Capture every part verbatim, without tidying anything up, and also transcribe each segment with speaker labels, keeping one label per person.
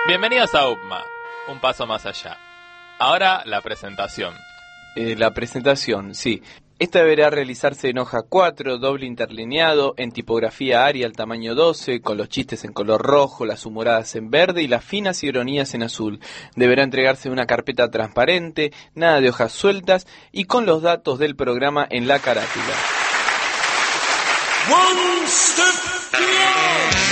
Speaker 1: Bienvenidos a U P M A, un paso más allá. Ahora la presentación.
Speaker 2: Eh, la presentación, sí. Esta deberá realizarse en hoja cuatro, doble interlineado, en tipografía Arial tamaño doce, con los chistes en color rojo, las humoradas en verde y las finas ironías en azul. Deberá entregarse en una carpeta transparente, nada de hojas sueltas y con los datos del programa en la carátula. One step beyond.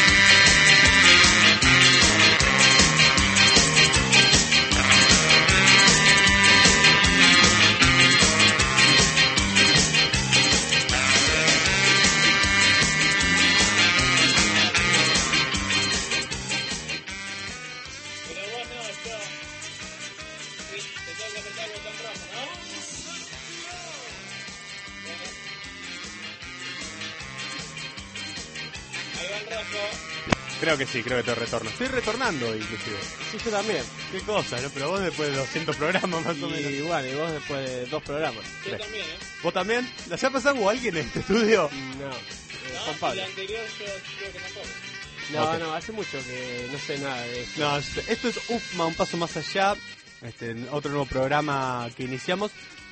Speaker 3: Creo que sí, creo que te retorno. Estoy retornando, inclusive.
Speaker 4: Sí, yo también.
Speaker 3: Qué cosa, ¿no? Pero vos después de doscientos programas más
Speaker 4: y,
Speaker 3: o menos.
Speaker 4: Igual, y vos después de dos programas.
Speaker 5: Yo sí. También, ¿eh?
Speaker 3: ¿Vos también? ¿La se ha pasado con alguien en este estudio?
Speaker 4: No, eh,
Speaker 5: no
Speaker 4: Juan Pablo.
Speaker 5: La anterior yo creo que me acuerdo.
Speaker 4: No,
Speaker 3: okay.
Speaker 4: no, hace mucho que no sé nada de esto.
Speaker 3: No, esto es U P M A, un paso más allá. Este, otro nuevo programa que iniciamos.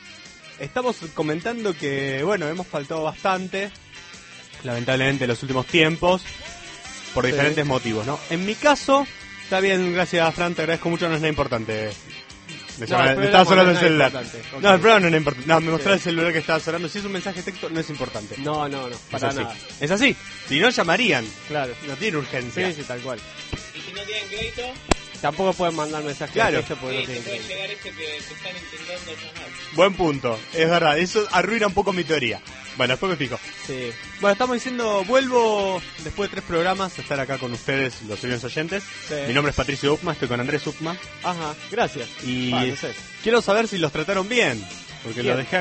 Speaker 3: Estamos comentando que, bueno, hemos faltado bastante, lamentablemente, en los últimos tiempos. Por sí. diferentes motivos, ¿no? En mi caso, está bien, gracias a Fran, te agradezco mucho, no es nada importante. Me,
Speaker 4: no,
Speaker 3: me estaba sonando el celular.
Speaker 4: Okay.
Speaker 3: No, el programa no es importante. No, me mostró sí. el celular que estaba sonando. Si es un mensaje de texto, no es importante.
Speaker 4: No, no, no, para
Speaker 3: es
Speaker 4: nada.
Speaker 3: Así. Es así. Si no, llamarían.
Speaker 4: Claro.
Speaker 3: No tiene urgencia.
Speaker 4: Sí, sí, tal cual.
Speaker 5: Y si no tienen crédito...
Speaker 4: Tampoco pueden mandar mensajes
Speaker 3: claro.
Speaker 4: de texto porque
Speaker 5: sí,
Speaker 4: no tienen
Speaker 5: puede
Speaker 4: crédito.
Speaker 5: llegar ese que te están intentando llamar.
Speaker 3: Buen punto, es verdad. Eso arruina un poco mi teoría. Bueno, después me fijo.
Speaker 4: Sí.
Speaker 3: Bueno, estamos diciendo, vuelvo después de tres programas a estar acá con ustedes, los señores oyentes.
Speaker 4: Sí.
Speaker 3: Mi nombre es Patricio U P M A, estoy con Andrés U P M A.
Speaker 4: Ajá, gracias.
Speaker 3: Y
Speaker 4: ah, no sé.
Speaker 3: quiero saber si los trataron bien, porque
Speaker 4: ¿Quién?
Speaker 3: lo dejé...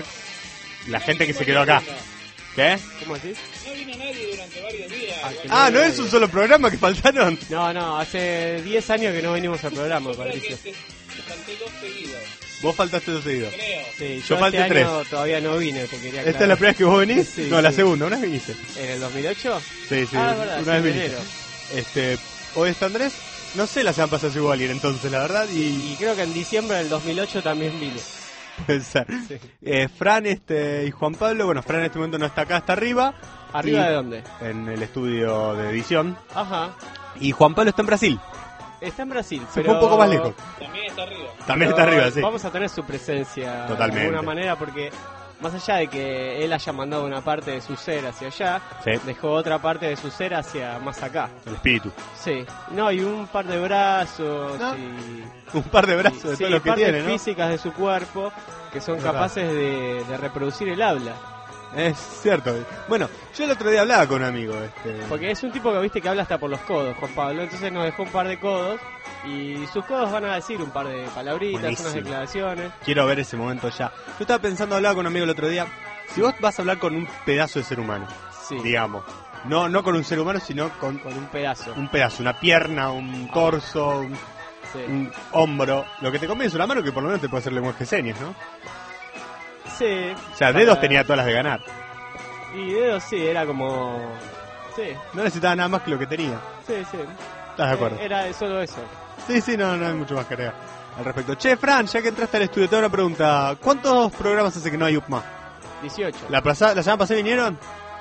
Speaker 3: La
Speaker 5: no,
Speaker 3: gente que
Speaker 5: no
Speaker 3: se quedó acá.
Speaker 5: Vino.
Speaker 3: ¿Qué?
Speaker 4: ¿Cómo decís?
Speaker 5: No vino nadie durante varios días.
Speaker 4: Ah,
Speaker 5: igual.
Speaker 3: Ah, ¿no es un solo programa que faltaron?
Speaker 4: No, no, hace diez años que no venimos al programa,
Speaker 5: Yo creo
Speaker 4: Patricio.
Speaker 5: que te, te falté dos seguidos.
Speaker 3: Vos faltaste dos seguidos.
Speaker 5: Creo.
Speaker 4: Sí,
Speaker 3: Yo
Speaker 4: yo
Speaker 3: falté
Speaker 4: este
Speaker 3: tres.
Speaker 4: año todavía no vine, te quería aclarar.
Speaker 3: ¿Esta es la primera vez que vos venís?
Speaker 4: Sí,
Speaker 3: no, la
Speaker 4: sí.
Speaker 3: segunda, una vez viniste.
Speaker 4: ¿En el dos mil ocho?
Speaker 3: Sí, sí,
Speaker 4: Ah, es verdad,
Speaker 3: una
Speaker 4: sí,
Speaker 3: vez
Speaker 4: en
Speaker 3: viniste.
Speaker 4: enero.
Speaker 3: Este, hoy está Andrés, no sé la semana pasada si hubo alguien entonces, la verdad, y...
Speaker 4: Y creo que en diciembre del dos mil ocho también vine.
Speaker 3: Puede ser.
Speaker 4: Sí.
Speaker 3: Eh, Fran este, y Juan Pablo, bueno, Fran en este momento no está acá, está arriba.
Speaker 4: ¿Arriba
Speaker 3: y-
Speaker 4: de dónde?
Speaker 3: En el estudio de edición.
Speaker 4: Ajá.
Speaker 3: Y Juan Pablo está en Brasil,
Speaker 4: Está en Brasil,
Speaker 3: se
Speaker 4: pero...
Speaker 3: fue un poco más lejos.
Speaker 5: También está arriba.
Speaker 3: También
Speaker 4: pero
Speaker 3: está arriba, sí.
Speaker 4: Vamos a tener su presencia
Speaker 3: Totalmente.
Speaker 4: de alguna manera porque... Más allá de que él haya mandado una parte de su ser hacia allá,
Speaker 3: Sí.
Speaker 4: dejó otra parte de su ser hacia más acá.
Speaker 3: El espíritu.
Speaker 4: Sí. No, y un par de brazos
Speaker 3: No.
Speaker 4: y...
Speaker 3: Un par de brazos de
Speaker 4: sí,
Speaker 3: todo lo que
Speaker 4: partes
Speaker 3: tiene, ¿no?
Speaker 4: físicas de su cuerpo que son
Speaker 3: Verdad.
Speaker 4: capaces de, de reproducir el habla.
Speaker 3: Es cierto. Bueno, yo el otro día hablaba con un amigo. Este...
Speaker 4: Porque es un tipo que viste que habla hasta por los codos, Juan Pablo. Entonces nos dejó un par de codos y sus codos van a decir un par de palabritas,
Speaker 3: Buenísimo.
Speaker 4: unas declaraciones.
Speaker 3: Quiero ver ese momento ya. Yo estaba pensando, hablaba con un amigo el otro día. Si vos vas a hablar con un pedazo de ser humano,
Speaker 4: Sí,
Speaker 3: digamos, no no con un ser humano, sino con
Speaker 4: con un pedazo.
Speaker 3: un pedazo, una pierna, un torso, un,
Speaker 4: Sí.
Speaker 3: un hombro. Lo que te conviene es una mano que por lo menos te puede hacer lenguaje de señas, ¿no?
Speaker 4: Sí.
Speaker 3: O sea, dedos tenía todas las de ganar.
Speaker 4: Y dedos sí, era como... Sí,
Speaker 3: No necesitaba nada más que lo que tenía.
Speaker 4: sí, sí.
Speaker 3: ¿Estás de acuerdo?
Speaker 4: Eh, Era solo eso.
Speaker 3: Sí, sí, no, no hay mucho más que agregar al respecto. Che, Fran, ya que entraste al estudio, te hago una pregunta. ¿Cuántos programas hace que no hay U P M A?
Speaker 4: dieciocho.
Speaker 3: ¿La, plaza- ¿La semana pasada vinieron?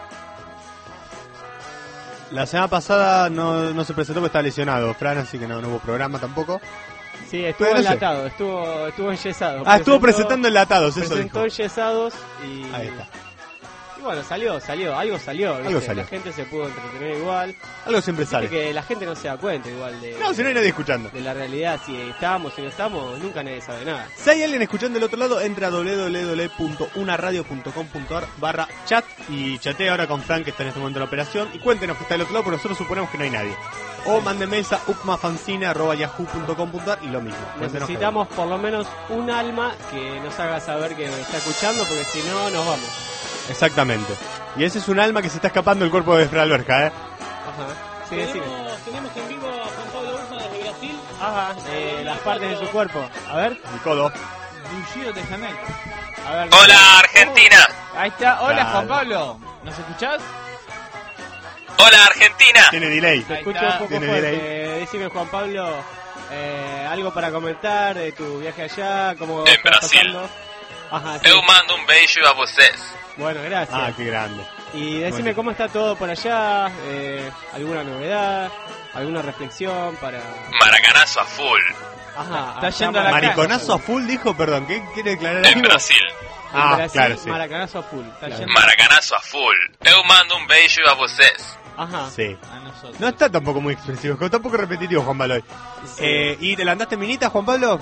Speaker 3: La semana pasada no, no se presentó porque estaba lesionado, Fran, así que no, no hubo programa tampoco.
Speaker 4: Sí, estuvo
Speaker 3: Pero no sé.
Speaker 4: enlatado, estuvo, estuvo enyesado.
Speaker 3: Ah, estuvo
Speaker 4: Presentó-
Speaker 3: presentando enlatados, eso
Speaker 4: Presentó
Speaker 3: dijo.
Speaker 4: enyesados y...
Speaker 3: Ahí está.
Speaker 4: Y bueno, salió, salió, algo salió. ¿viste?
Speaker 3: Algo salió.
Speaker 4: La gente se pudo entretener igual.
Speaker 3: Algo siempre
Speaker 4: Viste
Speaker 3: sale.
Speaker 4: que la gente no se da cuenta igual de,
Speaker 3: No, si no hay nadie escuchando.
Speaker 4: de la realidad. Si estamos, si no estamos, nunca nadie sabe nada.
Speaker 3: Si hay alguien escuchando del otro lado, entra a doble u doble u doble u punto una radio punto com punto a r barra chat y chatea ahora con Frank, que está en este momento en la operación, y cuéntenos que está del otro lado, porque nosotros suponemos que no hay nadie. O manden mails a upmafancine arroba yahoo punto com punto a r y lo mismo. Cuéntenos que
Speaker 4: Necesitamos por lo menos un alma que nos haga saber que nos está escuchando, porque si no, nos vamos.
Speaker 3: hay. Exactamente. Y ese es un alma que se está escapando del cuerpo de Fran Alberca, ¿eh?
Speaker 4: Ajá. Sí, decime.
Speaker 5: Tenemos, tenemos en vivo a Juan Pablo Urma desde Brasil.
Speaker 4: Ajá, eh, las partes de su cuerpo. A ver.
Speaker 3: El codo.
Speaker 5: Du Giro de Janeiro.
Speaker 4: A ver.
Speaker 1: Hola Argentina.
Speaker 6: Ahí está, hola
Speaker 3: Claro.
Speaker 6: Juan Pablo, ¿nos escuchás?
Speaker 1: Hola Argentina.
Speaker 6: Tiene delay.
Speaker 4: Te
Speaker 5: Ahí
Speaker 4: escucho
Speaker 5: está.
Speaker 4: un poco
Speaker 6: Tiene
Speaker 4: fuerte.
Speaker 6: delay.
Speaker 4: Decime, Juan Pablo, eh, algo para comentar de tu viaje allá, cómo
Speaker 1: En
Speaker 4: estás
Speaker 1: Brasil.
Speaker 4: pasando. Ajá, sí.
Speaker 1: Eu mando um beijo a vocês.
Speaker 4: Bueno, gracias.
Speaker 6: Ah, qué grande.
Speaker 4: Y decime
Speaker 6: Bueno.
Speaker 4: cómo está todo por allá, eh, alguna novedad, alguna reflexión para...
Speaker 1: Maracanazo a full.
Speaker 4: Ajá,
Speaker 5: Está
Speaker 4: allá
Speaker 5: yendo a la
Speaker 4: Maracaná.
Speaker 6: Mariconazo a full dijo, perdón, ¿qué quiere declarar
Speaker 1: En
Speaker 6: algo?
Speaker 1: Brasil.
Speaker 4: En
Speaker 6: Ah,
Speaker 4: Brasil,
Speaker 6: claro, sí.
Speaker 4: Maracanazo a full. Está
Speaker 5: Claro.
Speaker 4: yendo-
Speaker 1: Maracanazo a full. Eu mando um beijo a vocês.
Speaker 4: Ajá.
Speaker 6: Sí.
Speaker 5: A nosotros.
Speaker 6: No está tampoco muy expresivo, está un poco repetitivo, Juan Pablo. hoy. Eh, ¿Y te levantaste minita, Juan Pablo?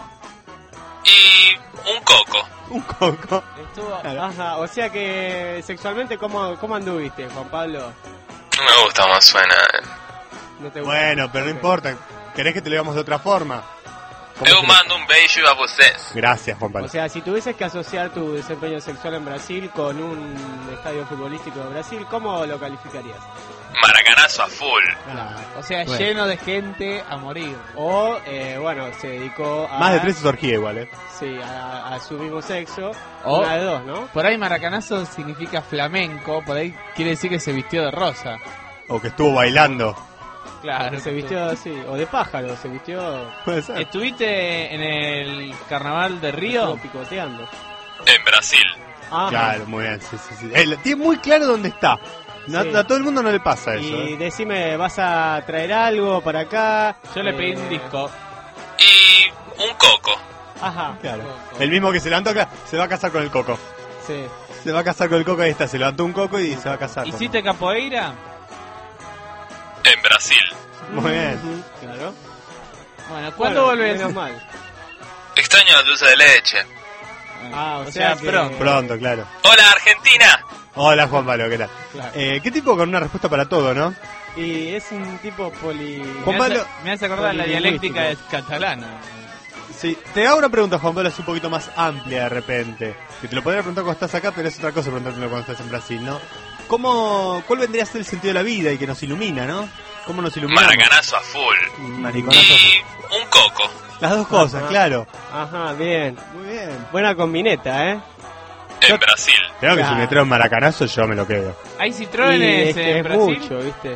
Speaker 1: Y un coco.
Speaker 6: Un coco.
Speaker 4: Estuvo... Ajá, o sea que sexualmente, ¿cómo, cómo anduviste, Juan Pablo?
Speaker 1: No me gusta cómo suena.
Speaker 4: ¿No te gusta?
Speaker 6: Bueno, pero no
Speaker 4: Ok.
Speaker 6: importa. ¿Querés que te lo digamos de otra forma? ¿Cómo
Speaker 1: Eu
Speaker 6: se-
Speaker 1: mando um beijo a vocês.
Speaker 6: Gracias, Juan Pablo.
Speaker 4: O sea, si tuvieses que asociar tu desempeño sexual en Brasil con un estadio futbolístico de Brasil, ¿cómo lo calificarías?
Speaker 1: Maracanazo a full.
Speaker 6: Ah,
Speaker 5: O sea,
Speaker 6: Bueno.
Speaker 5: lleno de gente a morir.
Speaker 4: O, eh, bueno, se dedicó a...
Speaker 6: Más de tres es orgía igual, ¿eh?
Speaker 4: Sí, a, a su mismo sexo.
Speaker 5: O-
Speaker 4: Una de dos, ¿no?
Speaker 5: Por ahí maracanazo significa flamenco, por ahí quiere decir que se vistió de rosa.
Speaker 6: O que estuvo bailando.
Speaker 5: Claro.
Speaker 4: Se vistió así, o de pájaro, se vistió
Speaker 6: Puede ser.
Speaker 5: ¿Estuviste en el carnaval de Río?
Speaker 4: estuvo picoteando.
Speaker 1: En Brasil.
Speaker 4: Ajá.
Speaker 6: Claro, muy bien, sí, sí, sí. Él tiene muy claro dónde está. No-
Speaker 4: Sí.
Speaker 6: A todo el mundo no le pasa eso.
Speaker 4: Y
Speaker 6: ¿eh?
Speaker 4: decime, ¿vas a traer algo para acá?
Speaker 5: Yo le
Speaker 4: Eh,
Speaker 5: pedí un disco.
Speaker 1: Y un coco.
Speaker 4: Ajá,
Speaker 6: Claro. El mismo que se levantó acá, se va a casar con el coco.
Speaker 4: sí.
Speaker 6: Se va a casar con el coco, ahí está, se levantó un coco y se va a casar. con-
Speaker 5: ¿Hiciste capoeira?
Speaker 1: En Brasil.
Speaker 6: Muy bien.
Speaker 4: Ujú, claro.
Speaker 5: Bueno, ¿cuándo
Speaker 4: Bueno,
Speaker 5: volvés?
Speaker 4: menos mal.
Speaker 1: Extraño la dulce de leche.
Speaker 4: Ah, o,
Speaker 5: O
Speaker 4: sea,
Speaker 5: sea,
Speaker 4: que-
Speaker 5: pronto.
Speaker 6: Pronto, claro.
Speaker 1: Hola Argentina.
Speaker 6: Hola, Juan Pablo, ¿qué tal?
Speaker 4: Claro.
Speaker 6: Eh, ¿Qué tipo con una respuesta para todo, no?
Speaker 4: Y es un tipo poli...
Speaker 6: Juan
Speaker 5: Me hace,
Speaker 6: Pablo-
Speaker 5: me hace acordar la
Speaker 4: Polilingüístico.
Speaker 5: dialéctica es catalana.
Speaker 6: Sí. Te hago una pregunta, Juan Pablo, es un poquito más amplia de repente. Que te lo podría preguntar cuando estás acá, pero es otra cosa preguntártelo cuando estás en Brasil, ¿no? ¿Cómo, ¿Cuál vendría a ser el sentido de la vida y que nos ilumina, no? ¿Cómo nos ilumina?
Speaker 1: Maracanazo a full.
Speaker 6: Mariconazo.
Speaker 1: Y un coco.
Speaker 6: Las dos cosas,
Speaker 4: Ajá.
Speaker 6: claro.
Speaker 4: Ajá, bien.
Speaker 6: Muy bien.
Speaker 4: Buena combineta, ¿eh?
Speaker 1: En Brasil.
Speaker 6: Creo que si
Speaker 4: Claro.
Speaker 6: me trae un maracanazo yo me lo quedo.
Speaker 5: ¿Hay
Speaker 4: Y
Speaker 5: citrones
Speaker 4: es que
Speaker 5: en
Speaker 4: es
Speaker 5: Brasil?
Speaker 4: mucho, ¿viste?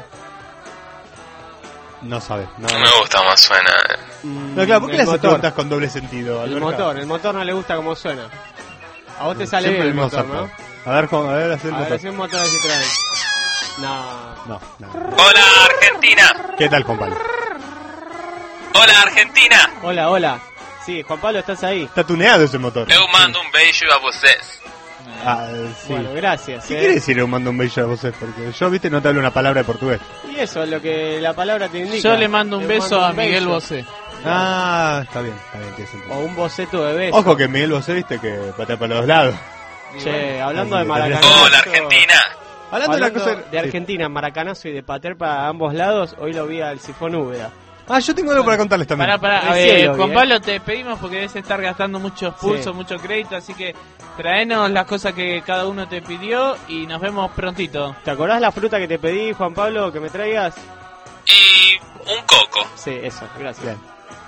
Speaker 6: No sabes. No,
Speaker 1: No me gusta cómo suena.
Speaker 6: No, claro, ¿por qué
Speaker 4: el
Speaker 6: le haces
Speaker 4: motor,
Speaker 6: preguntas con doble sentido?
Speaker 4: el
Speaker 6: Alberca?
Speaker 4: motor, el motor no le gusta cómo suena. A vos te sale
Speaker 6: Siempre
Speaker 4: bien el
Speaker 6: mismo
Speaker 4: motor, ¿no?
Speaker 6: zapo. A ver, Juan, a ver, hacer el
Speaker 4: A ver,
Speaker 6: motor.
Speaker 4: es un motor de Citroën. No.
Speaker 6: No, no.
Speaker 1: Hola Argentina.
Speaker 6: ¿Qué tal, Juan Pablo?
Speaker 1: Hola Argentina.
Speaker 4: Hola, hola. Sí, Juan Pablo, ¿estás ahí?
Speaker 6: Está tuneado ese motor.
Speaker 1: Eu mando um beijo a vocês.
Speaker 6: Ah, sí.
Speaker 4: Bueno, gracias.
Speaker 6: ¿Qué
Speaker 4: eh.
Speaker 6: quiere decir un mando un bello a vos? Porque yo, viste, no te hablo una palabra de portugués.
Speaker 4: Y eso es lo que la palabra te indica.
Speaker 5: Yo le mando un
Speaker 4: Le
Speaker 5: beso
Speaker 4: mando
Speaker 5: a
Speaker 4: un
Speaker 5: Miguel
Speaker 4: beso.
Speaker 5: Bosé.
Speaker 6: Ah, está bien, está bien, tiene sentido.
Speaker 4: O un boceto de beso.
Speaker 6: Ojo que Miguel Bosé, viste, que patea para los dos lados.
Speaker 4: Che, hablando
Speaker 6: Así
Speaker 4: de
Speaker 6: que también-
Speaker 4: Maracanazo.
Speaker 1: Hola Argentina.
Speaker 6: Hablando, de la cosa...
Speaker 4: de
Speaker 6: sí.
Speaker 4: Argentina, Maracanazo y de pater para ambos lados, hoy lo vi al Sifón Úbeda.
Speaker 6: Ah, yo tengo algo para contarles también.
Speaker 5: Pará, pará, a
Speaker 4: Recién
Speaker 5: ver,
Speaker 4: lo vi,
Speaker 5: Juan
Speaker 4: eh.
Speaker 5: Pablo, te pedimos porque debes estar gastando muchos pulsos,
Speaker 4: Sí.
Speaker 5: mucho crédito, así que traenos las cosas que cada uno te pidió y nos vemos prontito.
Speaker 4: ¿Te acordás la fruta que te pedí, Juan Pablo, que me traigas?
Speaker 1: Y un coco.
Speaker 4: Sí, eso, gracias.
Speaker 6: Bien.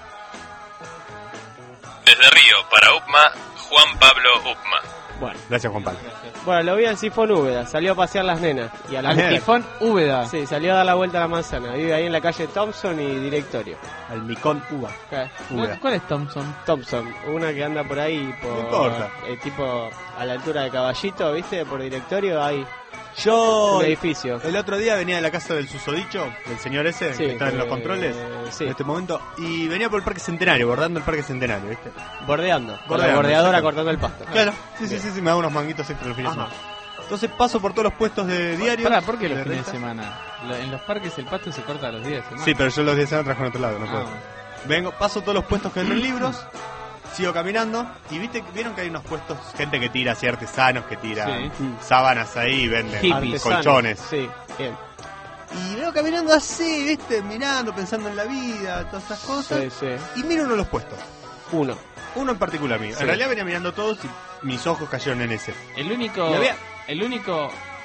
Speaker 1: Desde Río para UPMA, Juan Pablo UPMA.
Speaker 4: Bueno.
Speaker 6: Gracias, Juan Pablo.
Speaker 4: Bueno, lo vi al Sifón Úbeda, salió a pasear las nenas. Y a la
Speaker 5: Al
Speaker 6: Bien.
Speaker 5: tifón Úbeda.
Speaker 4: Sí, salió a dar la vuelta a la manzana. Vive ahí en la calle Thompson y Directorio.
Speaker 6: Al Micón Uva.
Speaker 4: Acá.
Speaker 6: Uva.
Speaker 5: ¿Cuál es Thompson?
Speaker 4: Thompson, una que anda por ahí por
Speaker 6: No importa.
Speaker 4: eh, tipo a la altura de Caballito, ¿viste? Por Directorio hay
Speaker 6: Yo
Speaker 4: un edificio.
Speaker 6: el otro día venía de la casa del susodicho, del señor ese,
Speaker 4: Sí,
Speaker 6: que está en los
Speaker 4: eh,
Speaker 6: controles
Speaker 4: sí.
Speaker 6: en este momento, y venía por el Parque Centenario, bordando el Parque Centenario, ¿viste?
Speaker 4: Bordeando, con la
Speaker 6: Bordeando,
Speaker 4: bordeadora
Speaker 6: sí.
Speaker 4: cortando el pasto.
Speaker 6: Claro, sí, sí, sí, sí, me da unos manguitos extra el fin de
Speaker 4: Ajá.
Speaker 6: semana. Entonces paso por todos los puestos de diarios.
Speaker 5: Pará, ¿por qué los
Speaker 6: de
Speaker 5: fines de
Speaker 6: renta.
Speaker 5: semana? Lo- En los parques el pasto se corta a los días de semana.
Speaker 6: Sí, pero yo los días de semana trabajo en otro lado, no
Speaker 5: Ah,
Speaker 6: puedo. Vengo, paso todos los puestos que venden libros, sigo caminando, y viste, vieron que hay unos puestos, gente que tira así, artesanos que tira
Speaker 5: Sí.
Speaker 6: sábanas ahí y venden
Speaker 5: Hippies.
Speaker 4: Artesanos,
Speaker 6: colchones.
Speaker 4: Sí, bien.
Speaker 6: Y vengo caminando así, viste, mirando, pensando en la vida, todas esas cosas.
Speaker 4: Sí, sí.
Speaker 6: Y miro uno de los puestos.
Speaker 4: Uno.
Speaker 6: Uno en particular mío.
Speaker 4: Sí.
Speaker 6: En realidad venía mirando todos y mis ojos cayeron en ese.
Speaker 5: El único,
Speaker 6: Y había-
Speaker 5: el único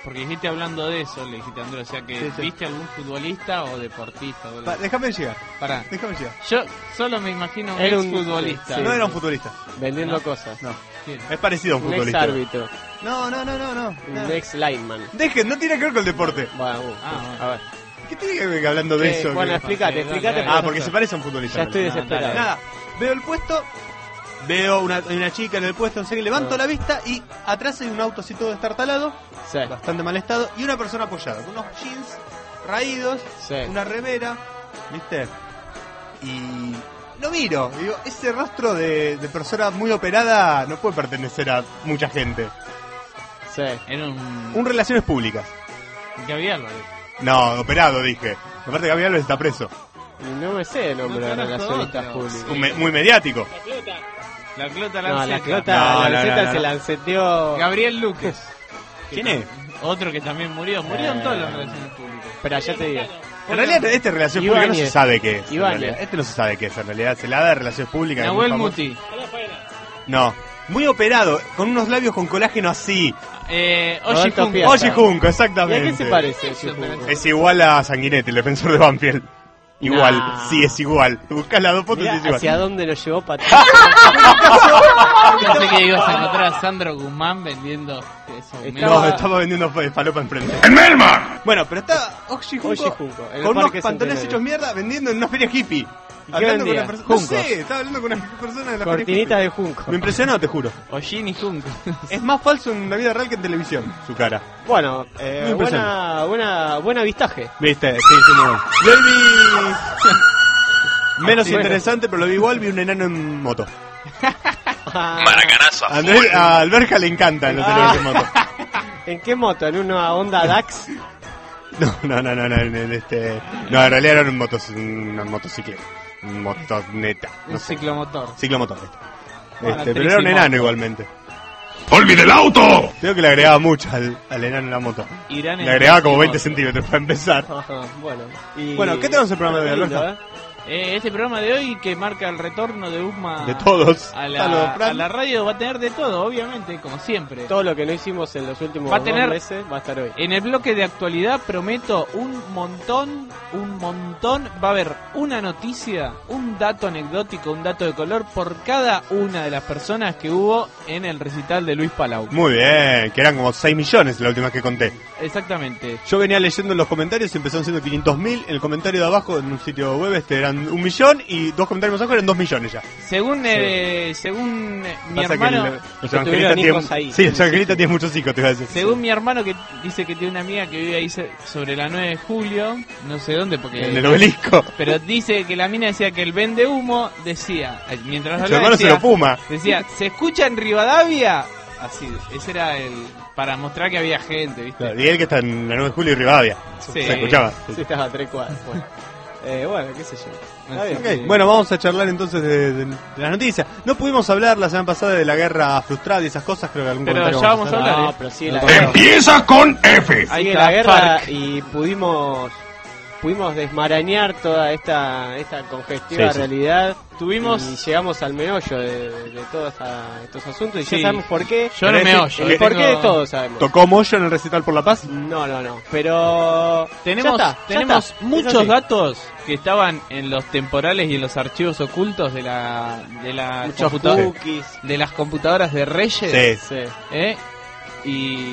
Speaker 5: porque dijiste hablando de eso, le dijiste a Andrés, o sea que
Speaker 6: Sí, sí.
Speaker 5: viste algún futbolista o deportista. O algo.
Speaker 6: Pa- déjame llegar,
Speaker 5: Pará,
Speaker 6: déjame llegar.
Speaker 5: yo solo me imagino un
Speaker 4: Era
Speaker 5: ex
Speaker 4: un-
Speaker 5: futbolista.
Speaker 4: sí,
Speaker 6: No era un futbolista,
Speaker 4: Vendiendo
Speaker 5: No.
Speaker 4: cosas.
Speaker 6: no.
Speaker 5: ¿Quién?
Speaker 6: Es parecido a un
Speaker 4: Un ex
Speaker 6: futbolista.
Speaker 4: árbitro.
Speaker 6: No, no, no, no, no.
Speaker 4: Un
Speaker 6: no.
Speaker 4: ex lineman.
Speaker 6: Dejen, no tiene que ver con el deporte.
Speaker 4: Bueno, uh,
Speaker 5: Ah, bueno.
Speaker 4: a ver.
Speaker 6: ¿Qué tiene que ver que hablando de
Speaker 4: Eh,
Speaker 6: eso?
Speaker 4: bueno,
Speaker 6: que-
Speaker 4: explícate,
Speaker 5: Sí,
Speaker 4: explícate.
Speaker 5: dale,
Speaker 6: Ah,
Speaker 5: dale.
Speaker 6: porque se parece a un futbolista.
Speaker 4: Ya estoy
Speaker 6: No,
Speaker 4: desesperado.
Speaker 5: dale.
Speaker 6: Nada, veo el puesto, veo una, hay una chica en el puesto, no sé qué, levanto
Speaker 4: Ah.
Speaker 6: la vista y atrás hay un auto así todo destartalado,
Speaker 4: Sí,
Speaker 6: bastante mal estado, y una persona apoyada, con unos jeans raídos,
Speaker 4: sí.
Speaker 6: una remera, ¿viste? Y lo miro, y digo, ese rostro de, de persona muy operada no puede pertenecer a mucha gente.
Speaker 4: Sí.
Speaker 5: Era un...
Speaker 6: Un relaciones públicas.
Speaker 5: Gabriel Álvarez.
Speaker 6: No, operado, dije. Aparte Gabriel Álvarez está preso.
Speaker 4: Y no me sé el nombre
Speaker 5: No
Speaker 4: de
Speaker 5: conozco
Speaker 4: relacionistas
Speaker 5: otro.
Speaker 4: públicos.
Speaker 6: Un me- muy mediático.
Speaker 5: La Clota
Speaker 4: No, la
Speaker 5: Lanceta.
Speaker 4: clota,
Speaker 6: No,
Speaker 4: la
Speaker 6: no,
Speaker 4: Lanceta
Speaker 6: no, no,
Speaker 4: se
Speaker 6: no.
Speaker 4: lanceteó.
Speaker 5: Gabriel Luques.
Speaker 6: ¿Quién es?
Speaker 5: Otro que también murió. Murieron
Speaker 4: Eh.
Speaker 5: todas las relaciones públicas.
Speaker 4: Espera, ya te digo.
Speaker 6: En realidad, este relación pública no se
Speaker 4: Ibáñez.
Speaker 6: sabe qué es. en
Speaker 4: Ibáñez.
Speaker 6: realidad. Este no se sabe qué es. En realidad, se la da de relaciones públicas.
Speaker 5: Nahuel
Speaker 6: muy famoso.
Speaker 5: Muti.
Speaker 6: No. Muy operado, con unos labios con colágeno así.
Speaker 5: Eh,
Speaker 4: Roberto
Speaker 5: Oji Junco.
Speaker 4: Piazza.
Speaker 6: Oji Junco,
Speaker 4: ¿Y a
Speaker 6: exactamente.
Speaker 4: qué se parece?
Speaker 5: Eso,
Speaker 4: ese
Speaker 5: pero-
Speaker 4: juego?
Speaker 6: Es igual a Sanguinetti, el defensor de Banfield. Igual,
Speaker 4: Nah.
Speaker 6: sí, es igual. Buscás las dos fotos y
Speaker 4: Mirá
Speaker 6: es igual.
Speaker 4: hacia dónde lo llevó Patrick.
Speaker 5: Pensé que ibas a encontrar a Sandro Guzmán vendiendo eso.
Speaker 4: Estaba-
Speaker 6: No, estaba vendiendo fa- falopa enfrente. ¡En Melma! Bueno, pero está Oji Junco,
Speaker 4: Oji Junco, en el
Speaker 6: con unos
Speaker 4: Parque
Speaker 6: pantalones
Speaker 4: Centenario.
Speaker 6: hechos mierda vendiendo en una feria hippie.
Speaker 4: ¿Y qué
Speaker 6: Hablando con
Speaker 4: vendía?
Speaker 6: una persona. No
Speaker 4: Juncos.
Speaker 6: sé, estaba hablando con una persona de la
Speaker 4: Cortinitas
Speaker 6: feria
Speaker 4: de Junco.
Speaker 6: hippie. Me impresionó, te juro.
Speaker 5: Ojin y Junco.
Speaker 6: Es más falso en la vida real que en televisión, su cara.
Speaker 4: Bueno, eh,
Speaker 6: Muy
Speaker 4: buena, buena, buen avistaje.
Speaker 6: ¿Viste? Sí, sí, muy bueno. Yo vi... Menos
Speaker 4: Bueno.
Speaker 6: interesante, pero lo vi igual, vi un enano en moto.
Speaker 1: Maracanazo
Speaker 6: A, Andrés, a Alberja le encantan los enanos en moto.
Speaker 4: ¿En qué moto? ¿En una Honda Dax?
Speaker 6: No, no, no, no, no, en el, este... No, en realidad era un motos, una motocicleta. Un motoneta. No
Speaker 5: Un
Speaker 6: sé.
Speaker 5: ciclomotor.
Speaker 6: Ciclomotor. Este.
Speaker 5: Bueno,
Speaker 6: Este, pero era un
Speaker 5: tricimoto.
Speaker 6: enano igualmente. ¡Olvide el auto! Creo que le agregaba mucho al, al enano en la moto.
Speaker 5: Irán en
Speaker 6: Le agregaba como veinte
Speaker 5: tricimoto.
Speaker 6: centímetros para empezar.
Speaker 4: Ajá, bueno. Y...
Speaker 6: Bueno, ¿qué tenemos en el programa de hoy,
Speaker 4: Lindo,
Speaker 6: Alberto?
Speaker 4: ¿eh?
Speaker 5: Eh, este programa de hoy que marca el retorno de Usma
Speaker 6: De todos.
Speaker 5: a
Speaker 6: Saludos,
Speaker 5: la,
Speaker 6: Fran.
Speaker 5: a la radio va a tener de todo, obviamente, como siempre.
Speaker 4: Todo lo que no hicimos en los últimos
Speaker 5: Va a tener-
Speaker 4: dos meses va a estar hoy.
Speaker 5: En el bloque de actualidad prometo un montón, un montón. Va a haber una noticia, un dato anecdótico, un dato de color por cada una de las personas que hubo en el recital de Luis Palau.
Speaker 6: Muy bien, que eran como seis millones la última que conté.
Speaker 5: Exactamente.
Speaker 6: Yo venía leyendo en los comentarios y empezaron siendo quinientos mil. En el comentario de abajo, en un sitio web, este eran un millón. Y dos comentarios más abajo eran dos millones ya.
Speaker 5: Según eh, según eh, mi
Speaker 6: Pasa que
Speaker 5: hermano,
Speaker 6: el- los
Speaker 4: que
Speaker 6: evangelistas
Speaker 4: tuvieron
Speaker 6: tienen-
Speaker 4: hijos ahí.
Speaker 6: Sí, los evangelistas tienen muchos hijos, te iba a decir.
Speaker 5: según mi hermano que dice que tiene una amiga que vive ahí se- sobre la nueve de julio, no sé dónde porque
Speaker 6: En el obelisco.
Speaker 5: pero dice que la mina decía que el vende humo decía, eh, mientras
Speaker 6: Su
Speaker 5: hablaba
Speaker 6: hermano se
Speaker 5: decía,
Speaker 6: lo fuma.
Speaker 5: decía, ¿se escucha en Rivadavia? Así, ese era el para mostrar que había gente, ¿viste?
Speaker 6: Y él que está en la nueve de julio y Rivadavia.
Speaker 5: Sí.
Speaker 6: Se escuchaba.
Speaker 4: Sí, estás a tres cuadras. Bueno. Eh, bueno, qué sé yo. Está
Speaker 5: Así
Speaker 4: bien.
Speaker 5: que-
Speaker 6: Ok, bueno, vamos a charlar entonces de, de- de las noticias. No pudimos hablar la semana pasada de la guerra frustrada y esas cosas, creo que algún
Speaker 5: Pero
Speaker 6: comentario
Speaker 5: ya
Speaker 6: vamos a
Speaker 5: vamos a
Speaker 6: hacer.
Speaker 5: hablar,
Speaker 4: No,
Speaker 5: ¿eh?
Speaker 4: pero sí, la
Speaker 6: No,
Speaker 4: guerra.
Speaker 7: Empieza con F.
Speaker 5: Ahí
Speaker 4: Sigue
Speaker 5: está,
Speaker 4: la guerra
Speaker 5: Farc.
Speaker 4: y pudimos pudimos desmarañar toda esta esta congestiva
Speaker 6: Sí, sí.
Speaker 4: realidad.
Speaker 5: Tuvimos
Speaker 4: Y llegamos al meollo de, de todos esta- estos asuntos y
Speaker 5: Sí.
Speaker 4: ya sabemos por qué.
Speaker 5: Yo no me
Speaker 6: ¿Querés
Speaker 5: oyo.
Speaker 4: El por qué de
Speaker 5: tengo-
Speaker 4: todos sabemos.
Speaker 6: ¿Tocó Moyo en el recital por la paz?
Speaker 4: No, no, no. Pero
Speaker 5: Tenemos,
Speaker 4: ya está, ya
Speaker 5: tenemos
Speaker 4: está.
Speaker 5: muchos
Speaker 4: Es así.
Speaker 5: datos que estaban en los temporales y en los archivos ocultos de la de la
Speaker 4: Muchos
Speaker 5: computa-
Speaker 4: cookies.
Speaker 5: de las computadoras de Reyes,
Speaker 6: Sí.
Speaker 4: Sí.
Speaker 5: ¿eh? y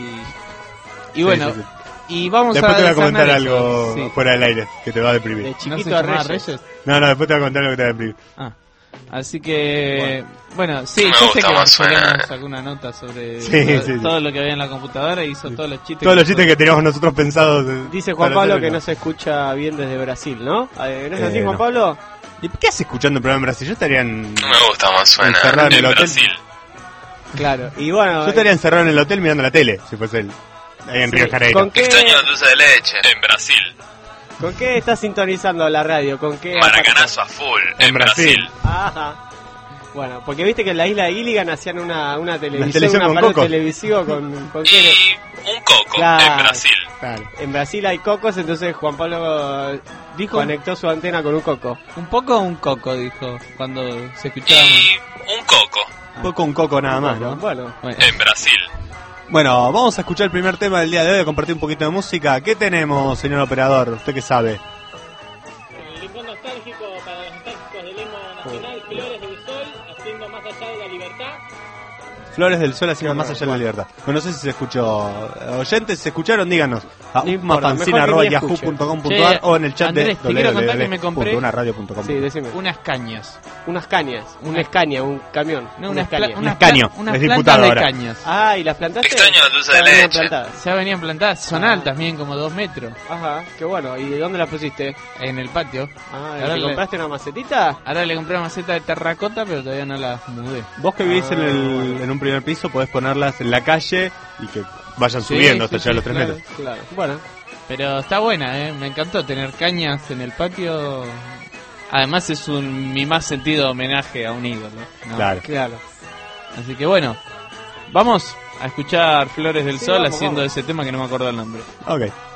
Speaker 5: y
Speaker 6: Sí,
Speaker 5: bueno,
Speaker 6: sí, sí.
Speaker 5: y vamos
Speaker 6: Después
Speaker 5: a
Speaker 6: te voy a comentar
Speaker 5: desgranar
Speaker 6: algo
Speaker 5: eso, sí.
Speaker 6: fuera del aire que te va a deprimir.
Speaker 4: De
Speaker 5: ¿No
Speaker 4: chiquito
Speaker 5: se
Speaker 4: a
Speaker 5: llamaba
Speaker 4: Reyes.
Speaker 5: Reyes?
Speaker 6: No, no, después te voy a contar algo que te va a deprimir.
Speaker 5: Ah. Así que, bueno, sí,
Speaker 1: Me
Speaker 5: yo sé
Speaker 1: gusta
Speaker 5: que
Speaker 1: más suena.
Speaker 5: tenemos alguna nota sobre
Speaker 6: Sí,
Speaker 5: todo,
Speaker 6: sí, sí.
Speaker 5: todo lo que había en la computadora y hizo todos los chistes.
Speaker 6: Todos los chistes que teníamos nosotros pensados. de-
Speaker 4: Dice Juan
Speaker 6: para
Speaker 4: Pablo
Speaker 6: hacer
Speaker 4: que
Speaker 6: acá.
Speaker 4: no se escucha bien desde Brasil, ¿no? Eh, ¿No es
Speaker 6: Eh,
Speaker 4: así, Juan
Speaker 6: no.
Speaker 4: Pablo?
Speaker 6: ¿Y qué haces escuchando el programa en Brasil? Yo estaría en...
Speaker 1: No me gusta más suena.
Speaker 6: Encerrado en el hotel.
Speaker 1: Brasil.
Speaker 4: Claro. Y bueno,
Speaker 6: Yo estaría encerrado en el hotel mirando la tele, si fuese él. Ahí en
Speaker 4: sí,
Speaker 6: Río de Janeiro.
Speaker 4: ¿con qué,
Speaker 1: Extraño dulce de leche. En Brasil.
Speaker 4: ¿Con qué estás sintonizando la radio? ¿Con qué?
Speaker 1: Maracanazo a full.
Speaker 6: En
Speaker 1: En,
Speaker 6: Brasil.
Speaker 1: Brasil.
Speaker 4: Ajá. Bueno, porque viste que en la isla de Gilligan hacían una, una televisión,
Speaker 6: televisión
Speaker 4: un
Speaker 6: con
Speaker 4: aparato
Speaker 6: cocos.
Speaker 4: televisivo con, con qué-
Speaker 1: Y un coco.
Speaker 4: Claro.
Speaker 1: En Brasil.
Speaker 6: Claro.
Speaker 4: En Brasil hay cocos, entonces Juan Pablo
Speaker 5: Dijo
Speaker 4: conectó su antena con un coco.
Speaker 5: un poco o un coco, dijo, cuando se escuchaba.
Speaker 1: Y un coco.
Speaker 6: Un poco un coco nada más, ¿no?
Speaker 4: Bueno,
Speaker 5: Bueno,
Speaker 1: En Brasil.
Speaker 6: Bueno, vamos a escuchar el primer tema del día de hoy, a compartir un poquito de música. ¿Qué tenemos, señor operador? ¿Usted qué sabe?
Speaker 4: El rincón nostálgico para los nostálgicos del himno nacional, Flores del Sol, haciendo más allá de la libertad.
Speaker 6: Flores del Sol haciendo más allá de la libertad. Bueno, no sé si se escuchó. Oyentes, ¿se escucharon? Díganos. A
Speaker 4: No importa,
Speaker 6: mafancina
Speaker 4: mejor
Speaker 6: arroba
Speaker 4: que ni
Speaker 6: yahoo
Speaker 4: escuche.
Speaker 6: punto com punto ar
Speaker 5: Che,
Speaker 6: o en el chat
Speaker 5: Andrés, te
Speaker 6: de
Speaker 5: quiero contar que me
Speaker 6: www
Speaker 5: compré-
Speaker 6: punto una radio punto com.
Speaker 4: Sí, decime.
Speaker 5: Unas cañas.
Speaker 4: Unas cañas, un escaña, un camión.
Speaker 5: No,
Speaker 4: una
Speaker 5: unas, pla-
Speaker 4: escaña.
Speaker 5: unas,
Speaker 6: escaño,
Speaker 5: pla- unas
Speaker 6: es
Speaker 5: plantas
Speaker 6: diputado
Speaker 5: de
Speaker 6: ahora.
Speaker 5: cañas.
Speaker 4: Ah, ¿y las plantaste?
Speaker 1: Extraño la dulce de
Speaker 4: Ya venían
Speaker 1: leche.
Speaker 4: plantadas.
Speaker 5: Ya venían plantadas, son
Speaker 4: Ah.
Speaker 5: altas, miden como dos metros.
Speaker 4: Ajá, qué bueno. ¿Y de dónde las pusiste?
Speaker 5: En el patio.
Speaker 4: Ah,
Speaker 5: Ahora
Speaker 4: ¿te
Speaker 5: le-
Speaker 4: compraste una macetita?
Speaker 5: Ahora le compré una maceta de terracota, pero todavía no la mudé.
Speaker 6: Vos que vivís
Speaker 4: Ah,
Speaker 6: en, el,
Speaker 4: bueno.
Speaker 6: en un primer piso, podés ponerlas en la calle y que vayan
Speaker 5: Sí,
Speaker 6: subiendo
Speaker 5: sí,
Speaker 6: hasta
Speaker 5: sí,
Speaker 6: allá a los tres
Speaker 5: claro.
Speaker 6: metros.
Speaker 4: Claro. Bueno,
Speaker 5: Pero está buena, ¿eh? Me encantó tener cañas en el patio. Además es un mi más sentido homenaje a un ídolo, ¿no?
Speaker 6: Claro.
Speaker 4: claro.
Speaker 5: Así que bueno, vamos a escuchar Flores del
Speaker 4: Sí,
Speaker 5: Sol
Speaker 4: vamos,
Speaker 5: haciendo
Speaker 4: vamos.
Speaker 5: ese tema que no me acuerdo el nombre.
Speaker 6: Ok.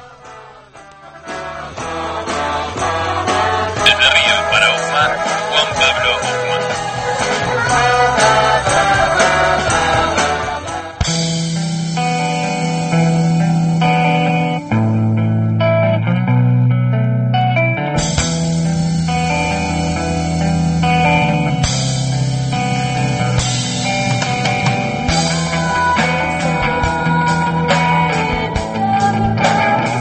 Speaker 1: Desde Río para Usma, Juan Pablo Usma.
Speaker 7: Flores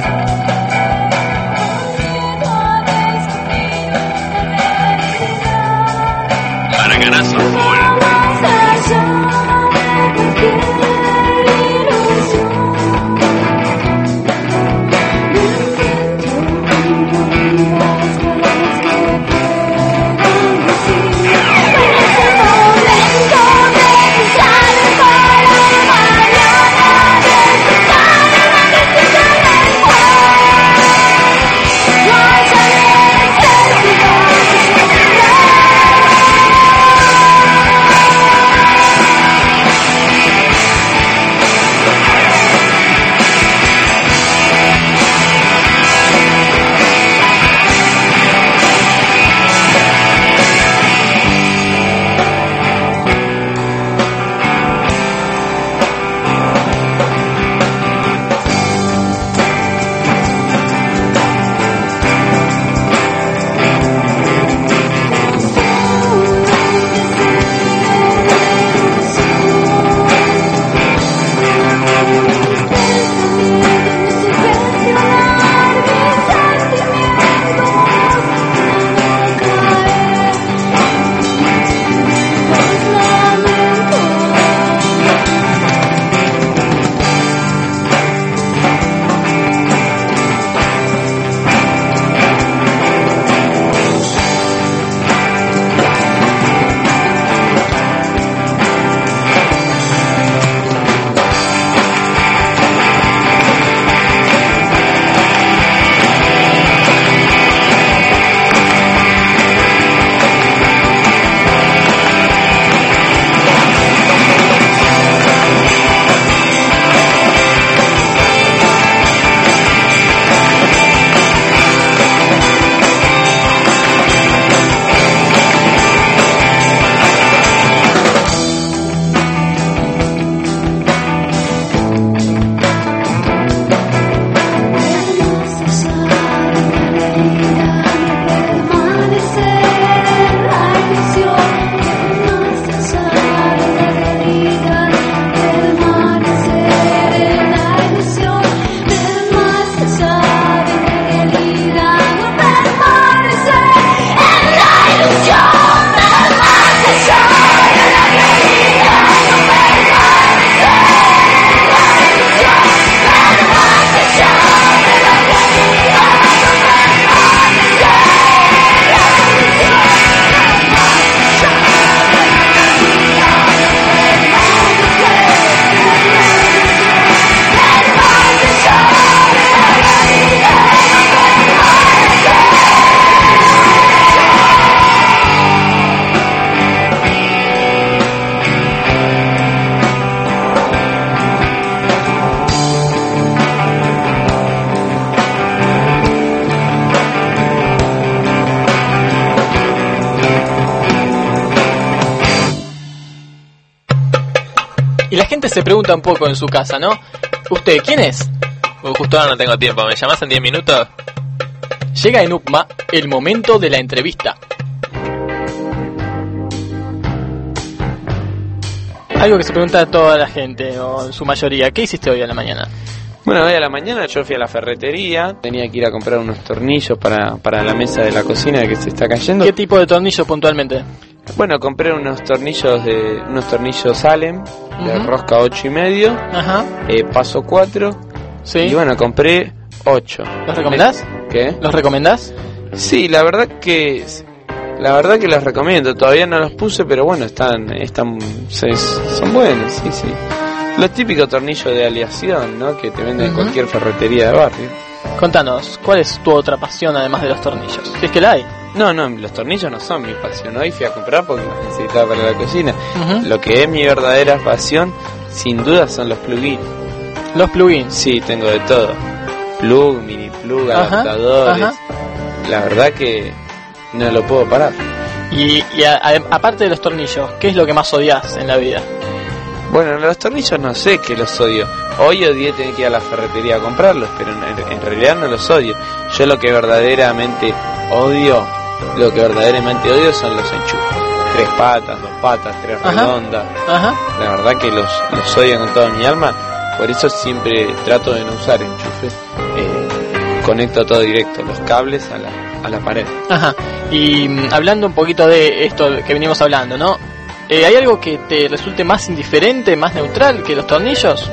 Speaker 7: Y la gente se pregunta un poco en su casa, ¿no? ¿Usted quién es?
Speaker 1: Uh, justo ahora no tengo tiempo, ¿me llamás en diez minutos?
Speaker 7: Llega en U P M A el momento de la entrevista. Algo que se pregunta a toda la gente, o en su mayoría, ¿qué hiciste hoy a la mañana?
Speaker 2: Bueno, hoy a la mañana yo fui a la ferretería, tenía que ir a comprar unos tornillos para, para la mesa de la cocina que se está cayendo.
Speaker 7: ¿Qué tipo de tornillo puntualmente?
Speaker 2: Bueno, compré unos tornillos de unos tornillos Allen de
Speaker 7: Ujú.
Speaker 2: rosca ocho y medio,
Speaker 7: Ajá,
Speaker 2: eh, paso cuatro,
Speaker 7: sí.
Speaker 2: y bueno, compré ocho.
Speaker 7: ¿Los recomendás?
Speaker 2: ¿Qué?
Speaker 7: ¿Los recomendás?
Speaker 2: Sí, la verdad que la verdad que los recomiendo. Todavía no los puse, pero bueno, están están se- son buenos, sí, sí. Los típicos tornillos de aleación, ¿no? Que te venden en
Speaker 7: Ujú.
Speaker 2: cualquier ferretería de barrio.
Speaker 7: Contanos, ¿cuál es tu otra pasión además de los tornillos? Si es que la hay.
Speaker 2: No, no, los tornillos no son mi pasión. Hoy fui a comprar porque los necesitaba para la cocina.
Speaker 7: Ujú.
Speaker 2: Lo que es mi verdadera pasión, sin duda, son los plugins.
Speaker 7: Los plugins.
Speaker 2: Sí, tengo de todo. Plug, mini plug,
Speaker 7: Ajá,
Speaker 2: adaptadores.
Speaker 7: ajá.
Speaker 2: La verdad que no lo puedo parar.
Speaker 7: Y, y a- a- aparte de los tornillos, ¿qué es lo que más odias en la vida?
Speaker 2: Bueno, los tornillos no sé que los odio. Hoy odié tener que ir a la ferretería a comprarlos, pero en, en realidad no los odio. Yo lo que verdaderamente odio, lo que verdaderamente odio son los enchufes. Tres patas, dos patas, tres
Speaker 7: Ajá.
Speaker 2: redondas.
Speaker 7: Ajá.
Speaker 2: La verdad que los, los odio con toda mi alma. Por eso siempre trato de no usar enchufes. Eh, conecto todo directo, los cables a la, a la pared.
Speaker 7: Ajá. Y mm, hablando un poquito de esto que venimos hablando, ¿no? Eh, ¿Hay algo que te resulte más indiferente, más neutral que los tornillos?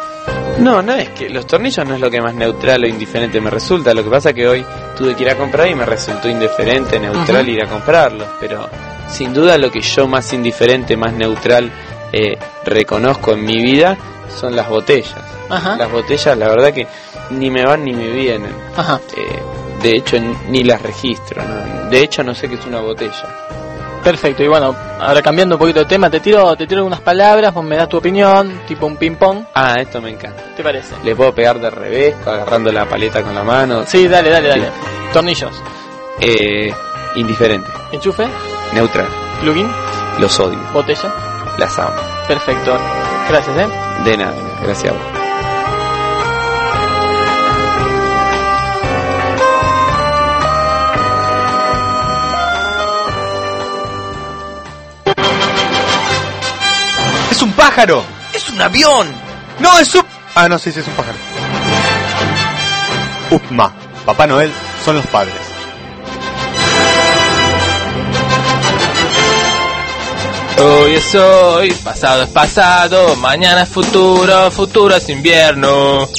Speaker 2: No, no es que los tornillos no es lo que más neutral o indiferente me resulta. Lo que pasa es que hoy tuve que ir a comprar y me resultó indiferente, neutral
Speaker 7: Ujú.
Speaker 2: ir a comprarlos. Pero sin duda lo que yo más indiferente, más neutral eh, reconozco en mi vida son las botellas.
Speaker 7: Ajá.
Speaker 2: Las botellas, la verdad que ni me van ni me vienen.
Speaker 7: Ajá.
Speaker 2: Eh, de hecho, ni las registro. ¿no? De hecho, no sé qué es una botella.
Speaker 7: Perfecto. Y bueno, ahora cambiando un poquito de tema, te tiro, te tiro unas palabras, vos me das tu opinión, tipo un ping pong.
Speaker 2: Ah, esto me encanta.
Speaker 7: ¿Te parece?
Speaker 2: Le puedo pegar de revés, agarrando la paleta con la mano.
Speaker 7: Sí, dale, dale, dale.
Speaker 2: Sí.
Speaker 7: Tornillos.
Speaker 2: Eh, indiferente,
Speaker 7: Enchufe.
Speaker 2: neutral.
Speaker 7: Plugin.
Speaker 2: Los odio,
Speaker 7: Botella.
Speaker 2: las amo.
Speaker 7: Perfecto. Gracias, ¿eh?
Speaker 2: De nada, de nada. Gracias a vos.
Speaker 6: ¡Es un pájaro!
Speaker 8: ¡Es un avión!
Speaker 6: ¡No, es un... Ah, no, sí, sí, es un pájaro. U P M A. Papá Noel son los padres.
Speaker 1: Hoy es hoy, pasado es pasado, mañana es futuro, futuro es invierno.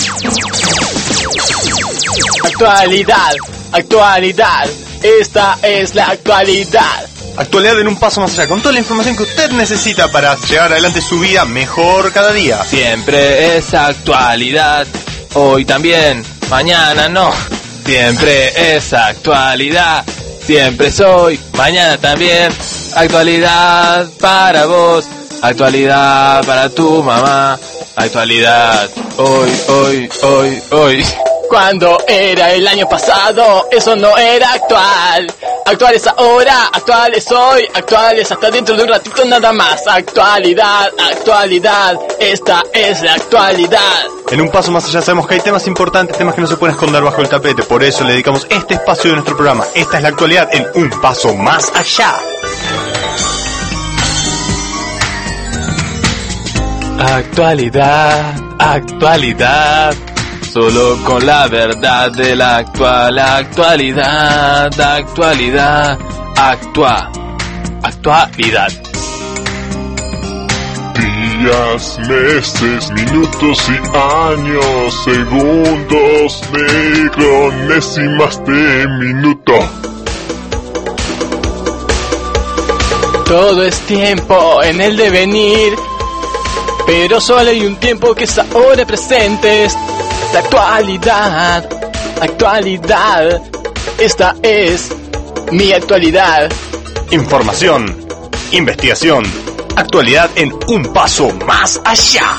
Speaker 7: Actualidad. Actualidad. Esta es la actualidad.
Speaker 6: Actualidad en un paso más allá, con toda la información que usted necesita para llevar adelante su vida mejor cada día.
Speaker 1: Siempre es actualidad, hoy también, mañana no. Siempre es actualidad, siempre soy, mañana también. Actualidad para vos, actualidad para tu mamá. Actualidad, hoy, hoy, hoy, hoy.
Speaker 7: Cuando era el año pasado, eso no era actual. Actual es ahora, actual es hoy, actual es hasta dentro de un ratito nada más. Actualidad, actualidad, esta es la actualidad.
Speaker 6: En un paso más allá sabemos que hay temas importantes, temas que no se pueden esconder bajo el tapete. Por eso le dedicamos este espacio de nuestro programa. Esta es la actualidad en un paso más allá.
Speaker 1: Actualidad, actualidad. Solo con la verdad de la actual actualidad, actualidad, actua, actualidad.
Speaker 9: Días, meses, minutos y años, segundos, micronésimas de minuto.
Speaker 7: Todo es tiempo en el devenir, pero solo hay un tiempo que es ahora presente. Es la actualidad, actualidad, esta es mi actualidad.
Speaker 6: Información, investigación, actualidad en un paso más allá.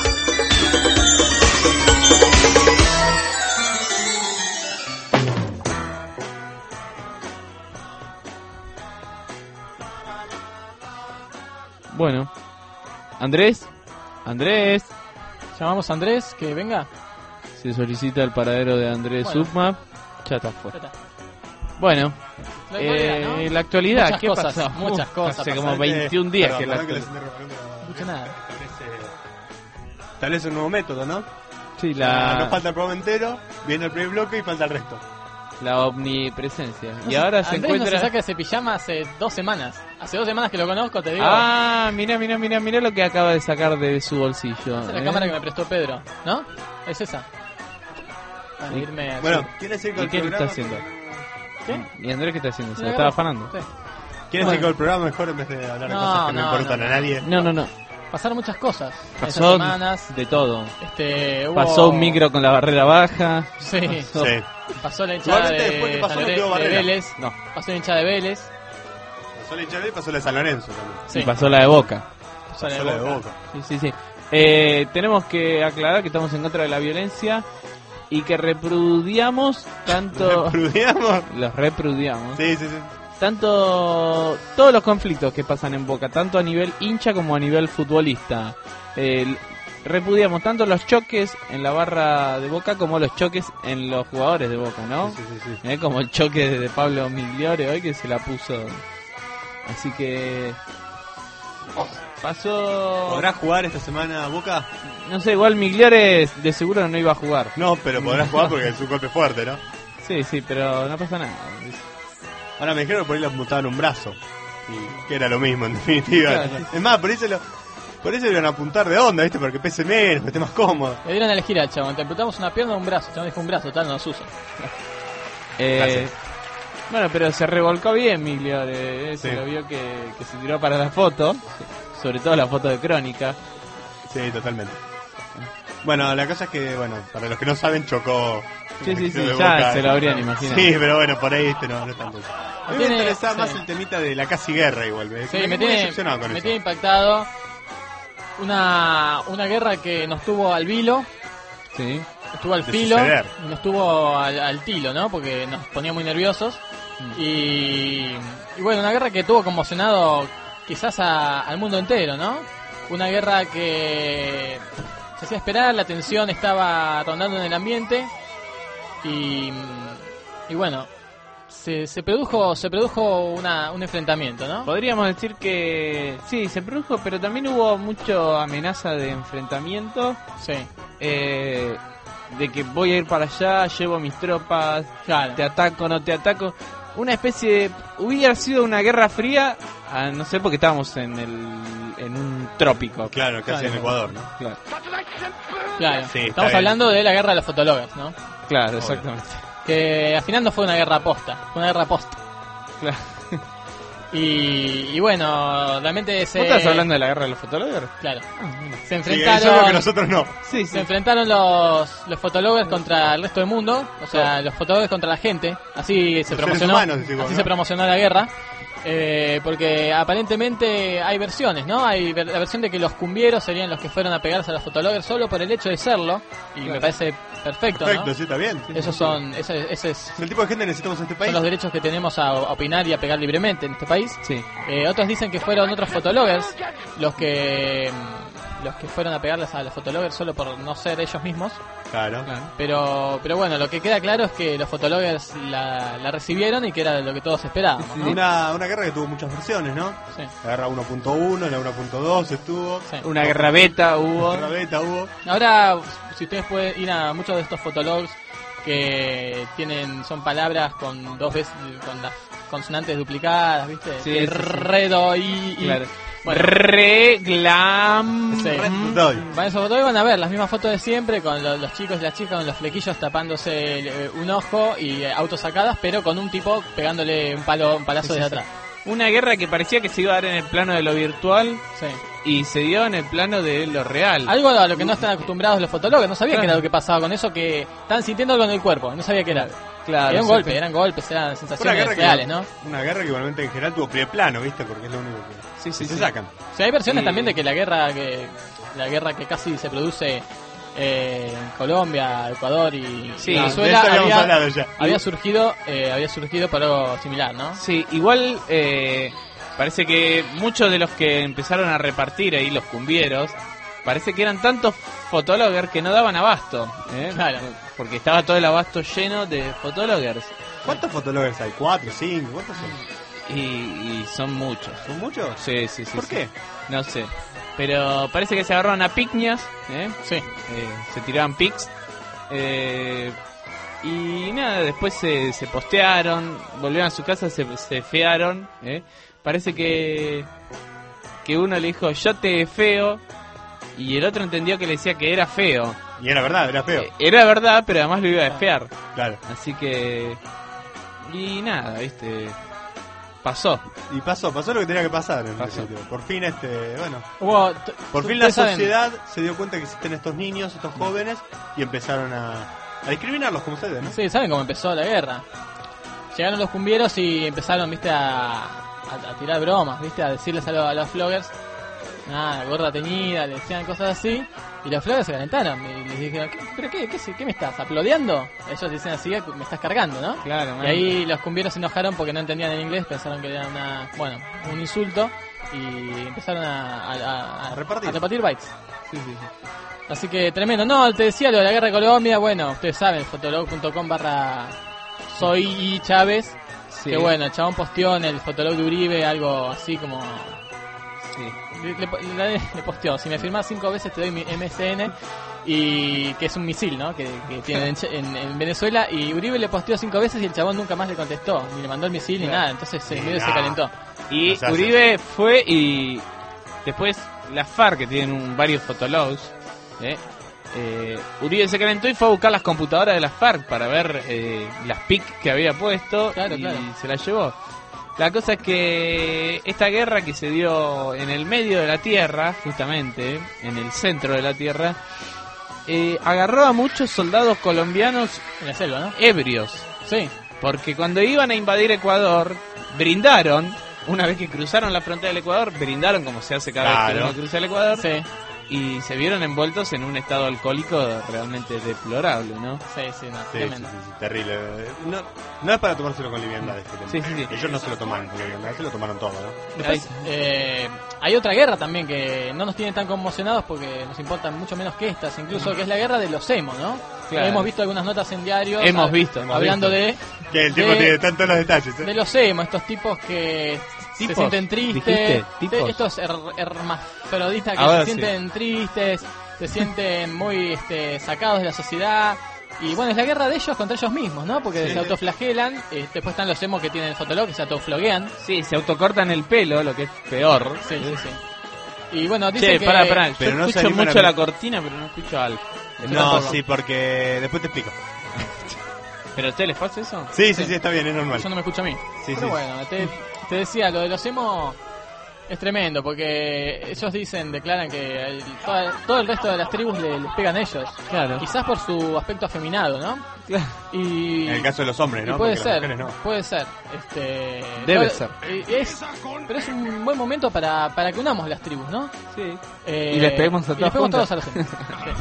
Speaker 5: Bueno, Andrés, Andrés.
Speaker 8: Llamamos a Andrés, que venga.
Speaker 5: Se solicita el paradero de Andrés
Speaker 8: Bueno.
Speaker 5: Submap. Ya está fuera.
Speaker 8: Ya está.
Speaker 5: Bueno,
Speaker 8: La
Speaker 5: eh,
Speaker 8: actualidad, ¿no?
Speaker 5: la actualidad,
Speaker 8: Muchas
Speaker 5: ¿qué
Speaker 8: cosas,
Speaker 5: pasó?
Speaker 8: muchas
Speaker 5: Uf,
Speaker 8: cosas
Speaker 5: Hace como
Speaker 8: pasaron.
Speaker 5: veintiún días
Speaker 6: Perdón,
Speaker 5: que la
Speaker 6: perdón que les
Speaker 5: actualidad.
Speaker 6: interrumpa, perdón,
Speaker 8: No escucho nada.
Speaker 6: Establece, establece un nuevo método, ¿no?
Speaker 5: Sí,
Speaker 6: Ah,
Speaker 5: la,
Speaker 6: nos falta el programa entero, viene el primer bloque y falta el resto.
Speaker 5: la omnipresencia. Y ahora se
Speaker 8: Andrés
Speaker 5: encuentra...
Speaker 8: no se saca ese pijama hace dos semanas. Hace dos semanas que lo conozco, te digo.
Speaker 5: Ah, mira, mira, mira, mira lo que acaba de sacar de su bolsillo.
Speaker 8: Esa es la
Speaker 5: ¿eh?
Speaker 8: cámara que me prestó Pedro, ¿no? Es esa. Para
Speaker 5: Sí.
Speaker 8: irme así.
Speaker 6: Bueno, ¿quieres ir con
Speaker 5: ¿Y
Speaker 6: el
Speaker 5: qué le
Speaker 6: programa?
Speaker 5: está haciendo?
Speaker 8: ¿Qué?
Speaker 5: ¿Y Andrés qué está haciendo? ¿Se
Speaker 8: Una
Speaker 5: lo estaba
Speaker 8: garra-
Speaker 5: afanando?
Speaker 8: Sí.
Speaker 6: ¿Quieres
Speaker 8: Bueno.
Speaker 6: ir con el programa mejor en vez de hablar de
Speaker 8: No,
Speaker 6: cosas que no,
Speaker 8: no,
Speaker 6: importan
Speaker 8: no,
Speaker 6: a
Speaker 8: no.
Speaker 6: nadie?
Speaker 5: No, no, no.
Speaker 8: Pasaron muchas cosas. Esas
Speaker 5: Pasó
Speaker 8: semanas.
Speaker 5: de todo.
Speaker 8: Este, hubo-
Speaker 5: Pasó un micro con la barrera baja.
Speaker 8: Sí.
Speaker 5: Pasó-
Speaker 6: Sí.
Speaker 8: Pasó la hinchada
Speaker 6: Igualmente,
Speaker 8: de,
Speaker 6: después que pasó,
Speaker 8: San
Speaker 6: no
Speaker 8: Lore-
Speaker 6: quedó
Speaker 8: de
Speaker 6: barrera.
Speaker 8: Vélez.
Speaker 5: No.
Speaker 8: Pasó la hinchada de Vélez.
Speaker 6: Pasó la hinchada y pasó la de San Lorenzo también.
Speaker 8: Sí.
Speaker 5: Y pasó la de Boca.
Speaker 8: Pasó la
Speaker 6: Pasó
Speaker 8: de
Speaker 6: la de
Speaker 8: Boca.
Speaker 6: Boca.
Speaker 5: Sí, sí, sí. Eh, tenemos que aclarar que estamos en contra de la violencia y que repudiamos tanto...
Speaker 6: ¿Prudiamos?
Speaker 5: los repudiamos.
Speaker 6: Sí, sí, sí.
Speaker 5: Tanto todos los conflictos que pasan en Boca, tanto a nivel hincha como a nivel futbolista. Eh, repudiamos tanto los choques en la barra de Boca como los choques en los jugadores de Boca, ¿no?
Speaker 6: Sí, sí, sí, sí.
Speaker 5: Eh, como el choque de Pablo Migliore hoy que se la puso. Así que pasó.
Speaker 6: ¿Podrás jugar esta semana a Boca?
Speaker 5: No sé, igual Migliore de seguro no iba a jugar.
Speaker 6: No, pero podrás jugar porque es un golpe fuerte, ¿no?
Speaker 5: Sí, sí, pero no pasa nada.
Speaker 6: Ahora me dijeron que por ahí le apuntaban un brazo. Y que era lo mismo, en definitiva.
Speaker 5: Claro, sí.
Speaker 6: Es más, por eso lo, por eso le iban a apuntar de onda, ¿viste? Porque pese menos, que esté más cómodo.
Speaker 8: Le dieron a elegir al chabón. Te amputamos una pierna o un brazo. El chabón dijo un brazo, tal, no los uso.
Speaker 5: Eh,
Speaker 6: Gracias.
Speaker 5: bueno, pero se revolcó bien Migliore, eh, se
Speaker 6: Sí.
Speaker 5: lo vio que, que se tiró para la foto, sobre todo la foto de Crónica.
Speaker 6: Sí, totalmente. Bueno, la cosa es que, bueno, para los que no saben, chocó.
Speaker 5: Sí, sí, sí,
Speaker 6: de
Speaker 5: ya
Speaker 6: Boca.
Speaker 5: se lo habrían imaginado.
Speaker 6: Sí, pero bueno, por ahí este no, no es tan dulce. A mí me
Speaker 8: Tiene-
Speaker 6: interesa
Speaker 8: sí.
Speaker 6: más el temita de la casi guerra igual, ¿ves?
Speaker 8: Sí,
Speaker 6: Me
Speaker 8: me
Speaker 6: quedé muy
Speaker 8: tiene,
Speaker 6: decepcionado con
Speaker 8: me
Speaker 6: eso.
Speaker 8: tiene impactado. Una, una guerra que nos tuvo al vilo,
Speaker 5: Sí.
Speaker 8: estuvo al
Speaker 6: De
Speaker 8: filo,
Speaker 6: suceder.
Speaker 8: y nos tuvo al, al tilo, ¿no? Porque nos ponía muy nerviosos.
Speaker 5: Mm.
Speaker 8: Y, y bueno, una guerra que tuvo conmocionado quizás a- al mundo entero, ¿no? Una guerra que se hacía esperar, la tensión estaba rondando en el ambiente. Y, y bueno, se, se produjo se produjo una, un enfrentamiento, ¿no?
Speaker 5: Podríamos decir que sí, se produjo, pero también hubo mucha amenaza de enfrentamiento,
Speaker 8: Sí,
Speaker 5: eh, de que voy a ir para allá, llevo mis tropas,
Speaker 8: claro.
Speaker 5: te ataco, no te ataco. Una especie de... Hubiera sido una guerra fría, ah, no sé, porque estábamos en el en un trópico.
Speaker 6: Claro, casi
Speaker 8: Claro.
Speaker 6: en Ecuador, ¿no?
Speaker 5: Claro,
Speaker 8: Claro,
Speaker 6: Sí, está
Speaker 8: estamos
Speaker 6: bien.
Speaker 8: hablando de la guerra de los fotólogos, ¿no?
Speaker 5: claro, exactamente.
Speaker 8: Que al final no fue una guerra posta, fue una guerra posta.
Speaker 5: Claro.
Speaker 8: Y, y bueno, realmente se...
Speaker 5: ¿Vos estás hablando de la guerra de los fotólogos?
Speaker 8: Claro. Se
Speaker 6: Sí,
Speaker 8: enfrentaron,
Speaker 6: eso es lo que nosotros no.
Speaker 5: Sí,
Speaker 8: se enfrentaron los, los fotólogos contra el resto del mundo, o sea, los fotólogos contra la gente. Así se
Speaker 6: Los seres
Speaker 8: promocionó,
Speaker 6: humanos, decís vos,
Speaker 8: así
Speaker 6: ¿no?
Speaker 8: se promocionó la guerra. Eh, porque aparentemente hay versiones, ¿no? Hay ver- la versión de que los cumbieros serían los que fueron a pegarse a los fotólogos solo por el hecho de serlo, y me parece perfecto,
Speaker 6: Perfecto,
Speaker 8: ¿no?
Speaker 6: sí, está bien. Sí,
Speaker 8: Esos
Speaker 6: sí,
Speaker 8: son, ese, ese es,
Speaker 6: sí. Es el tipo de gente que necesitamos en este país.
Speaker 8: son los derechos que tenemos a, a opinar y a pegar libremente en este país.
Speaker 5: Sí.
Speaker 8: Eh, otros dicen que fueron otros fotólogos los que mm, los que fueron a pegarles a los fotólogos solo por no ser ellos mismos.
Speaker 6: Claro.
Speaker 8: Pero pero bueno, lo que queda claro es que los fotólogos la, la recibieron y que era lo que todos esperábamos, ¿no?
Speaker 6: Una, una guerra que tuvo muchas versiones, ¿no?
Speaker 8: Sí,
Speaker 6: La guerra uno punto uno, la uno punto dos estuvo.
Speaker 8: sí.
Speaker 5: Una guerra beta hubo.
Speaker 6: La beta hubo.
Speaker 8: Ahora, si ustedes pueden ir a muchos de estos fotólogos que tienen son palabras con dos veces con las consonantes duplicadas, ¿viste?
Speaker 5: Sí,
Speaker 8: El
Speaker 5: sí, sí.
Speaker 8: redo y, y-
Speaker 5: Claro.
Speaker 8: bueno.
Speaker 5: Reglam.
Speaker 8: Sí.
Speaker 6: Doy.
Speaker 8: Van a esos fotólogos van a ver las mismas fotos de siempre, con lo- los chicos y las chicas con los flequillos tapándose eh, un ojo y eh, autos sacadas, pero con un tipo pegándole un palo, un palazo
Speaker 5: Sí, sí,
Speaker 8: desde
Speaker 5: sí.
Speaker 8: atrás.
Speaker 5: Una guerra que parecía que se iba a dar en el plano de lo virtual
Speaker 8: Sí.
Speaker 5: y se dio en el plano de lo real.
Speaker 8: Algo a lo que no están acostumbrados los fotólogos, no sabía
Speaker 5: Claro.
Speaker 8: que era lo que pasaba con eso, que estaban sintiendo algo en el cuerpo, no sabía qué era.
Speaker 5: Claro,
Speaker 8: Era un
Speaker 5: exacto.
Speaker 8: golpe, eran golpes, eran
Speaker 6: Una
Speaker 8: sensaciones
Speaker 6: guerra,
Speaker 8: reales,
Speaker 6: que,
Speaker 8: ¿no?
Speaker 6: una guerra que igualmente en general tuvo primer plano, ¿viste? Porque es lo único que,
Speaker 5: Sí, sí,
Speaker 6: que se
Speaker 5: sí.
Speaker 6: sacan.
Speaker 8: O sea, hay versiones
Speaker 5: Y-
Speaker 8: también de que la guerra que la guerra que casi se produce eh, en Colombia, Ecuador y
Speaker 5: Sí,
Speaker 6: No, de
Speaker 8: Venezuela
Speaker 6: esto habíamos
Speaker 8: había,
Speaker 6: hablado ya.
Speaker 8: había surgido eh, había surgido por algo similar, ¿no?
Speaker 5: Sí, igual eh, parece que muchos de los que empezaron a repartir ahí los cumbieros parece que eran tantos fotologgers que no daban abasto, ¿eh?
Speaker 8: Claro.
Speaker 5: Porque estaba todo el abasto lleno de fotologgers.
Speaker 6: ¿Cuántos fotologgers hay? ¿Cuatro, cinco? ¿Cuántos son?
Speaker 5: Y, y son muchos.
Speaker 6: ¿Son muchos?
Speaker 5: Sí, sí, sí.
Speaker 6: ¿Por
Speaker 5: sí.
Speaker 6: qué?
Speaker 5: No sé. Pero parece que se agarraron a piñas, ¿eh?
Speaker 8: Sí.
Speaker 5: Eh, se tiraban pics. Eh, y nada, después se, se postearon, volvieron a su casa, se, se fearon. ¿eh? Parece que, que uno le dijo yo te feo y el otro entendió que le decía que era feo.
Speaker 6: Y era verdad, era feo.
Speaker 5: Eh, era verdad, pero además lo iba a desfear.
Speaker 6: Claro.
Speaker 5: Así que... Y nada, viste... Pasó.
Speaker 6: Y pasó, pasó lo que tenía que pasar en
Speaker 5: Pasó.
Speaker 6: principio. Por fin este, bueno,
Speaker 8: Hubo, t-
Speaker 6: por fin la
Speaker 8: ustedes saben-
Speaker 6: sociedad se dio cuenta que existen estos niños, estos jóvenes, y empezaron a, a discriminarlos como ustedes, ¿no?
Speaker 8: Sí, ¿saben cómo empezó la guerra? Llegaron los cumbieros y empezaron, viste, a, a, a tirar bromas, viste, a decirles a, lo- a los vloggers, nada, gorda teñida, le decían cosas así, y los vloggers se calentaron y les dijeron, ¿qué, ¿pero qué, qué, se- qué me estás aplodeando? Ellos dicen así, me estás cargando, ¿no?
Speaker 5: Claro,
Speaker 8: Y
Speaker 5: man.
Speaker 8: ahí los cumbieros se enojaron porque no entendían el inglés, pensaron que era una, bueno, un insulto, y empezaron a, a, a-
Speaker 6: A repartir.
Speaker 8: a repartir bytes.
Speaker 5: Sí, sí, sí.
Speaker 8: Así que tremendo. No, te decía lo de la guerra de Colombia. Bueno, ustedes saben, fotolog punto com barra soy y Chávez.
Speaker 5: Sí.
Speaker 8: Que bueno, el chabón posteó en el fotolog de Uribe algo así como...
Speaker 5: Sí.
Speaker 8: Le, le- le- le posteó, si me firmás cinco veces te doy mi M S N. Y que es un misil, ¿no? Que, que tienen en, Ch- en- en Venezuela. Y Uribe le posteó cinco veces y el chabón nunca más le contestó. Ni le mandó el misil ni
Speaker 5: Claro.
Speaker 8: nada. Entonces el
Speaker 6: Ni
Speaker 8: medio se
Speaker 6: nada.
Speaker 8: calentó.
Speaker 5: Y
Speaker 6: O sea,
Speaker 5: Uribe fue y después la FARC, que tienen un, varios fotologs, ¿eh? Eh, Uribe se calentó y fue a buscar las computadoras de la FARC para ver eh, las pic que había puesto.
Speaker 8: Claro,
Speaker 5: y
Speaker 8: claro.
Speaker 5: se las llevó. La cosa es que esta guerra que se dio en el medio de la tierra, justamente en el centro de la tierra, eh, agarró a muchos soldados colombianos
Speaker 8: En la selva, ¿no?
Speaker 5: ebrios.
Speaker 8: Sí.
Speaker 5: Porque cuando iban a invadir Ecuador, brindaron, una vez que cruzaron la frontera del Ecuador, brindaron como se hace cada vez
Speaker 6: Claro.
Speaker 5: que uno cruza el Ecuador,
Speaker 8: Sí,
Speaker 5: y se vieron envueltos en un estado alcohólico realmente deplorable, ¿no?
Speaker 8: sí, sí, no,
Speaker 6: Sí, sí,
Speaker 8: tremendo.
Speaker 6: sí, sí, terrible. No, no es para tomárselo con liviandad este tema.
Speaker 5: Sí, sí, sí.
Speaker 6: Ellos no se lo tomaron con liviandad, se lo tomaron todo, ¿no?
Speaker 8: Después, eh, hay otra guerra también que no nos tiene tan conmocionados porque nos importan mucho menos que estas, incluso que es la guerra de los emos, ¿no?
Speaker 5: Claro.
Speaker 8: Hemos visto algunas notas en diarios.
Speaker 5: Hemos
Speaker 8: hab-
Speaker 5: visto, hemos
Speaker 8: hablando
Speaker 6: Que el tipo
Speaker 8: De-
Speaker 6: tiene tantos los detalles,
Speaker 8: de
Speaker 6: ¿eh?
Speaker 8: de los emos, estos tipos que
Speaker 5: ¿Tipos?
Speaker 8: se sienten tristes,
Speaker 5: ¿Dijiste? ¿Tipos?
Speaker 8: de- estos her- hermafroditas que
Speaker 5: Ahora
Speaker 8: se
Speaker 5: sí.
Speaker 8: sienten tristes, se sienten muy este, sacados de la sociedad. Y bueno, es la guerra de ellos contra ellos mismos, ¿no? Porque
Speaker 6: Sí.
Speaker 8: se autoflagelan. eh, después están los emos que tienen el fotolog que se autofloguean.
Speaker 5: Sí, se autocortan el pelo, lo que es peor.
Speaker 8: Sí, sí, sí. Y bueno, dicen
Speaker 5: Che,
Speaker 8: que...
Speaker 5: pará, pará, yo
Speaker 6: Pero no se
Speaker 5: escucho
Speaker 6: animan
Speaker 5: mucho
Speaker 6: a-
Speaker 5: la cortina, pero no escucho algo.
Speaker 6: No, sí, porque después te explico.
Speaker 5: ¿Pero a ustedes les pasa eso?
Speaker 6: Sí, sí, sí, está bien, es normal.
Speaker 8: Eso no me escucha a mí.
Speaker 6: Sí,
Speaker 8: Pero
Speaker 6: sí.
Speaker 8: bueno, te, te decía, lo de los emo es tremendo, porque ellos dicen, declaran que el- toda- todo el resto de las tribus le- les pegan a ellos.
Speaker 5: Claro.
Speaker 8: Quizás por su aspecto afeminado, ¿no? Y,
Speaker 6: En el caso de los hombres,
Speaker 8: y
Speaker 6: ¿no?
Speaker 8: puede
Speaker 6: Porque las
Speaker 8: ser,
Speaker 6: mujeres no.
Speaker 8: puede ser. Este,
Speaker 5: Debe
Speaker 8: todo-
Speaker 5: ser.
Speaker 8: eh, Es, pero es un buen momento para, para que unamos las tribus, ¿no?
Speaker 5: Sí.
Speaker 8: Eh,
Speaker 5: Y les peguemos a
Speaker 8: y
Speaker 5: todas
Speaker 8: les peguemos
Speaker 5: juntas.
Speaker 8: todos a los emos. Sí,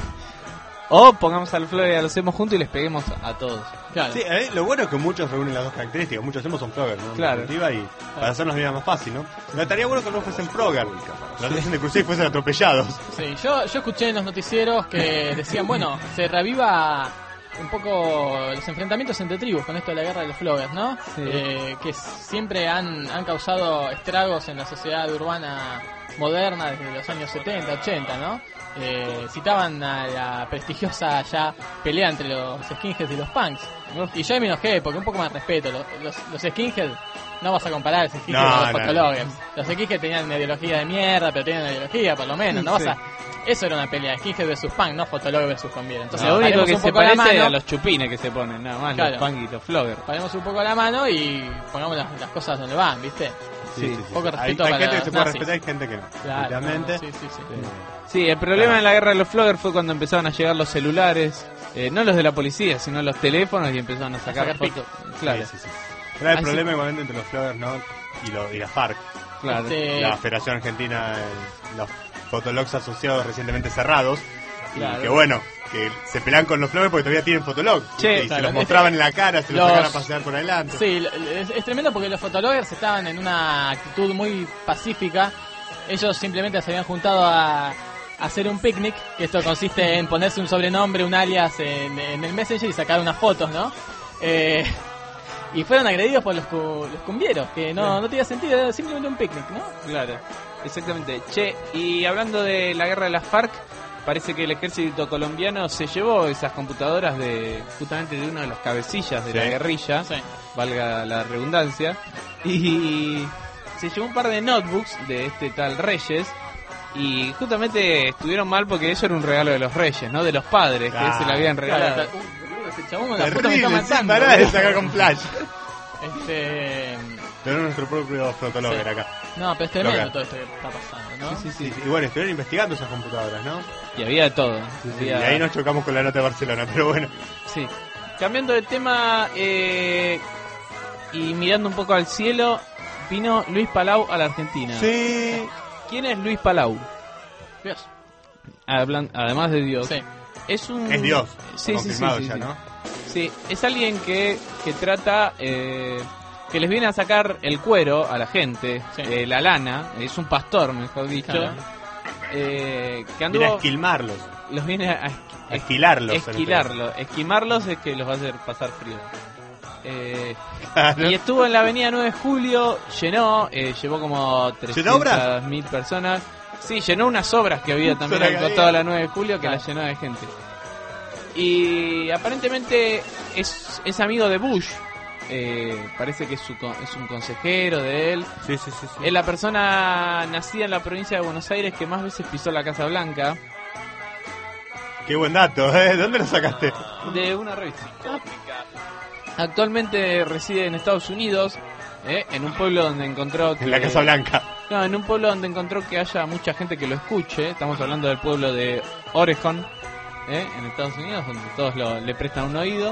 Speaker 5: O pongamos al Flor y a los hemos juntos y les peguemos a todos.
Speaker 8: claro.
Speaker 6: Sí, eh, lo bueno es que muchos reúnen las dos características. Muchos hacemos son floggers, ¿no? En
Speaker 5: Claro.
Speaker 6: definitiva, y para hacernos la vida más fácil, ¿no? Me estaría bueno que no fuesen floggers. Los hacen de crucero y fuesen atropellados.
Speaker 8: Sí, yo, yo escuché en los noticieros que decían, bueno, se reaviva un poco los enfrentamientos entre tribus con esto de la guerra de los floggers, ¿no?
Speaker 5: Sí.
Speaker 8: Eh, que siempre han, han causado estragos en la sociedad urbana moderna desde los años setenta, ochenta, ¿no? Eh, citaban a la prestigiosa ya pelea entre los skinheads y los punks. Y yo ahí me enojé, porque un poco más respeto. Los, los, los skinheads, no vas a comparar los skinheads
Speaker 6: No,
Speaker 8: con los
Speaker 6: no,
Speaker 8: fotologgers. Los skinheads tenían una ideología de mierda, pero tenían una ideología, por lo menos. No vas
Speaker 5: Sí.
Speaker 8: a... Eso era una pelea, skinhead versus punk, no fotolog versus conviene. Entonces,
Speaker 5: lo único
Speaker 8: paremos
Speaker 5: que
Speaker 8: un
Speaker 5: se
Speaker 8: poco la
Speaker 5: parece
Speaker 8: mano,
Speaker 5: a los chupines que se ponen, nada más,
Speaker 8: Claro.
Speaker 5: los punk y los floggers.
Speaker 8: paremos un poco la mano y pongamos las, las cosas donde van, ¿viste?
Speaker 6: Sí, sí, sí.
Speaker 8: Poco
Speaker 6: Hay,
Speaker 8: respeto
Speaker 6: hay
Speaker 8: para
Speaker 6: gente que
Speaker 8: los
Speaker 6: se puede
Speaker 8: nazis.
Speaker 6: respetar y gente que no.
Speaker 8: Claro,
Speaker 6: Obviamente.
Speaker 8: no, sí, sí, sí.
Speaker 6: Eh,
Speaker 5: Sí, el problema en la guerra de los floggers fue cuando empezaron a llegar los celulares, eh, no los de la policía, sino los teléfonos y empezaron a sacar,
Speaker 8: sacar
Speaker 5: fotos. Claro,
Speaker 6: Sí, sí, sí. Era el
Speaker 5: Así-
Speaker 6: problema igualmente entre los floggers, ¿no? Y, lo, y la FARC.
Speaker 5: claro.
Speaker 8: Este,
Speaker 6: La Federación Argentina, eh, los fotologs asociados recientemente cerrados.
Speaker 5: Claro.
Speaker 6: Y que bueno, que se pelean con los floggers porque todavía tienen fotolog.
Speaker 5: Che,
Speaker 6: ¿viste? y
Speaker 8: claro,
Speaker 6: se los
Speaker 8: este-
Speaker 6: mostraban en la cara, se los,
Speaker 8: los-
Speaker 6: sacaban a pasear por adelante.
Speaker 8: Sí, es, es tremendo porque los fotologgers estaban en una actitud muy pacífica. Ellos simplemente se habían juntado a, hacer un picnic, que esto consiste en ponerse un sobrenombre, un alias en, en el Messenger y sacar unas fotos, ¿no? Eh, y fueron agredidos por los, cu- los cumbieros, que no, no tenía sentido, era simplemente un picnic, ¿no?
Speaker 2: Claro, exactamente. Che, y hablando de la guerra de las FARC, parece que el ejército colombiano se llevó esas computadoras de justamente de uno de los cabecillas de
Speaker 6: Sí.
Speaker 2: la guerrilla,
Speaker 8: Sí.
Speaker 2: valga la redundancia, y se llevó un par de notebooks de este tal Reyes, y justamente estuvieron mal porque eso era un regalo de los Reyes, ¿no? De los padres,
Speaker 6: Ah,
Speaker 2: que se le habían regalado.
Speaker 8: Claro, uh, boludo, ese chabón con la puta me
Speaker 6: Terrible,
Speaker 8: está
Speaker 6: sí,
Speaker 8: matando.
Speaker 6: pará de
Speaker 8: boludo.
Speaker 6: sacar con flash.
Speaker 8: Este...
Speaker 6: Tenemos nuestro propio fotologger
Speaker 8: Sí.
Speaker 6: acá.
Speaker 8: No, pero es tremendo
Speaker 6: Loca.
Speaker 8: todo esto que está pasando, ¿no?
Speaker 2: Sí, sí, sí.
Speaker 6: Y bueno, estuvieron investigando esas computadoras, ¿no?
Speaker 2: Y había de todo.
Speaker 6: Y
Speaker 2: Había-
Speaker 6: ahí nos chocamos con la nota de Barcelona, pero bueno.
Speaker 2: Sí. Cambiando de tema eh, y mirando un poco al cielo, vino Luis Palau a la Argentina.
Speaker 6: Sí.
Speaker 2: ¿Quién es Luis Palau?
Speaker 8: Dios.
Speaker 2: Hablan- además de Dios.
Speaker 8: Sí.
Speaker 2: Es un...
Speaker 6: Es Dios.
Speaker 2: Sí, sí, sí,
Speaker 6: confirmado
Speaker 2: sí,
Speaker 6: ya,
Speaker 2: sí.
Speaker 6: ¿no?
Speaker 2: Sí, es alguien que, que trata... Eh, que les viene a sacar el cuero a la gente,
Speaker 8: Sí.
Speaker 2: eh, la lana, es un pastor, mejor dicho,
Speaker 8: Claro.
Speaker 2: eh, que
Speaker 6: Viene a
Speaker 2: anduvo...
Speaker 6: esquilmarlos.
Speaker 2: Los viene a,
Speaker 6: A esquilarlos.
Speaker 2: esquilarlos. Esquimarlos es que los va a hacer pasar frío. Eh,
Speaker 6: Claro.
Speaker 2: y estuvo en la avenida nueve de julio, llenó, eh, llevó como
Speaker 6: ¿Llenó obras?
Speaker 2: trescientas mil personas. Sí, llenó unas obras que había también
Speaker 6: Zona
Speaker 2: al
Speaker 6: que
Speaker 2: costado de
Speaker 6: había.
Speaker 2: la nueve de julio que
Speaker 8: Claro.
Speaker 2: la llenó de gente. Y aparentemente es, es amigo de Bush. Eh, parece que es, su, con- es un consejero de él.
Speaker 6: Sí, sí, sí. sí.
Speaker 2: Es la persona nacida en la provincia de Buenos Aires que más veces pisó la Casa Blanca.
Speaker 6: Qué buen dato, ¿eh? ¿Dónde lo sacaste?
Speaker 2: De una revista. Actualmente reside en Estados Unidos, ¿eh? En un pueblo donde encontró que...
Speaker 6: En la Casa Blanca.
Speaker 2: No, en un pueblo donde encontró que haya mucha gente que lo escuche. Estamos hablando del pueblo de Oregon, ¿eh? En Estados Unidos, donde todos lo- le prestan un oído.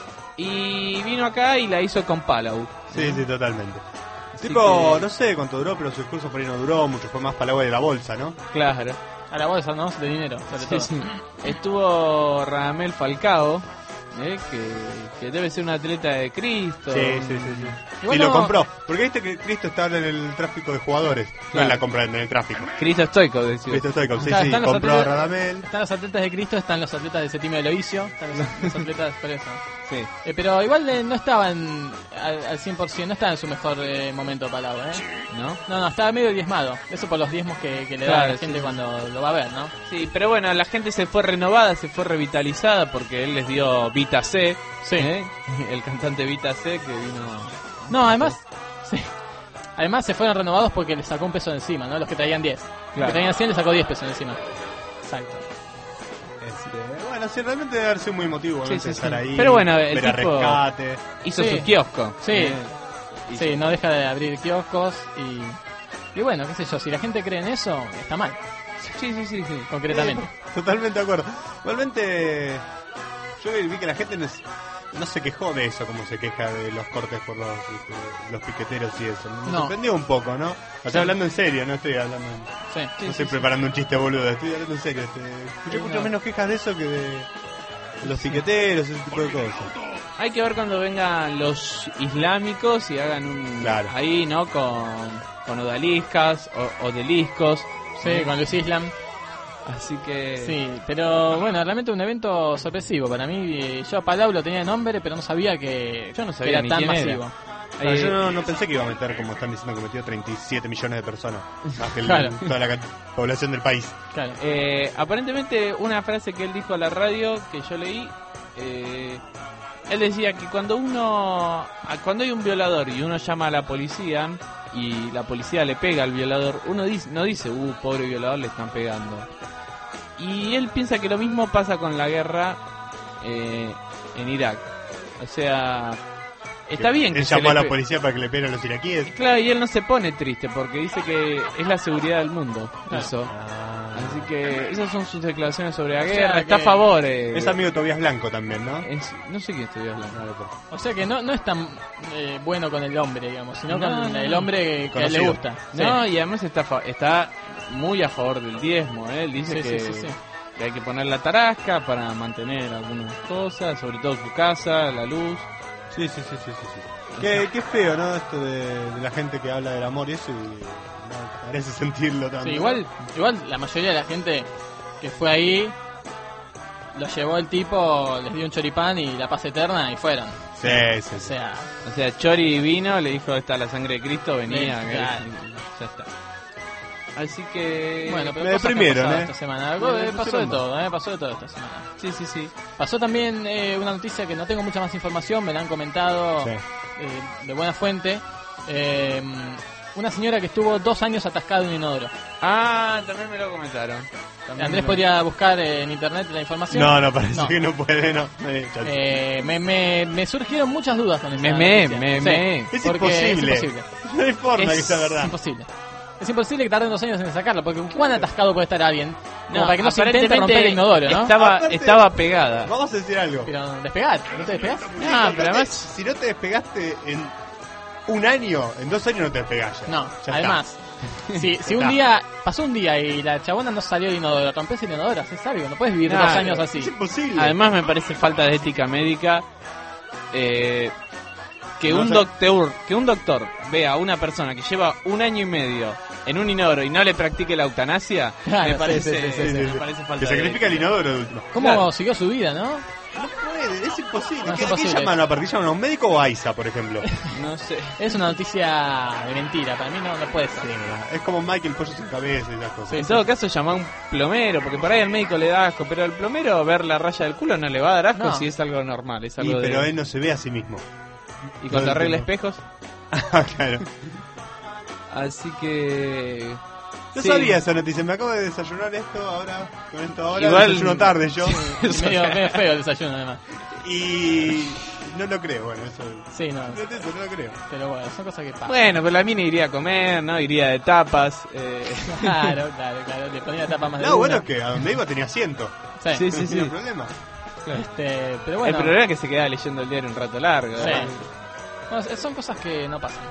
Speaker 2: Y vino acá y la hizo con Palau.
Speaker 6: Sí, sí, totalmente.
Speaker 2: Así
Speaker 6: Tipo,
Speaker 2: que-
Speaker 6: no sé cuánto duró, pero su discurso por ahí no duró mucho. Fue más para de la bolsa, ¿no?
Speaker 2: Claro.
Speaker 8: A la bolsa, ¿no? De dinero, sobre
Speaker 2: Sí,
Speaker 8: todo.
Speaker 2: sí. Estuvo Radamel Falcao, ¿eh? que, que debe ser un atleta de Cristo.
Speaker 6: Sí, sí, sí. sí.
Speaker 8: Y
Speaker 6: Y,
Speaker 8: bueno-
Speaker 6: lo compró. Porque viste que Cristo está en el tráfico de jugadores. No
Speaker 2: Claro.
Speaker 6: en la compra, en el tráfico.
Speaker 2: Cristo Stoico, decía.
Speaker 6: Cristo Stoichkov, sí,
Speaker 8: Claro,
Speaker 6: sí.
Speaker 8: están los
Speaker 6: Compró a
Speaker 8: atletas-
Speaker 6: Radamel.
Speaker 8: Están los atletas de Cristo, están los atletas de Septimio de Lovicio, están los, los atletas por eso.
Speaker 2: Sí.
Speaker 8: Eh, pero igual eh, no estaban al, al cien por ciento, no estaba en su mejor eh, momento Palau, ¿eh?
Speaker 2: ¿No?
Speaker 8: No, no, estaba medio diezmado. Eso por los diezmos que, que le da a
Speaker 2: Claro,
Speaker 8: la gente
Speaker 2: sí, sí.
Speaker 8: cuando lo va a ver, ¿no?
Speaker 2: Sí, pero bueno, la gente se fue renovada, se fue revitalizada porque él les dio Vita C,
Speaker 8: Sí.
Speaker 2: ¿eh? El cantante Vita C que vino...
Speaker 8: No, además, sí. Además se fueron renovados porque le sacó un peso de encima, ¿no? Los que traían diez. Los
Speaker 2: Claro.
Speaker 8: que traían cien le sacó diez pesos de encima. Exacto.
Speaker 6: Este, bueno, sí, realmente debe haber sido muy emotivo, ¿no?
Speaker 2: Sí, sí,
Speaker 6: estar
Speaker 2: sí.
Speaker 6: ahí.
Speaker 2: Pero bueno, el
Speaker 6: ver a
Speaker 2: tipo-
Speaker 6: rescate.
Speaker 2: Hizo
Speaker 8: Sí.
Speaker 2: su kiosco.
Speaker 8: Sí.
Speaker 2: ¿eh?
Speaker 8: Sí, no deja de abrir kioscos y... Y bueno, qué sé yo, si la gente cree en eso, está mal,
Speaker 2: Sí, sí, sí, sí.
Speaker 8: concretamente.
Speaker 6: Totalmente de acuerdo. Igualmente, yo vi que la gente no, es- no se quejó de eso, como se queja de los cortes por los, este, los piqueteros y eso. Me
Speaker 8: No.
Speaker 6: sorprendió un poco, ¿no? Estoy hablando en serio, no estoy hablando en-
Speaker 8: Sí.
Speaker 6: no estoy preparando un chiste boludo, estoy hablando en serio. Este, escuché
Speaker 8: Sí,
Speaker 6: mucho
Speaker 8: no.
Speaker 6: menos quejas de eso que de, de los piqueteros, ese tipo de cosas.
Speaker 2: Hay que ver cuando vengan los islámicos y hagan un...
Speaker 6: Claro.
Speaker 2: Ahí, ¿no? Con, con odaliscas o odeliscos.
Speaker 8: Sí, con Luis Islam.
Speaker 2: Así que...
Speaker 8: Sí, pero bueno, realmente un evento sorpresivo para mí. eh, Yo a Palau lo tenía de nombre, pero no sabía que,
Speaker 2: Yo no
Speaker 8: que
Speaker 2: sabía
Speaker 8: era
Speaker 2: ni
Speaker 8: tan
Speaker 2: quién era.
Speaker 8: masivo.
Speaker 6: No,
Speaker 2: Eh,
Speaker 6: yo no, no pensé que iba a meter, como están diciendo, que metió treinta y siete millones de personas. Más que el-
Speaker 8: Claro.
Speaker 6: toda la ca- población del país.
Speaker 8: Claro.
Speaker 2: Eh, aparentemente una frase que él dijo a la radio que yo leí, eh, él decía que cuando uno, a- cuando hay un violador y uno llama a la policía y la policía le pega al violador, uno dice, no dice, uh, pobre violador, le están pegando. Y él piensa que lo mismo pasa con la guerra eh, en Irak. O sea, está bien que
Speaker 6: Él
Speaker 2: se
Speaker 6: llamó a
Speaker 2: le
Speaker 6: la
Speaker 2: pe-
Speaker 6: policía para que le peguen a los iraquíes.
Speaker 2: Claro, y él no se pone triste porque dice que es la seguridad del mundo, eso. Así que esas son sus declaraciones sobre la
Speaker 8: O sea
Speaker 2: guerra. Está a
Speaker 8: que-
Speaker 2: favor. eh,
Speaker 6: Es amigo de Tobias Blanco también, ¿no?
Speaker 2: es- no sé quién estudió hablando.
Speaker 8: O sea que no, no es tan eh, bueno con el hombre, digamos, sino
Speaker 2: No,
Speaker 8: con
Speaker 2: no,
Speaker 8: el
Speaker 2: no.
Speaker 8: hombre que a él le
Speaker 6: Conocido.
Speaker 8: gusta. Sí.
Speaker 2: No, y además está, a fa- está muy a favor del diezmo. ¿eh? Él dice
Speaker 8: Sí,
Speaker 2: que,
Speaker 8: sí, sí, sí.
Speaker 2: que hay que poner la tarasca para mantener algunas cosas, sobre todo su casa, la luz.
Speaker 6: Sí, sí, sí, sí, sí. sí. Qué, qué feo, ¿no? Esto de, de la gente que habla del amor y eso y no parece sentirlo tanto.
Speaker 8: Sí, igual, igual la mayoría de la gente que fue ahí lo llevó el tipo, les dio un choripán y la paz eterna y fueron.
Speaker 6: Sí, sí, sí.
Speaker 8: O sea,
Speaker 2: O sea, Chori vino, le dijo está la sangre de Cristo, venía.
Speaker 8: Sí,
Speaker 2: que-
Speaker 8: claro.
Speaker 2: Ya está. Así que...
Speaker 8: bueno, pero
Speaker 6: me
Speaker 8: cosas que han
Speaker 6: deprimieron,
Speaker 8: pasado
Speaker 6: ¿eh?
Speaker 8: esta semana.
Speaker 6: Me
Speaker 8: Algo, eh,
Speaker 6: pusieron
Speaker 8: pasó de
Speaker 6: mal.
Speaker 8: todo, eh, pasó de todo esta semana.
Speaker 2: Sí, sí, sí.
Speaker 8: Pasó también eh, una noticia que no tengo mucha más información, me la han comentado
Speaker 6: Sí.
Speaker 8: eh, de buena fuente. Eh, una señora que estuvo dos años atascada en un inodoro.
Speaker 2: Ah, también me lo comentaron. También
Speaker 8: Andrés
Speaker 2: me-
Speaker 8: podría buscar eh, en internet la información.
Speaker 6: No, no, parece
Speaker 8: No.
Speaker 6: que no puede, no. Eh, ya-
Speaker 8: Eh, me, me, me surgieron muchas dudas con esa
Speaker 2: Me, me,
Speaker 8: noticia.
Speaker 2: me,
Speaker 8: Sí,
Speaker 2: me.
Speaker 6: Es
Speaker 8: porque
Speaker 6: imposible.
Speaker 8: Es imposible.
Speaker 6: No hay forma
Speaker 2: Es
Speaker 6: que sea
Speaker 8: Es
Speaker 6: verdad.
Speaker 8: imposible. Es imposible que tarden dos años en sacarlo, porque ¿cuán atascado puede estar alguien? Como
Speaker 2: No,
Speaker 8: para que no se intente
Speaker 2: aparentemente
Speaker 8: romper el inodoro, ¿no?
Speaker 2: Estaba,
Speaker 6: Aparte-
Speaker 2: estaba pegada.
Speaker 6: Vamos a decir algo.
Speaker 8: Pero despegar, ¿no te despegás?
Speaker 2: No, pero además...
Speaker 6: Si no te despegaste en un año, en dos años no te despegás ya.
Speaker 8: No,
Speaker 6: Ya
Speaker 8: además, si, si un
Speaker 6: Está.
Speaker 8: día, pasó un día y la chabona no salió del inodoro, rompes el inodoro, haces algo, no puedes vivir
Speaker 2: Claro.
Speaker 8: dos años así.
Speaker 6: Es imposible.
Speaker 2: Además me parece falta de ética médica eh, que
Speaker 6: No
Speaker 2: un
Speaker 6: sé.
Speaker 2: doctor que un doctor vea a una persona que lleva un año y medio en un inodoro y no le practique la eutanasia.
Speaker 8: Claro,
Speaker 2: me
Speaker 8: sí,
Speaker 2: parece,
Speaker 8: sí, sí, sí,
Speaker 6: sí,
Speaker 2: me
Speaker 6: sí.
Speaker 2: parece falta
Speaker 6: Que
Speaker 2: de
Speaker 6: sacrifica el
Speaker 2: ética.
Speaker 6: inodoro de último.
Speaker 8: ¿Cómo
Speaker 2: Claro.
Speaker 8: siguió su vida, no?
Speaker 6: No puede, es imposible.
Speaker 8: No, es
Speaker 6: ¿Qué,
Speaker 8: imposible.
Speaker 6: ¿Qué llaman a partir? ¿Llaman a un médico o a Isa, por ejemplo?
Speaker 2: No sé.
Speaker 8: Es una noticia de mentira, para mí no, no puede ser.
Speaker 6: Es como Michael Pollo sin cabeza y esas cosas.
Speaker 2: En todo caso llama a un plomero, porque por ahí al médico le da asco, pero al plomero ver la raya del culo no le va a dar asco
Speaker 8: No.
Speaker 2: si es algo normal, es
Speaker 6: Y,
Speaker 2: algo de...
Speaker 6: pero él no se ve a sí mismo.
Speaker 2: Y cuando
Speaker 6: no
Speaker 2: arregla
Speaker 6: entiendo.
Speaker 2: espejos.
Speaker 6: Ah, claro.
Speaker 2: Así que...
Speaker 6: No
Speaker 2: sí.
Speaker 6: sabía esa noticia, me acabo de desayunar esto ahora, con esto ahora,
Speaker 2: Igual-
Speaker 6: desayuno tarde yo.
Speaker 8: medio, medio feo el desayuno, además.
Speaker 6: Y no lo creo, bueno, eso.
Speaker 8: Sí, no,
Speaker 6: No, eso no lo creo.
Speaker 8: pero bueno, son cosas que pasan.
Speaker 2: Bueno, pero la mina iría a comer, ¿no? Iría de tapas. Eh...
Speaker 8: Claro, claro, claro, le ponía tapa más de
Speaker 6: No, bueno,
Speaker 8: una.
Speaker 6: es que a donde iba tenía asiento.
Speaker 8: Sí,
Speaker 2: Sí,
Speaker 6: No
Speaker 2: sí,
Speaker 6: tenía
Speaker 2: sí.
Speaker 6: problema.
Speaker 8: Este, pero
Speaker 2: El
Speaker 8: bueno,
Speaker 2: problema es que se quedaba leyendo el diario un rato largo.
Speaker 8: Sí.
Speaker 2: ¿eh?
Speaker 8: no, son cosas que no pasan.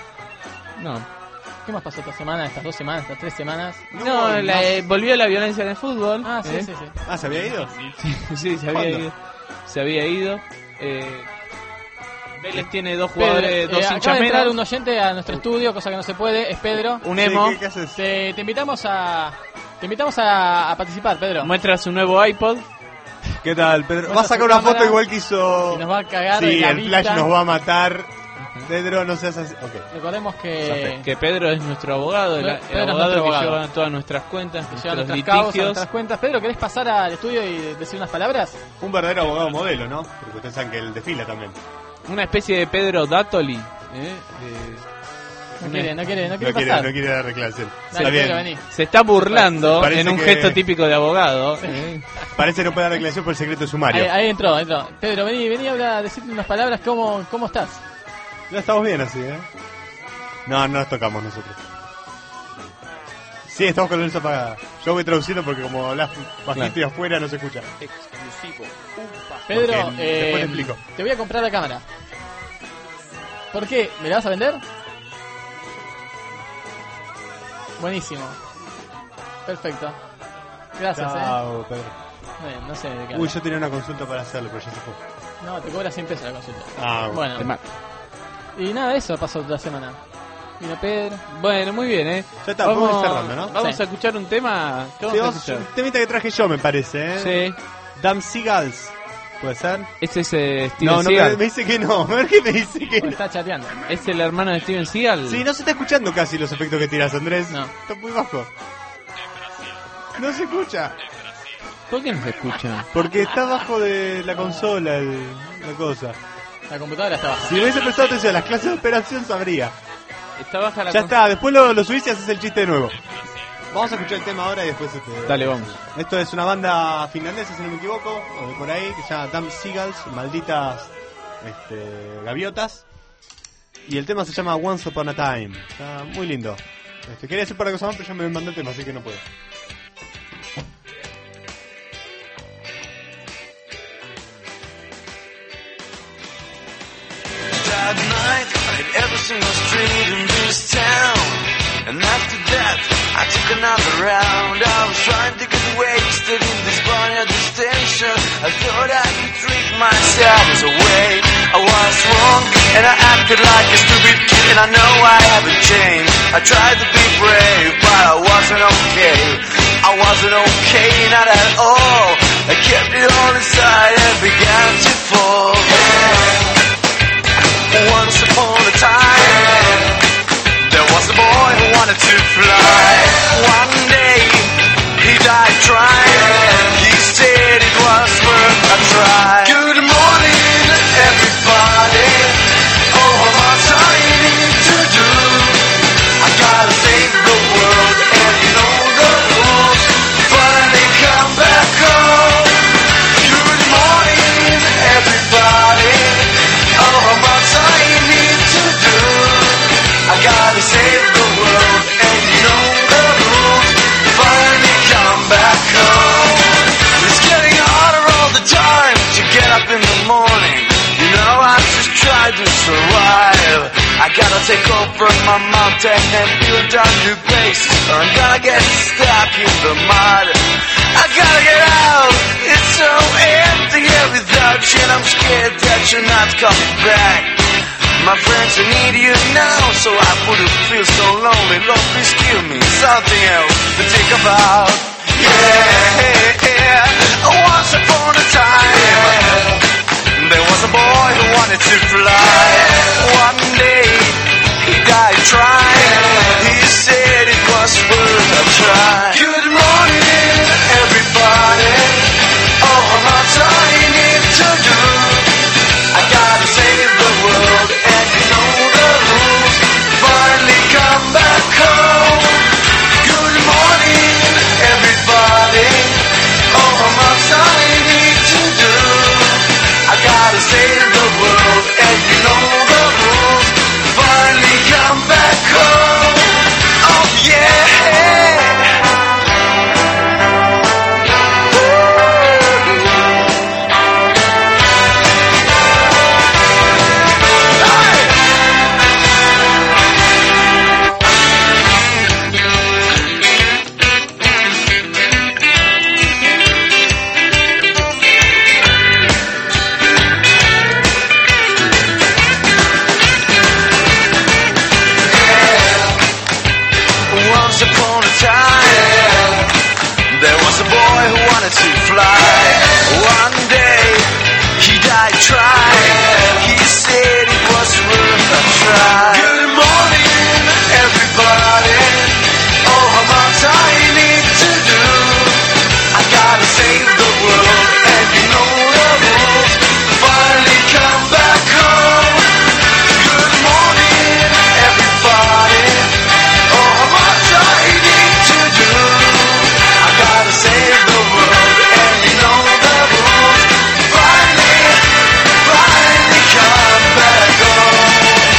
Speaker 2: No,
Speaker 8: ¿Qué más pasó esta semana, estas dos semanas, estas tres semanas?
Speaker 2: no, la- eh, volvió la violencia en el fútbol.
Speaker 8: Ah, sí,
Speaker 2: ¿eh?
Speaker 8: sí, sí.
Speaker 6: Ah, ¿se había ido?
Speaker 2: Sí, se había
Speaker 6: ¿Cuándo?
Speaker 2: ido. Se había ido. Eh, Vélez tiene dos
Speaker 8: Pedro,
Speaker 2: jugadores, dos
Speaker 8: eh, acaba
Speaker 2: hinchas
Speaker 8: de entrar
Speaker 2: menos.
Speaker 8: un oyente a nuestro estudio, cosa que no se puede, es Pedro.
Speaker 2: Un
Speaker 6: Sí,
Speaker 2: emo.
Speaker 6: ¿qué, qué haces?
Speaker 8: Te, te invitamos a te invitamos a, a participar, Pedro.
Speaker 2: Muestra su nuevo iPod.
Speaker 6: ¿Qué tal, Pedro?
Speaker 8: Bueno,
Speaker 6: Va a sacar
Speaker 8: su
Speaker 6: una
Speaker 8: cámara,
Speaker 6: foto igual que hizo...
Speaker 8: Y nos va a cagar
Speaker 6: Sí,
Speaker 8: en la
Speaker 6: el
Speaker 8: vista.
Speaker 6: flash nos va a matar. Pedro, no seas así. Ok.
Speaker 8: Recordemos que,
Speaker 2: Que Pedro es nuestro abogado, el, el
Speaker 8: Pedro es
Speaker 2: abogado
Speaker 8: nuestro
Speaker 2: que
Speaker 8: abogado.
Speaker 2: lleva todas nuestras cuentas,
Speaker 8: que lleva
Speaker 2: nuestros
Speaker 8: nuestras causas,
Speaker 2: litigios.
Speaker 8: nuestras cuentas. Pedro, ¿querés pasar al estudio y decir unas palabras?
Speaker 6: Un verdadero abogado modelo, ¿no? Porque ustedes saben que él desfila también.
Speaker 2: Una especie de Pedro Dátoli. ¿eh? Eh,
Speaker 8: No
Speaker 2: una-
Speaker 8: quiere, no quiere, no quiere
Speaker 6: No quiere,
Speaker 8: pasar.
Speaker 6: no quiere dar declaración.
Speaker 8: Dale,
Speaker 6: Está bien.
Speaker 8: Pedro, vení.
Speaker 2: Se está burlando
Speaker 6: Parece
Speaker 2: en un
Speaker 6: que-
Speaker 2: gesto típico de abogado. ¿eh?
Speaker 6: Parece no puede dar declaración por el secreto sumario.
Speaker 8: Ahí, ahí entró, ahí entró. Pedro, vení, vení a hablar- a decirte unas palabras. ¿Cómo, cómo estás?
Speaker 6: Ya estamos bien así, ¿eh? No, no nos tocamos nosotros. Sí, estamos con la luz apagada. Yo voy traduciendo porque como hablas bajito y afuera no se escucha.
Speaker 8: Pedro,
Speaker 6: Ok,
Speaker 8: eh,
Speaker 6: después te explico.
Speaker 8: te voy a comprar la cámara. ¿Por qué? ¿Me la vas a vender? Buenísimo. Perfecto. Gracias, eh.
Speaker 6: Chao, Pedro.
Speaker 8: Bueno, no sé de qué
Speaker 6: Uy,
Speaker 8: hablas.
Speaker 6: yo tenía una consulta para hacerlo, pero ya se fue.
Speaker 8: No, te cobra cien pesos la consulta.
Speaker 6: Ah,
Speaker 8: Bueno,
Speaker 2: Te ma-
Speaker 8: y nada, eso pasó la semana. Vino Pedro.
Speaker 2: Bueno, muy bien, ¿eh?
Speaker 6: Ya está, podemos ir cerrando, ¿no?
Speaker 2: Vamos
Speaker 8: Sí.
Speaker 2: a escuchar un tema. ¿Qué
Speaker 6: Sí,
Speaker 2: vamos a
Speaker 6: vamos,
Speaker 2: escuchar?
Speaker 6: un temita que traje yo, me parece, ¿eh?
Speaker 2: Sí.
Speaker 6: Damn Seagulls. ¿Puede ser?
Speaker 2: Este es eh, Steven
Speaker 6: No, no, me,
Speaker 2: Seagal.
Speaker 6: me dice que no. A ver qué me dice que
Speaker 8: O
Speaker 6: no.
Speaker 8: está chateando.
Speaker 2: ¿Es el hermano de Steven Seagal?
Speaker 6: Sí, no se está escuchando casi los efectos que tiras, Andrés.
Speaker 8: No.
Speaker 6: Está muy bajo. No se escucha.
Speaker 2: ¿Por qué no se escucha?
Speaker 6: Porque está bajo de la consola el, la cosa.
Speaker 8: La computadora está baja.
Speaker 6: Si hubiese prestado atención a las clases de operación, sabría.
Speaker 2: Está baja la
Speaker 6: Ya
Speaker 2: con-
Speaker 6: está, después lo, lo subís y haces el chiste de nuevo. Vamos a escuchar el tema ahora y después... Este,
Speaker 2: Dale, vamos.
Speaker 6: Esto es una banda finlandesa, si no me equivoco, o de por ahí, que se llama Damn Seagulls, malditas este, gaviotas. Y el tema se llama Once Upon a Time. Está muy lindo. Este, quería decir un par de cosas más, pero ya me mandó el tema, así que no puedo.
Speaker 10: That night, I hit every single street in this town. And after that, I took another round. I was trying to get wasted in this bar at the station. I thought I could trick myself away. I was And I acted like a stupid kid, and I know I haven't changed. I tried to be brave, but I wasn't okay. I wasn't okay, not at all. I kept it all inside and began to fall. Once upon a time, there was a boy who wanted to fly. One day, he died trying. He said it was worth a try. Good morning, everybody. Oh, how much I need to do. I gotta save the world, and you know the rules. Finally come back home. Good morning, everybody. Oh, how much I need to do. I gotta save the world, and you know the rules. Finally come back home. It's getting harder all the time to get up in the morning. You know I just try to survive. I gotta take over my mountain and build a new base, or I'm gonna get stuck in the mud. I gotta get out. It's so empty here without you, and I'm scared that you're not coming back. My friends, I need you now, so I wouldn't feel so lonely. Lord, please give me something else to think about. Yeah, once upon a time, there was a boy who wanted to fly. One day, he died trying. He said it was worth a try. Good morning, everybody. Oh, how much I need to do. I gotta save the world, and you know the rules. Finally come back home. Good morning, everybody. Oh, how much I need to do. I gotta save the world, and you know the rules. Finally come back home. Oh yeah. Once upon a time, there was a boy who wanted to fly. One day, he died trying. He said it was worth a try. Good morning, everybody. Oh, how much I need to do. I gotta save the world, and you know the rules. Finally come back home. Good morning, everybody. Oh, how much I need to do. I gotta save the world, and you know the rules. Finally, finally come back home.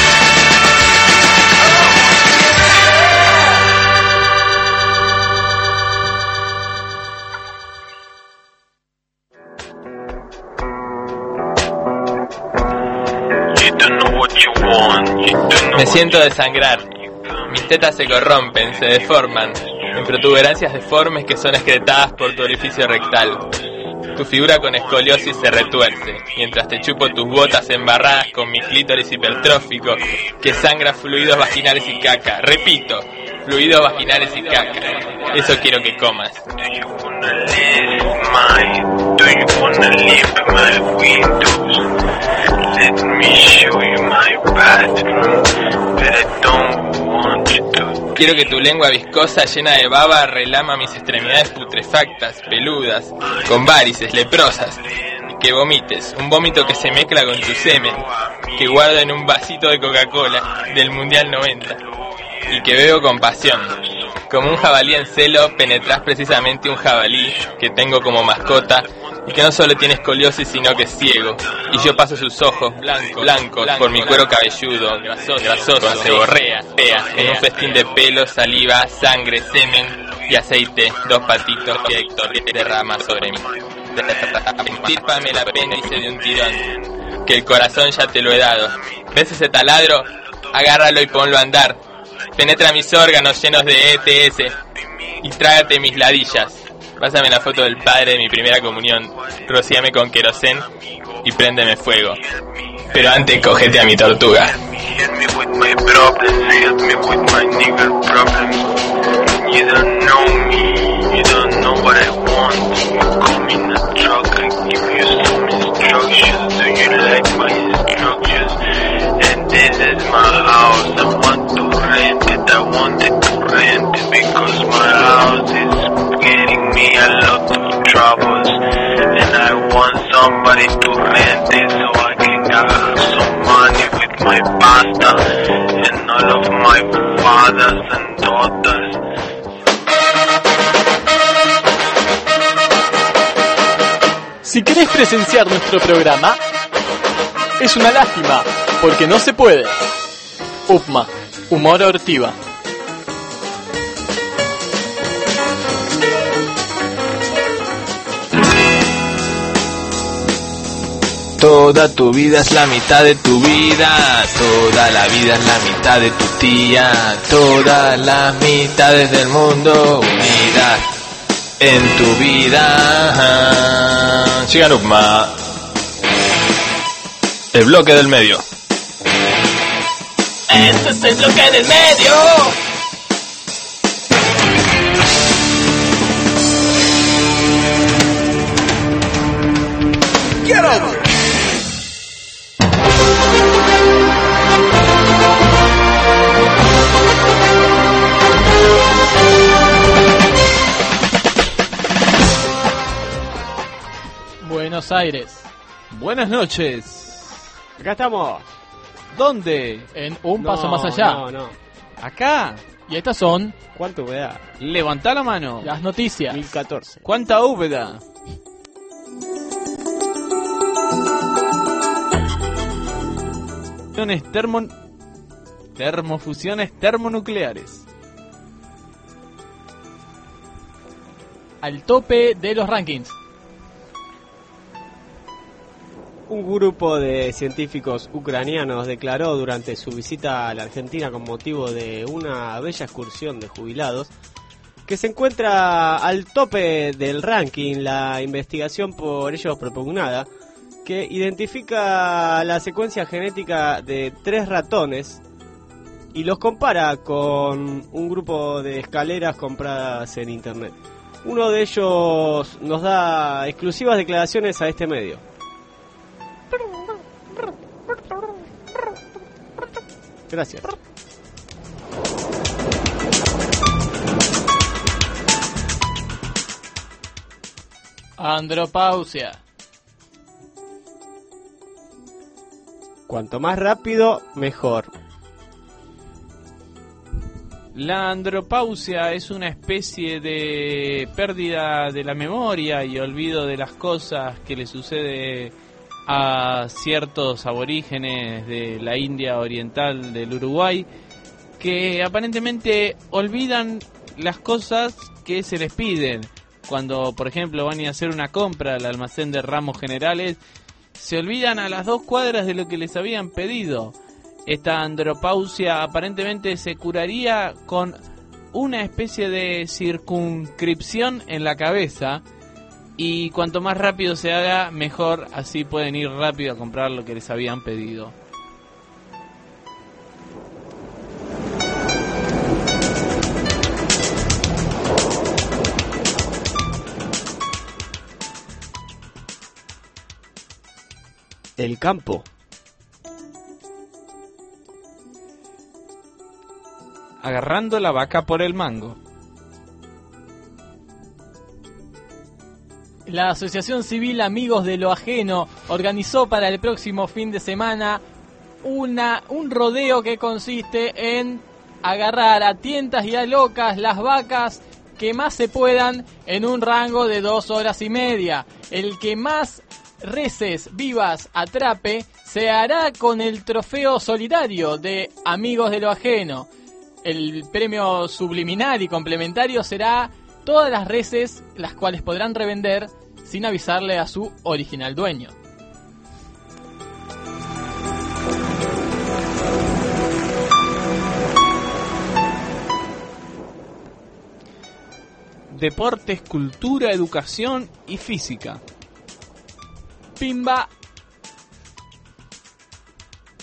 Speaker 1: Me siento desangrar. Mis tetas se corrompen, se deforman, en protuberancias deformes que son excretadas por tu orificio rectal. Tu figura con escoliosis se retuerce, mientras te chupo tus botas embarradas con mi clítoris hipertrófico, que sangra fluidos vaginales y caca. Repito, fluidos vaginales y caca. Eso quiero que comas. Quiero que tu lengua viscosa llena de baba relama mis extremidades putrefactas, peludas, con varices, leprosas, y que vomites, un vómito que se mezcla con tu semen, que guardo en un vasito de Coca-Cola del Mundial noventa, y que bebo con pasión. Como un jabalí en celo, penetras precisamente un jabalí que tengo como mascota, y que no solo tiene escoliosis sino que es ciego, y yo paso sus ojos blancos, blancos, por mi cuero cabelludo, grasoso, grasoso, se borrea, fea, en un festín de pelo, saliva, sangre, semen y aceite, dos patitos que Héctor derrama sobre mí. Estírpame el apéndice de un tirón, que el corazón ya te lo he dado. ¿Ves ese taladro? Agárralo y ponlo a andar. Penetra mis órganos llenos de E T S y trágate mis ladillas. Pásame la foto del padre de mi primera comunión, rocíame con querosén y préndeme fuego. Pero antes cógete a mi tortuga.
Speaker 10: Hit me with my problems, hit me with my nigger problems. You don't know me, you don't know what I want. You come in a truck, I give you some instructions. Do you like my instructions? And this is my house, I want to rent it, I wanted to rent it because my house is getting me a lot of troubles. And I want somebody to rent it so I can have some money with my pasta and all of my fathers and daughters.
Speaker 7: Si querés presenciar nuestro programa, es una lástima, porque no se puede. Upma, humor ortiva.
Speaker 1: Toda tu vida es la mitad de tu vida, toda la vida es la mitad de tu tía, todas las mitades del mundo unidas en tu vida. Sigan Upma. El bloque del medio.
Speaker 10: Este es el bloque del medio. Get over it.
Speaker 8: Buenos Aires.
Speaker 5: Buenas noches.
Speaker 4: Acá estamos.
Speaker 5: ¿Dónde?
Speaker 8: En un
Speaker 4: No,
Speaker 8: paso más allá.
Speaker 4: No, no.
Speaker 5: Acá.
Speaker 8: Y estas son
Speaker 4: ¿Cuánta humedad?
Speaker 5: Levantá la mano.
Speaker 8: las noticias.
Speaker 4: mil catorce.
Speaker 5: ¿Cuánta húmeda? Fusiones termo... Termofusiones termonucleares.
Speaker 8: Al tope de los rankings.
Speaker 4: Un grupo de científicos ucranianos declaró durante su visita a la Argentina con motivo de una bella excursión de jubilados que se encuentra al tope del ranking la investigación por ellos propugnada, que identifica la secuencia genética de tres ratones y los compara con un grupo de escaleras compradas en internet. Uno de ellos nos da exclusivas declaraciones a este medio. Gracias.
Speaker 8: Andropausia.
Speaker 4: Cuanto más rápido, mejor.
Speaker 5: La andropausia es una especie de pérdida de la memoria y olvido de las cosas que le sucede a ciertos aborígenes de la India oriental del Uruguay, que aparentemente olvidan las cosas que se les piden. Cuando, por ejemplo, van a hacer una compra al almacén de ramos generales, se olvidan a las dos cuadras de lo que les habían pedido. Esta andropausia aparentemente se curaría con una especie de circunscripción en la cabeza, y cuanto más rápido se haga, mejor, así pueden ir rápido a comprar lo que les habían pedido.
Speaker 4: El campo.
Speaker 5: Agarrando la vaca por el mango.
Speaker 8: La Asociación Civil Amigos de lo Ajeno organizó para el próximo fin de semana una un rodeo que consiste en agarrar a tientas y a locas las vacas que más se puedan en un rango de dos horas y media. El que más reses vivas atrape se hará con el trofeo solidario de Amigos de lo Ajeno. El premio subliminal y complementario será todas las reses, las cuales podrán revender sin avisarle a su original dueño.
Speaker 5: Deportes, cultura, educación y física.
Speaker 8: Pimba.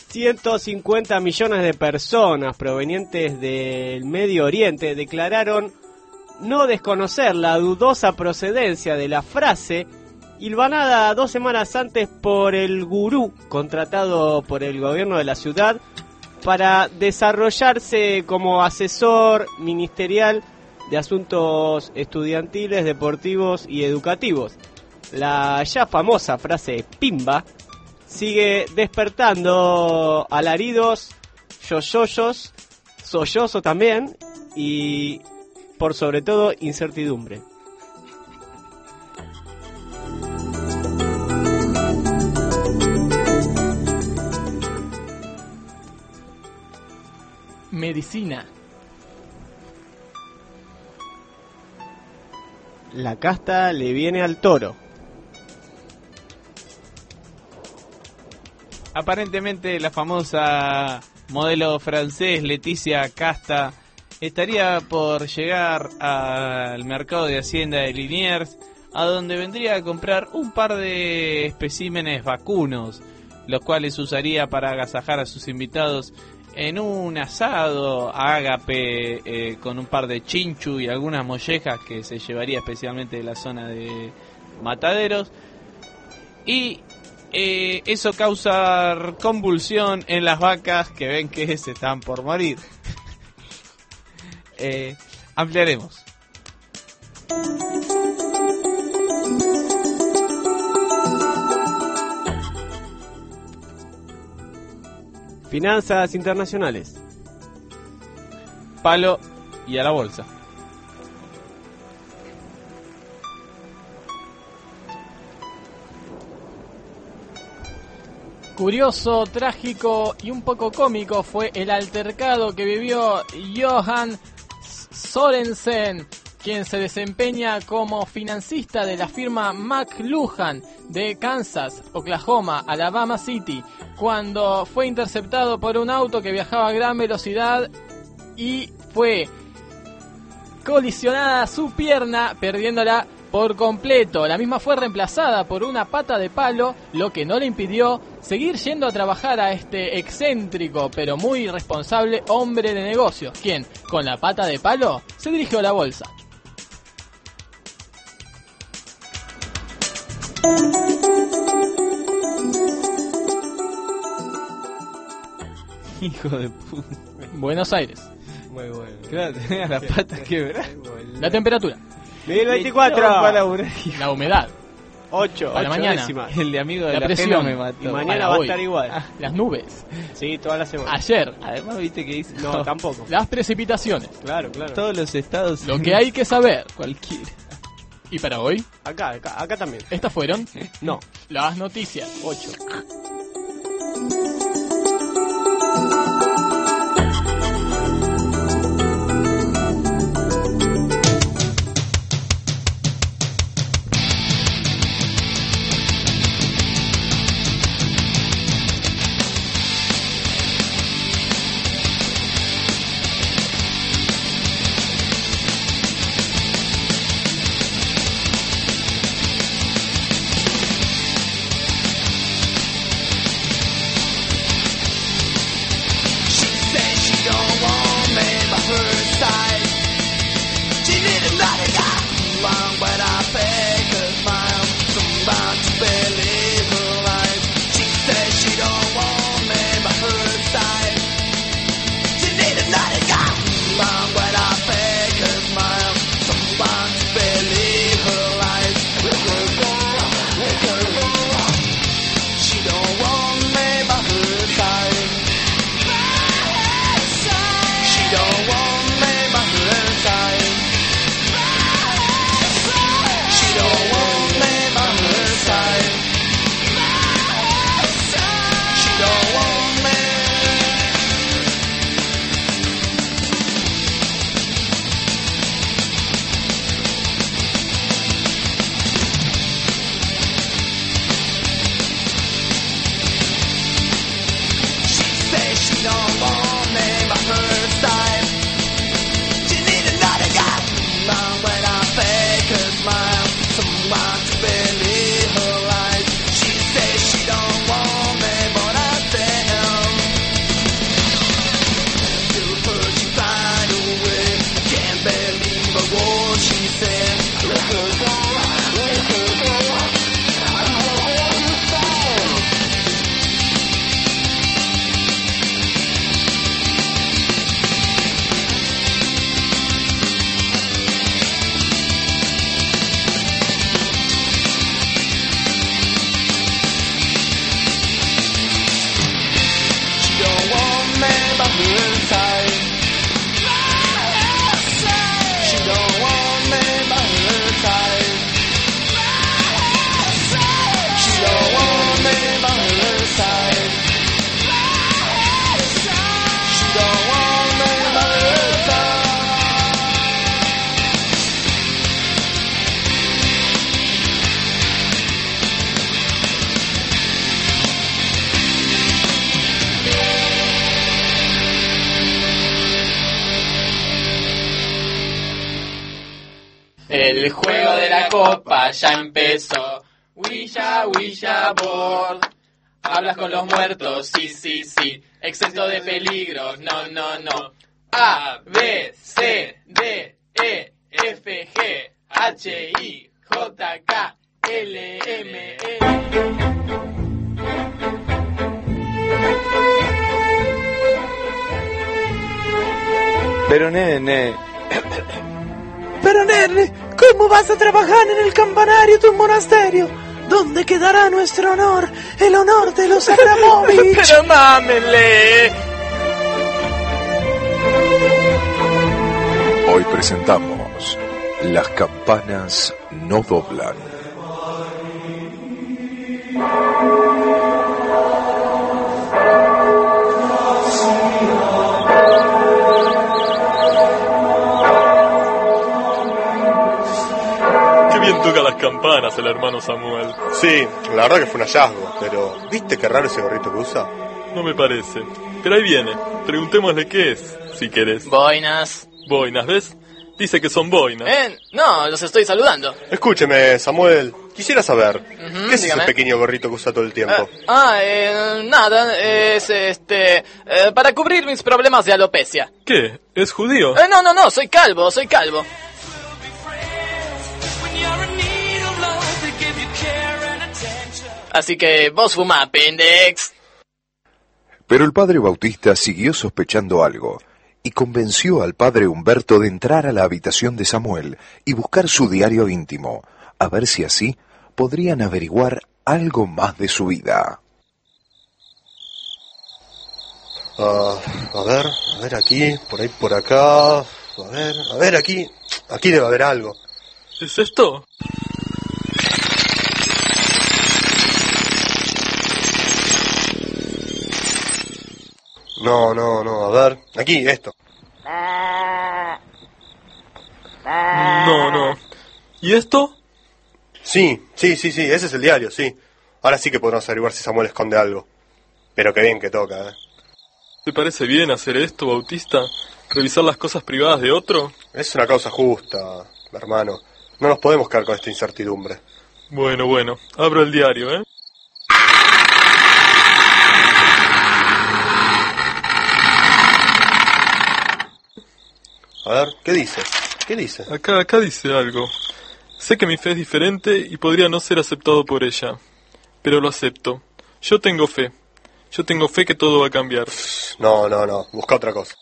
Speaker 4: ciento cincuenta millones de personas provenientes del Medio Oriente declararon no desconocer la dudosa procedencia de la frase hilvanada dos semanas antes por el gurú contratado por el gobierno de la ciudad para desarrollarse como asesor ministerial de asuntos estudiantiles, deportivos y educativos. La ya famosa frase pimba sigue despertando alaridos, yoyoyos, sollozo también y por sobre todo incertidumbre.
Speaker 8: Medicina.
Speaker 4: La casta le viene al toro.
Speaker 5: Aparentemente la famosa modelo francés Leticia Casta estaría por llegar al mercado de Hacienda de Liniers, a donde vendría a comprar un par de especímenes vacunos, los cuales usaría para agasajar a sus invitados en un asado ágape eh, con un par de chinchu y algunas mollejas que se llevaría especialmente de la zona de Mataderos, y eh, eso causa convulsión en las vacas que ven que se están por morir. eh, ampliaremos.
Speaker 4: Finanzas internacionales.
Speaker 5: Palo y a la bolsa.
Speaker 8: Curioso, trágico y un poco cómico fue el altercado que vivió Johan Sorensen, quien se desempeña como financista de la firma McLuhan de Kansas, Oklahoma, Alabama City, cuando fue interceptado por un auto que viajaba a gran velocidad y fue colisionada su pierna, perdiéndola por completo. La misma fue reemplazada por una pata de palo, lo que no le impidió seguir yendo a trabajar a este excéntrico pero muy responsable hombre de negocios, quien, con la pata de palo, se dirigió a la bolsa.
Speaker 5: Hijo de puta.
Speaker 8: Buenos Aires.
Speaker 4: Muy bueno.
Speaker 5: Claro, tenía la pata quebrada.
Speaker 8: La temperatura.
Speaker 4: mil veinticuatro.
Speaker 8: La humedad.
Speaker 4: ocho.
Speaker 8: Para mañana.
Speaker 5: El de amigo de
Speaker 8: La
Speaker 5: la,
Speaker 8: presión.
Speaker 5: pena me mató.
Speaker 4: Y mañana
Speaker 8: Para
Speaker 4: va a
Speaker 8: hoy.
Speaker 4: estar igual.
Speaker 8: Las nubes.
Speaker 4: Sí, toda la semana.
Speaker 8: Ayer.
Speaker 5: Además, viste que dice
Speaker 4: No, tampoco.
Speaker 8: Las precipitaciones.
Speaker 4: Claro, claro.
Speaker 5: todos los estados.
Speaker 8: Lo que hay que saber.
Speaker 5: Cualquiera.
Speaker 8: Y para hoy,
Speaker 4: Acá, acá, acá también.
Speaker 8: estas fueron
Speaker 4: No.
Speaker 8: las noticias.
Speaker 4: ocho.
Speaker 8: El juego de la copa ya empezó. Ouija, Ouija board. Hablas con los muertos, sí, sí, sí. Exento de peligros, no, no, no. A, B, C, D, E, F, G, H, I, J, K, L, M, N.
Speaker 2: Pero nene,
Speaker 11: Pero nene, ¿cómo vas a trabajar en el campanario de un monasterio? ¿Dónde quedará nuestro honor, el honor de los Abramovich?
Speaker 7: Pero mámenle.
Speaker 12: Hoy presentamos Las campanas no doblan.
Speaker 13: Bien toca las campanas el hermano Samuel.
Speaker 14: Sí, la verdad que fue un hallazgo, pero ¿viste qué raro ese gorrito que usa?
Speaker 13: No me parece. Pero ahí viene. Preguntémosle qué es, si querés.
Speaker 7: Boinas.
Speaker 13: Boinas, ¿ves? Dice que son boinas.
Speaker 7: Eh, no, los estoy saludando.
Speaker 14: Escúcheme, Samuel, quisiera saber,
Speaker 7: Ujú,
Speaker 14: ¿qué es
Speaker 7: dígame.
Speaker 14: ese pequeño gorrito que usa todo el tiempo?
Speaker 7: Eh, ah, eh, nada, es este... eh, para cubrir mis problemas de alopecia.
Speaker 13: ¿Qué? ¿Es judío?
Speaker 7: Eh, no, no, no, soy calvo, soy calvo. Así que vos fumá, pendex.
Speaker 12: Pero el padre Bautista siguió sospechando algo y convenció al padre Humberto de entrar a la habitación de Samuel y buscar su diario íntimo, a ver si así podrían averiguar algo más de su vida.
Speaker 14: Ah, a ver, a ver aquí, por ahí por acá, a ver, a ver aquí, aquí debe haber algo.
Speaker 13: ¿Es esto?
Speaker 14: No, no, no, a ver, aquí, esto.
Speaker 13: No, no. ¿Y esto?
Speaker 14: Sí, sí, sí, sí, ese es el diario, sí. Ahora sí que podemos averiguar si Samuel esconde algo. Pero qué bien que toca, ¿eh?
Speaker 13: ¿Te parece bien hacer esto, Bautista? ¿Revisar las cosas privadas de otro?
Speaker 14: Es una causa justa, hermano. No nos podemos quedar con esta incertidumbre.
Speaker 13: Bueno, bueno. Abro el diario, ¿eh?
Speaker 14: A ver, ¿qué dice? ¿Qué dice?
Speaker 13: Acá, acá dice algo. Sé que mi fe es diferente y podría no ser aceptado por ella. Pero lo acepto. Yo tengo fe. Yo tengo fe que todo va a cambiar.
Speaker 14: No, no, no. Busca otra cosa.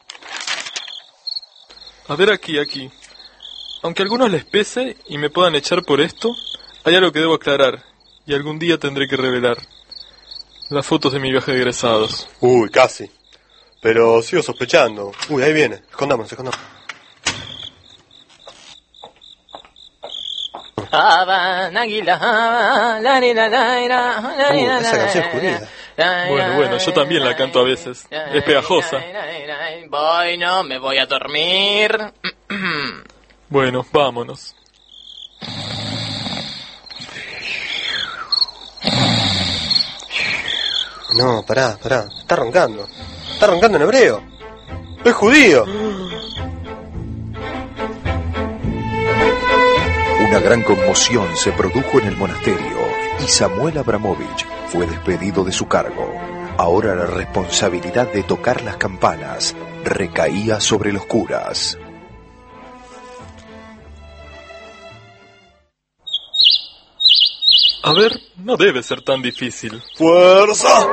Speaker 13: A ver aquí, aquí. Aunque a algunos les pese y me puedan echar por esto, hay algo que debo aclarar y algún día tendré que revelar. Las fotos de mi viaje de egresados.
Speaker 14: Uy, casi. Pero sigo sospechando. Uy, ahí viene. Escondámonos, escondámonos.
Speaker 7: Habana, águila, la, la, la, la, la,
Speaker 14: Uh, esa canción es judía.
Speaker 13: Bueno, bueno, yo también la canto a veces. Es pegajosa.
Speaker 7: Voy, no, me voy a dormir.
Speaker 13: Bueno, vámonos.
Speaker 14: No, pará, pará. Está roncando. Está roncando en hebreo. ¡Es judío!
Speaker 12: Una gran conmoción se produjo en el monasterio y Samuel Abramovich fue despedido de su cargo. Ahora la responsabilidad de tocar las campanas recaía sobre los curas.
Speaker 13: A ver, no debe ser tan difícil.
Speaker 14: ¡Fuerza!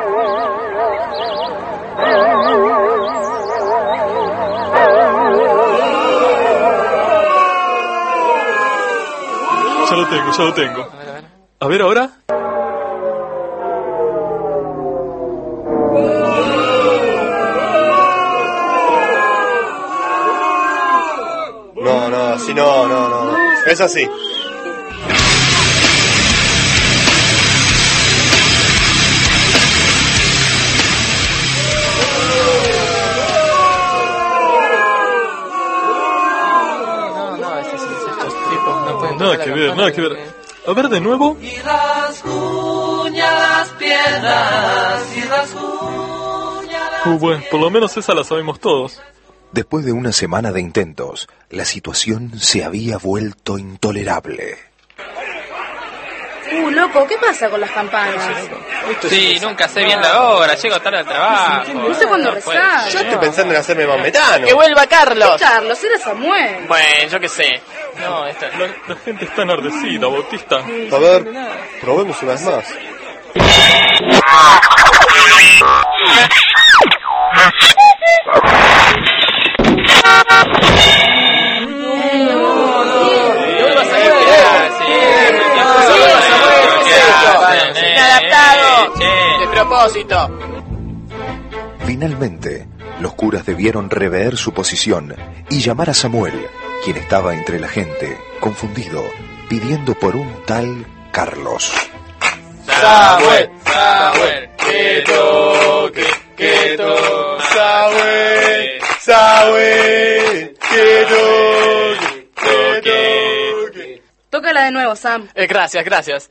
Speaker 13: Ya lo tengo, ya lo tengo. A ver ahora.
Speaker 14: No, no, así no, no, no, no. Es así.
Speaker 13: Nada que ver, nada que ver. A ver de nuevo.
Speaker 10: Y rasguña las piedras, y rasguña las
Speaker 13: Uh, bueno, por lo menos esa la sabemos todos.
Speaker 12: Después de una semana de intentos, la situación se había vuelto intolerable.
Speaker 15: Uh, loco, ¿qué pasa con las campanas?
Speaker 1: Sí, nunca sé bien la hora, llego tarde al trabajo.
Speaker 15: No sé cuándo rezar.
Speaker 14: Yo estoy pensando en hacerme mametano.
Speaker 7: ¡Que vuelva Carlos!
Speaker 15: ¿Qué Carlos? Era Samuel.
Speaker 7: Bueno, yo qué sé. No, esta...
Speaker 13: La, la gente está enardecida, Bautista.
Speaker 14: A ver, probemos una vez más.
Speaker 7: ¡Inadaptado! ¡De propósito!
Speaker 12: Finalmente, los curas debieron rever su posición y llamar a Samuel, quien estaba entre la gente, confundido, pidiendo por un tal Carlos.
Speaker 1: Samuel, Samuel, que toque, que toque.
Speaker 14: Samuel, Samuel, que toque, que toque.
Speaker 15: Tócala de nuevo, Sam.
Speaker 7: Eh, gracias, gracias.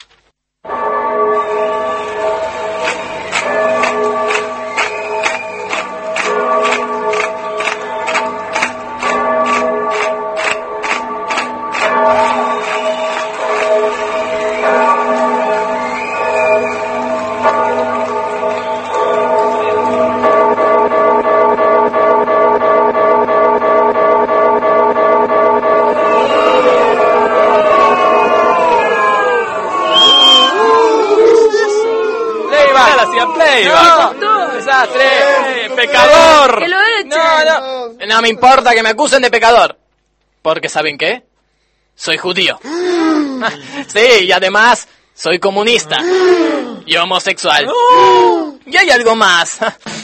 Speaker 7: ¡No! ¡No! ¡Desastre! Eh, ¡Pecador!
Speaker 15: ¡Que lo echen!
Speaker 7: No, no. No me importa que me acusen de pecador. Porque, ¿saben qué? Soy judío. Sí, y además soy comunista. Y homosexual. Y hay algo más.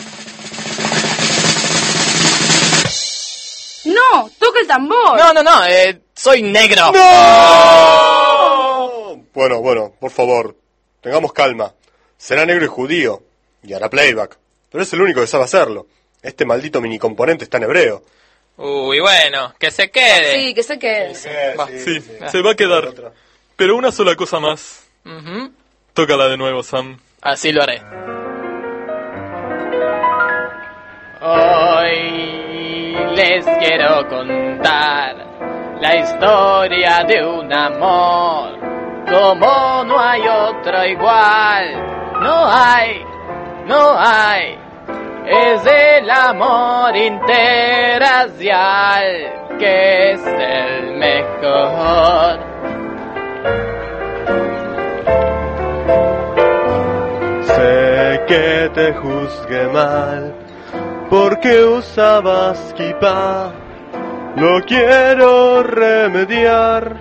Speaker 15: ¡No! ¡Toca el tambor!
Speaker 7: No, no, no. Eh, soy negro.
Speaker 14: ¡No! Bueno, bueno, por favor, tengamos calma. Será negro y judío, y hará playback, pero es el único que sabe hacerlo. Este maldito minicomponente está en hebreo.
Speaker 1: Uy, bueno, que se quede.
Speaker 15: Sí, que se quede.
Speaker 14: Sí,
Speaker 13: Va,
Speaker 14: sí,
Speaker 13: sí,
Speaker 14: sí.
Speaker 13: se va a quedar. Pero una sola cosa más.
Speaker 7: Uh-huh.
Speaker 13: Tócala de nuevo, Sam.
Speaker 7: Así lo haré. Hoy les quiero contar la historia de un amor, como no hay otro igual. No hay, no hay. Es el amor interracial que es el mejor.
Speaker 14: Sé que te juzgué mal porque usabas kippah. Lo quiero remediar.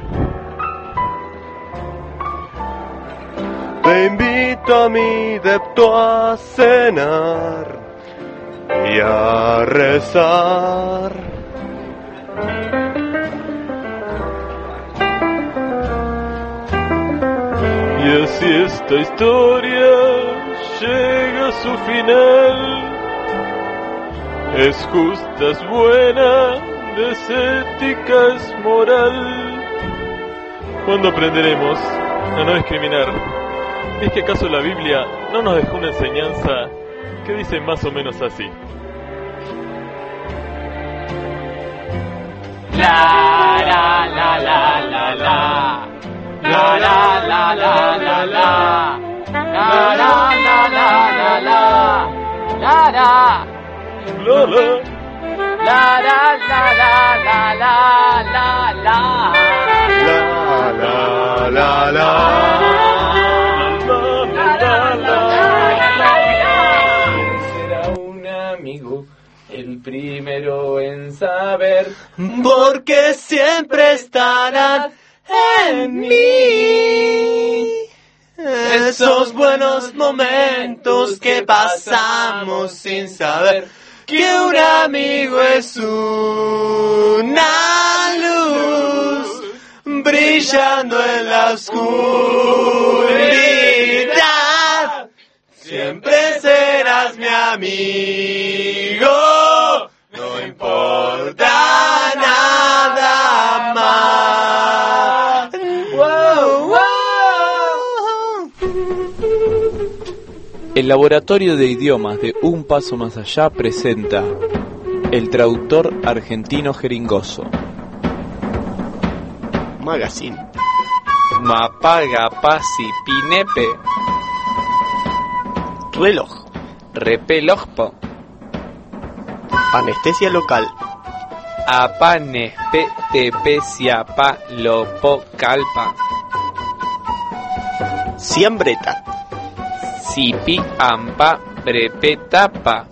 Speaker 14: Te invito a mi depto a cenar y a rezar.
Speaker 13: Y así esta historia llega a su final. Es justa, es buena, es ética, es moral. ¿Cuándo aprenderemos a no discriminar? ¿Es que acaso la Biblia no nos dejó una enseñanza que dice más o menos así?
Speaker 7: La la la la la la la la la la la la la la la la la la la
Speaker 13: Lola.
Speaker 7: La la la la la la la la
Speaker 14: La la la la.
Speaker 2: Será un amigo, el primero en saber,
Speaker 11: porque siempre estarán en mí esos buenos momentos que pasamos sin saber que un amigo es una luz brillando en la oscuridad. Siempre serás mi amigo, no importa nada más. Wow, wow.
Speaker 2: El Laboratorio de Idiomas de Un Paso Más Allá presenta El traductor argentino jeringoso.
Speaker 4: Magazine.
Speaker 2: Mapaga, pasi, pinepe.
Speaker 4: Reloj.
Speaker 2: Repelojpo.
Speaker 4: Anestesia local.
Speaker 2: Apanes, pe, te, pesia, pa, lopo, calpa.
Speaker 4: Siambreta.
Speaker 2: Sipi, ampa, prepetapa.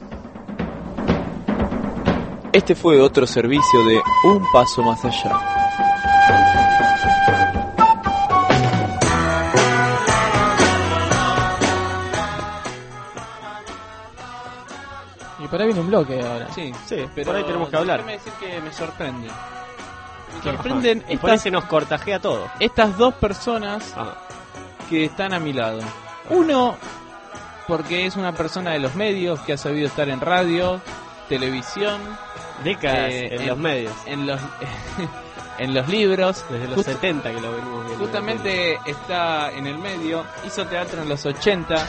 Speaker 2: Este fue otro servicio de Un Paso Más Allá.
Speaker 8: Y por ahí viene un bloque ahora.
Speaker 5: Sí,
Speaker 4: Sí,
Speaker 5: pero
Speaker 4: por ahí tenemos que hablar.
Speaker 5: déjame decir que me sorprende. Me
Speaker 4: Ajá.
Speaker 5: sorprenden
Speaker 4: Y por ahí
Speaker 5: estas,
Speaker 4: se nos cortajea todo.
Speaker 5: estas dos personas
Speaker 4: Ah.
Speaker 5: que están a mi lado. Uno, porque es una persona de los medios que ha sabido estar en radio, televisión,
Speaker 4: Décadas
Speaker 5: eh,
Speaker 4: en, los medios.
Speaker 5: en los en los libros.
Speaker 4: Desde los
Speaker 5: Just-
Speaker 4: setenta que lo venimos viendo.
Speaker 5: Justamente está en el medio, hizo teatro en los ochenta,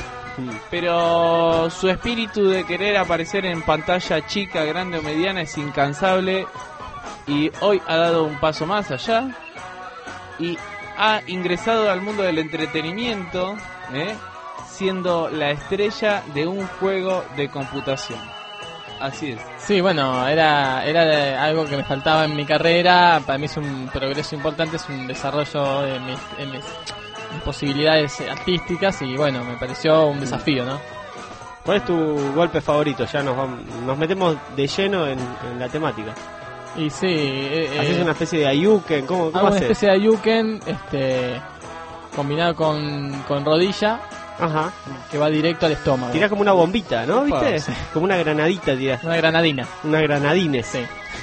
Speaker 5: pero su espíritu de querer aparecer en pantalla chica, grande o mediana es incansable y hoy ha dado un paso más allá y ha ingresado al mundo del entretenimiento, ¿eh? siendo la estrella de un juego de computación. Así es.
Speaker 8: Sí, bueno, era era de- algo que me faltaba en mi carrera. Para mí es un progreso importante, es un desarrollo de mis, en mis, mis posibilidades artísticas y bueno, me pareció un desafío, ¿no?
Speaker 4: ¿Cuál es tu golpe favorito? Ya nos vamos, nos metemos de lleno en, en la temática.
Speaker 8: Y sí, eh,
Speaker 4: ¿Haces
Speaker 8: eh,
Speaker 4: una especie de ayuken? ¿Cómo,
Speaker 8: hago
Speaker 4: cómo
Speaker 8: una
Speaker 4: haces?
Speaker 8: especie de ayuken, este, combinado con, con rodilla,
Speaker 4: Ajá.
Speaker 8: que va directo al estómago.
Speaker 4: Tirás como una bombita, ¿no?
Speaker 8: Opa,
Speaker 4: ¿Viste?
Speaker 8: sí.
Speaker 4: Como una granadita tirás.
Speaker 8: Una granadina.
Speaker 4: Una granadines.
Speaker 8: Sí.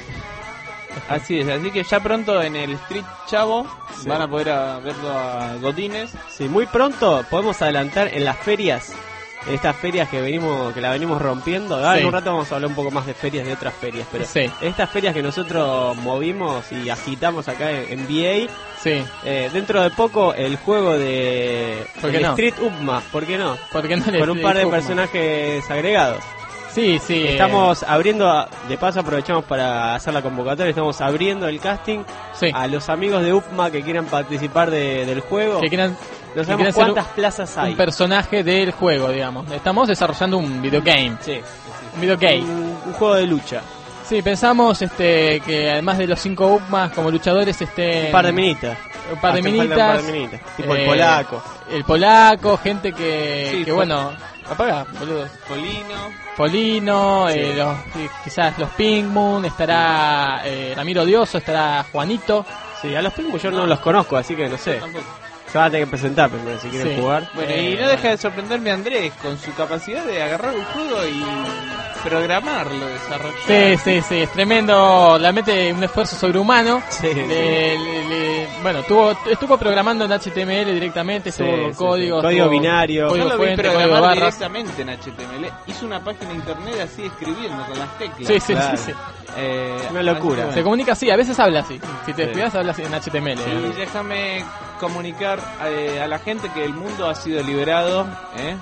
Speaker 5: Así es, así que ya pronto en el Street Chavo
Speaker 4: Sí.
Speaker 5: van a poder a verlo a Godínez.
Speaker 4: Sí, muy pronto podemos adelantar en las ferias, en estas ferias que venimos, que la venimos rompiendo. Ahora
Speaker 8: Sí.
Speaker 4: en un rato vamos a hablar un poco más de ferias, de otras ferias, pero
Speaker 8: Sí.
Speaker 4: estas ferias que nosotros movimos y agitamos acá en, en V A,
Speaker 8: Sí.
Speaker 4: eh, dentro de poco el juego de
Speaker 8: ¿Por qué
Speaker 4: el
Speaker 8: no?
Speaker 4: Street Upma, ¿por qué no?
Speaker 8: ¿Por qué no le
Speaker 4: Con un par de
Speaker 8: Upma?
Speaker 4: personajes agregados.
Speaker 8: Sí, sí. eh,
Speaker 4: Estamos abriendo, de paso aprovechamos para hacer la convocatoria, estamos abriendo el casting
Speaker 8: sí.
Speaker 4: a los amigos de Upma que quieran participar de- del juego.
Speaker 8: que quieran,
Speaker 4: No
Speaker 8: que
Speaker 4: sabemos
Speaker 8: quieran ser
Speaker 4: cuántas plazas hay.
Speaker 8: un personaje del juego, digamos. Estamos desarrollando un videogame.
Speaker 4: Sí,
Speaker 8: Un videogame.
Speaker 4: un, un juego de lucha.
Speaker 8: Sí, pensamos este que además de los cinco Upmas como luchadores estén
Speaker 4: Un par de minitas.
Speaker 8: un par de
Speaker 4: Hacen falta
Speaker 8: minitas,
Speaker 4: un par de minitas. Tipo el
Speaker 8: eh,
Speaker 4: polaco.
Speaker 8: el polaco, gente que,
Speaker 5: Sí,
Speaker 8: que
Speaker 5: fue-
Speaker 8: bueno, apaga, boludo.
Speaker 5: Polino.
Speaker 8: Polino,
Speaker 4: Sí.
Speaker 8: eh, los, eh, quizás los Pink Moon, estará eh, Ramiro Dioso, estará Juanito.
Speaker 4: Sí, a los Pingos yo no los conozco, así que no sé.
Speaker 5: Tampoco.
Speaker 4: Se van a tener que presentar primero si quieren
Speaker 8: Sí.
Speaker 4: jugar.
Speaker 5: Bueno,
Speaker 8: Eh,
Speaker 5: y no deja de sorprenderme Andrés con su capacidad de agarrar un juego y programarlo, desarrollar.
Speaker 8: Sí, sí, sí, es tremendo, realmente un esfuerzo sobrehumano.
Speaker 4: Sí,
Speaker 8: Le- le- le- bueno, tuvo, estuvo programando en H T M L directamente,
Speaker 4: Sí,
Speaker 8: estuvo
Speaker 4: sí,
Speaker 8: códigos,
Speaker 4: sí. Código
Speaker 8: tuvo
Speaker 4: binario.
Speaker 5: Yo
Speaker 8: código
Speaker 5: lo vi
Speaker 8: fuente, código
Speaker 5: programar
Speaker 8: barras.
Speaker 5: directamente en H T M L. Hizo una página de internet así escribiendo con las teclas.
Speaker 8: Sí, sí,
Speaker 4: Claro.
Speaker 8: sí, sí.
Speaker 5: Eh,
Speaker 4: Una locura.
Speaker 5: así que
Speaker 8: Se comunica así, a veces habla así. Si te
Speaker 4: Sí.
Speaker 8: descuidas, habla así en H T M L.
Speaker 5: bueno. Y déjame comunicar eh, a la gente que el mundo ha sido liberado. ¿eh?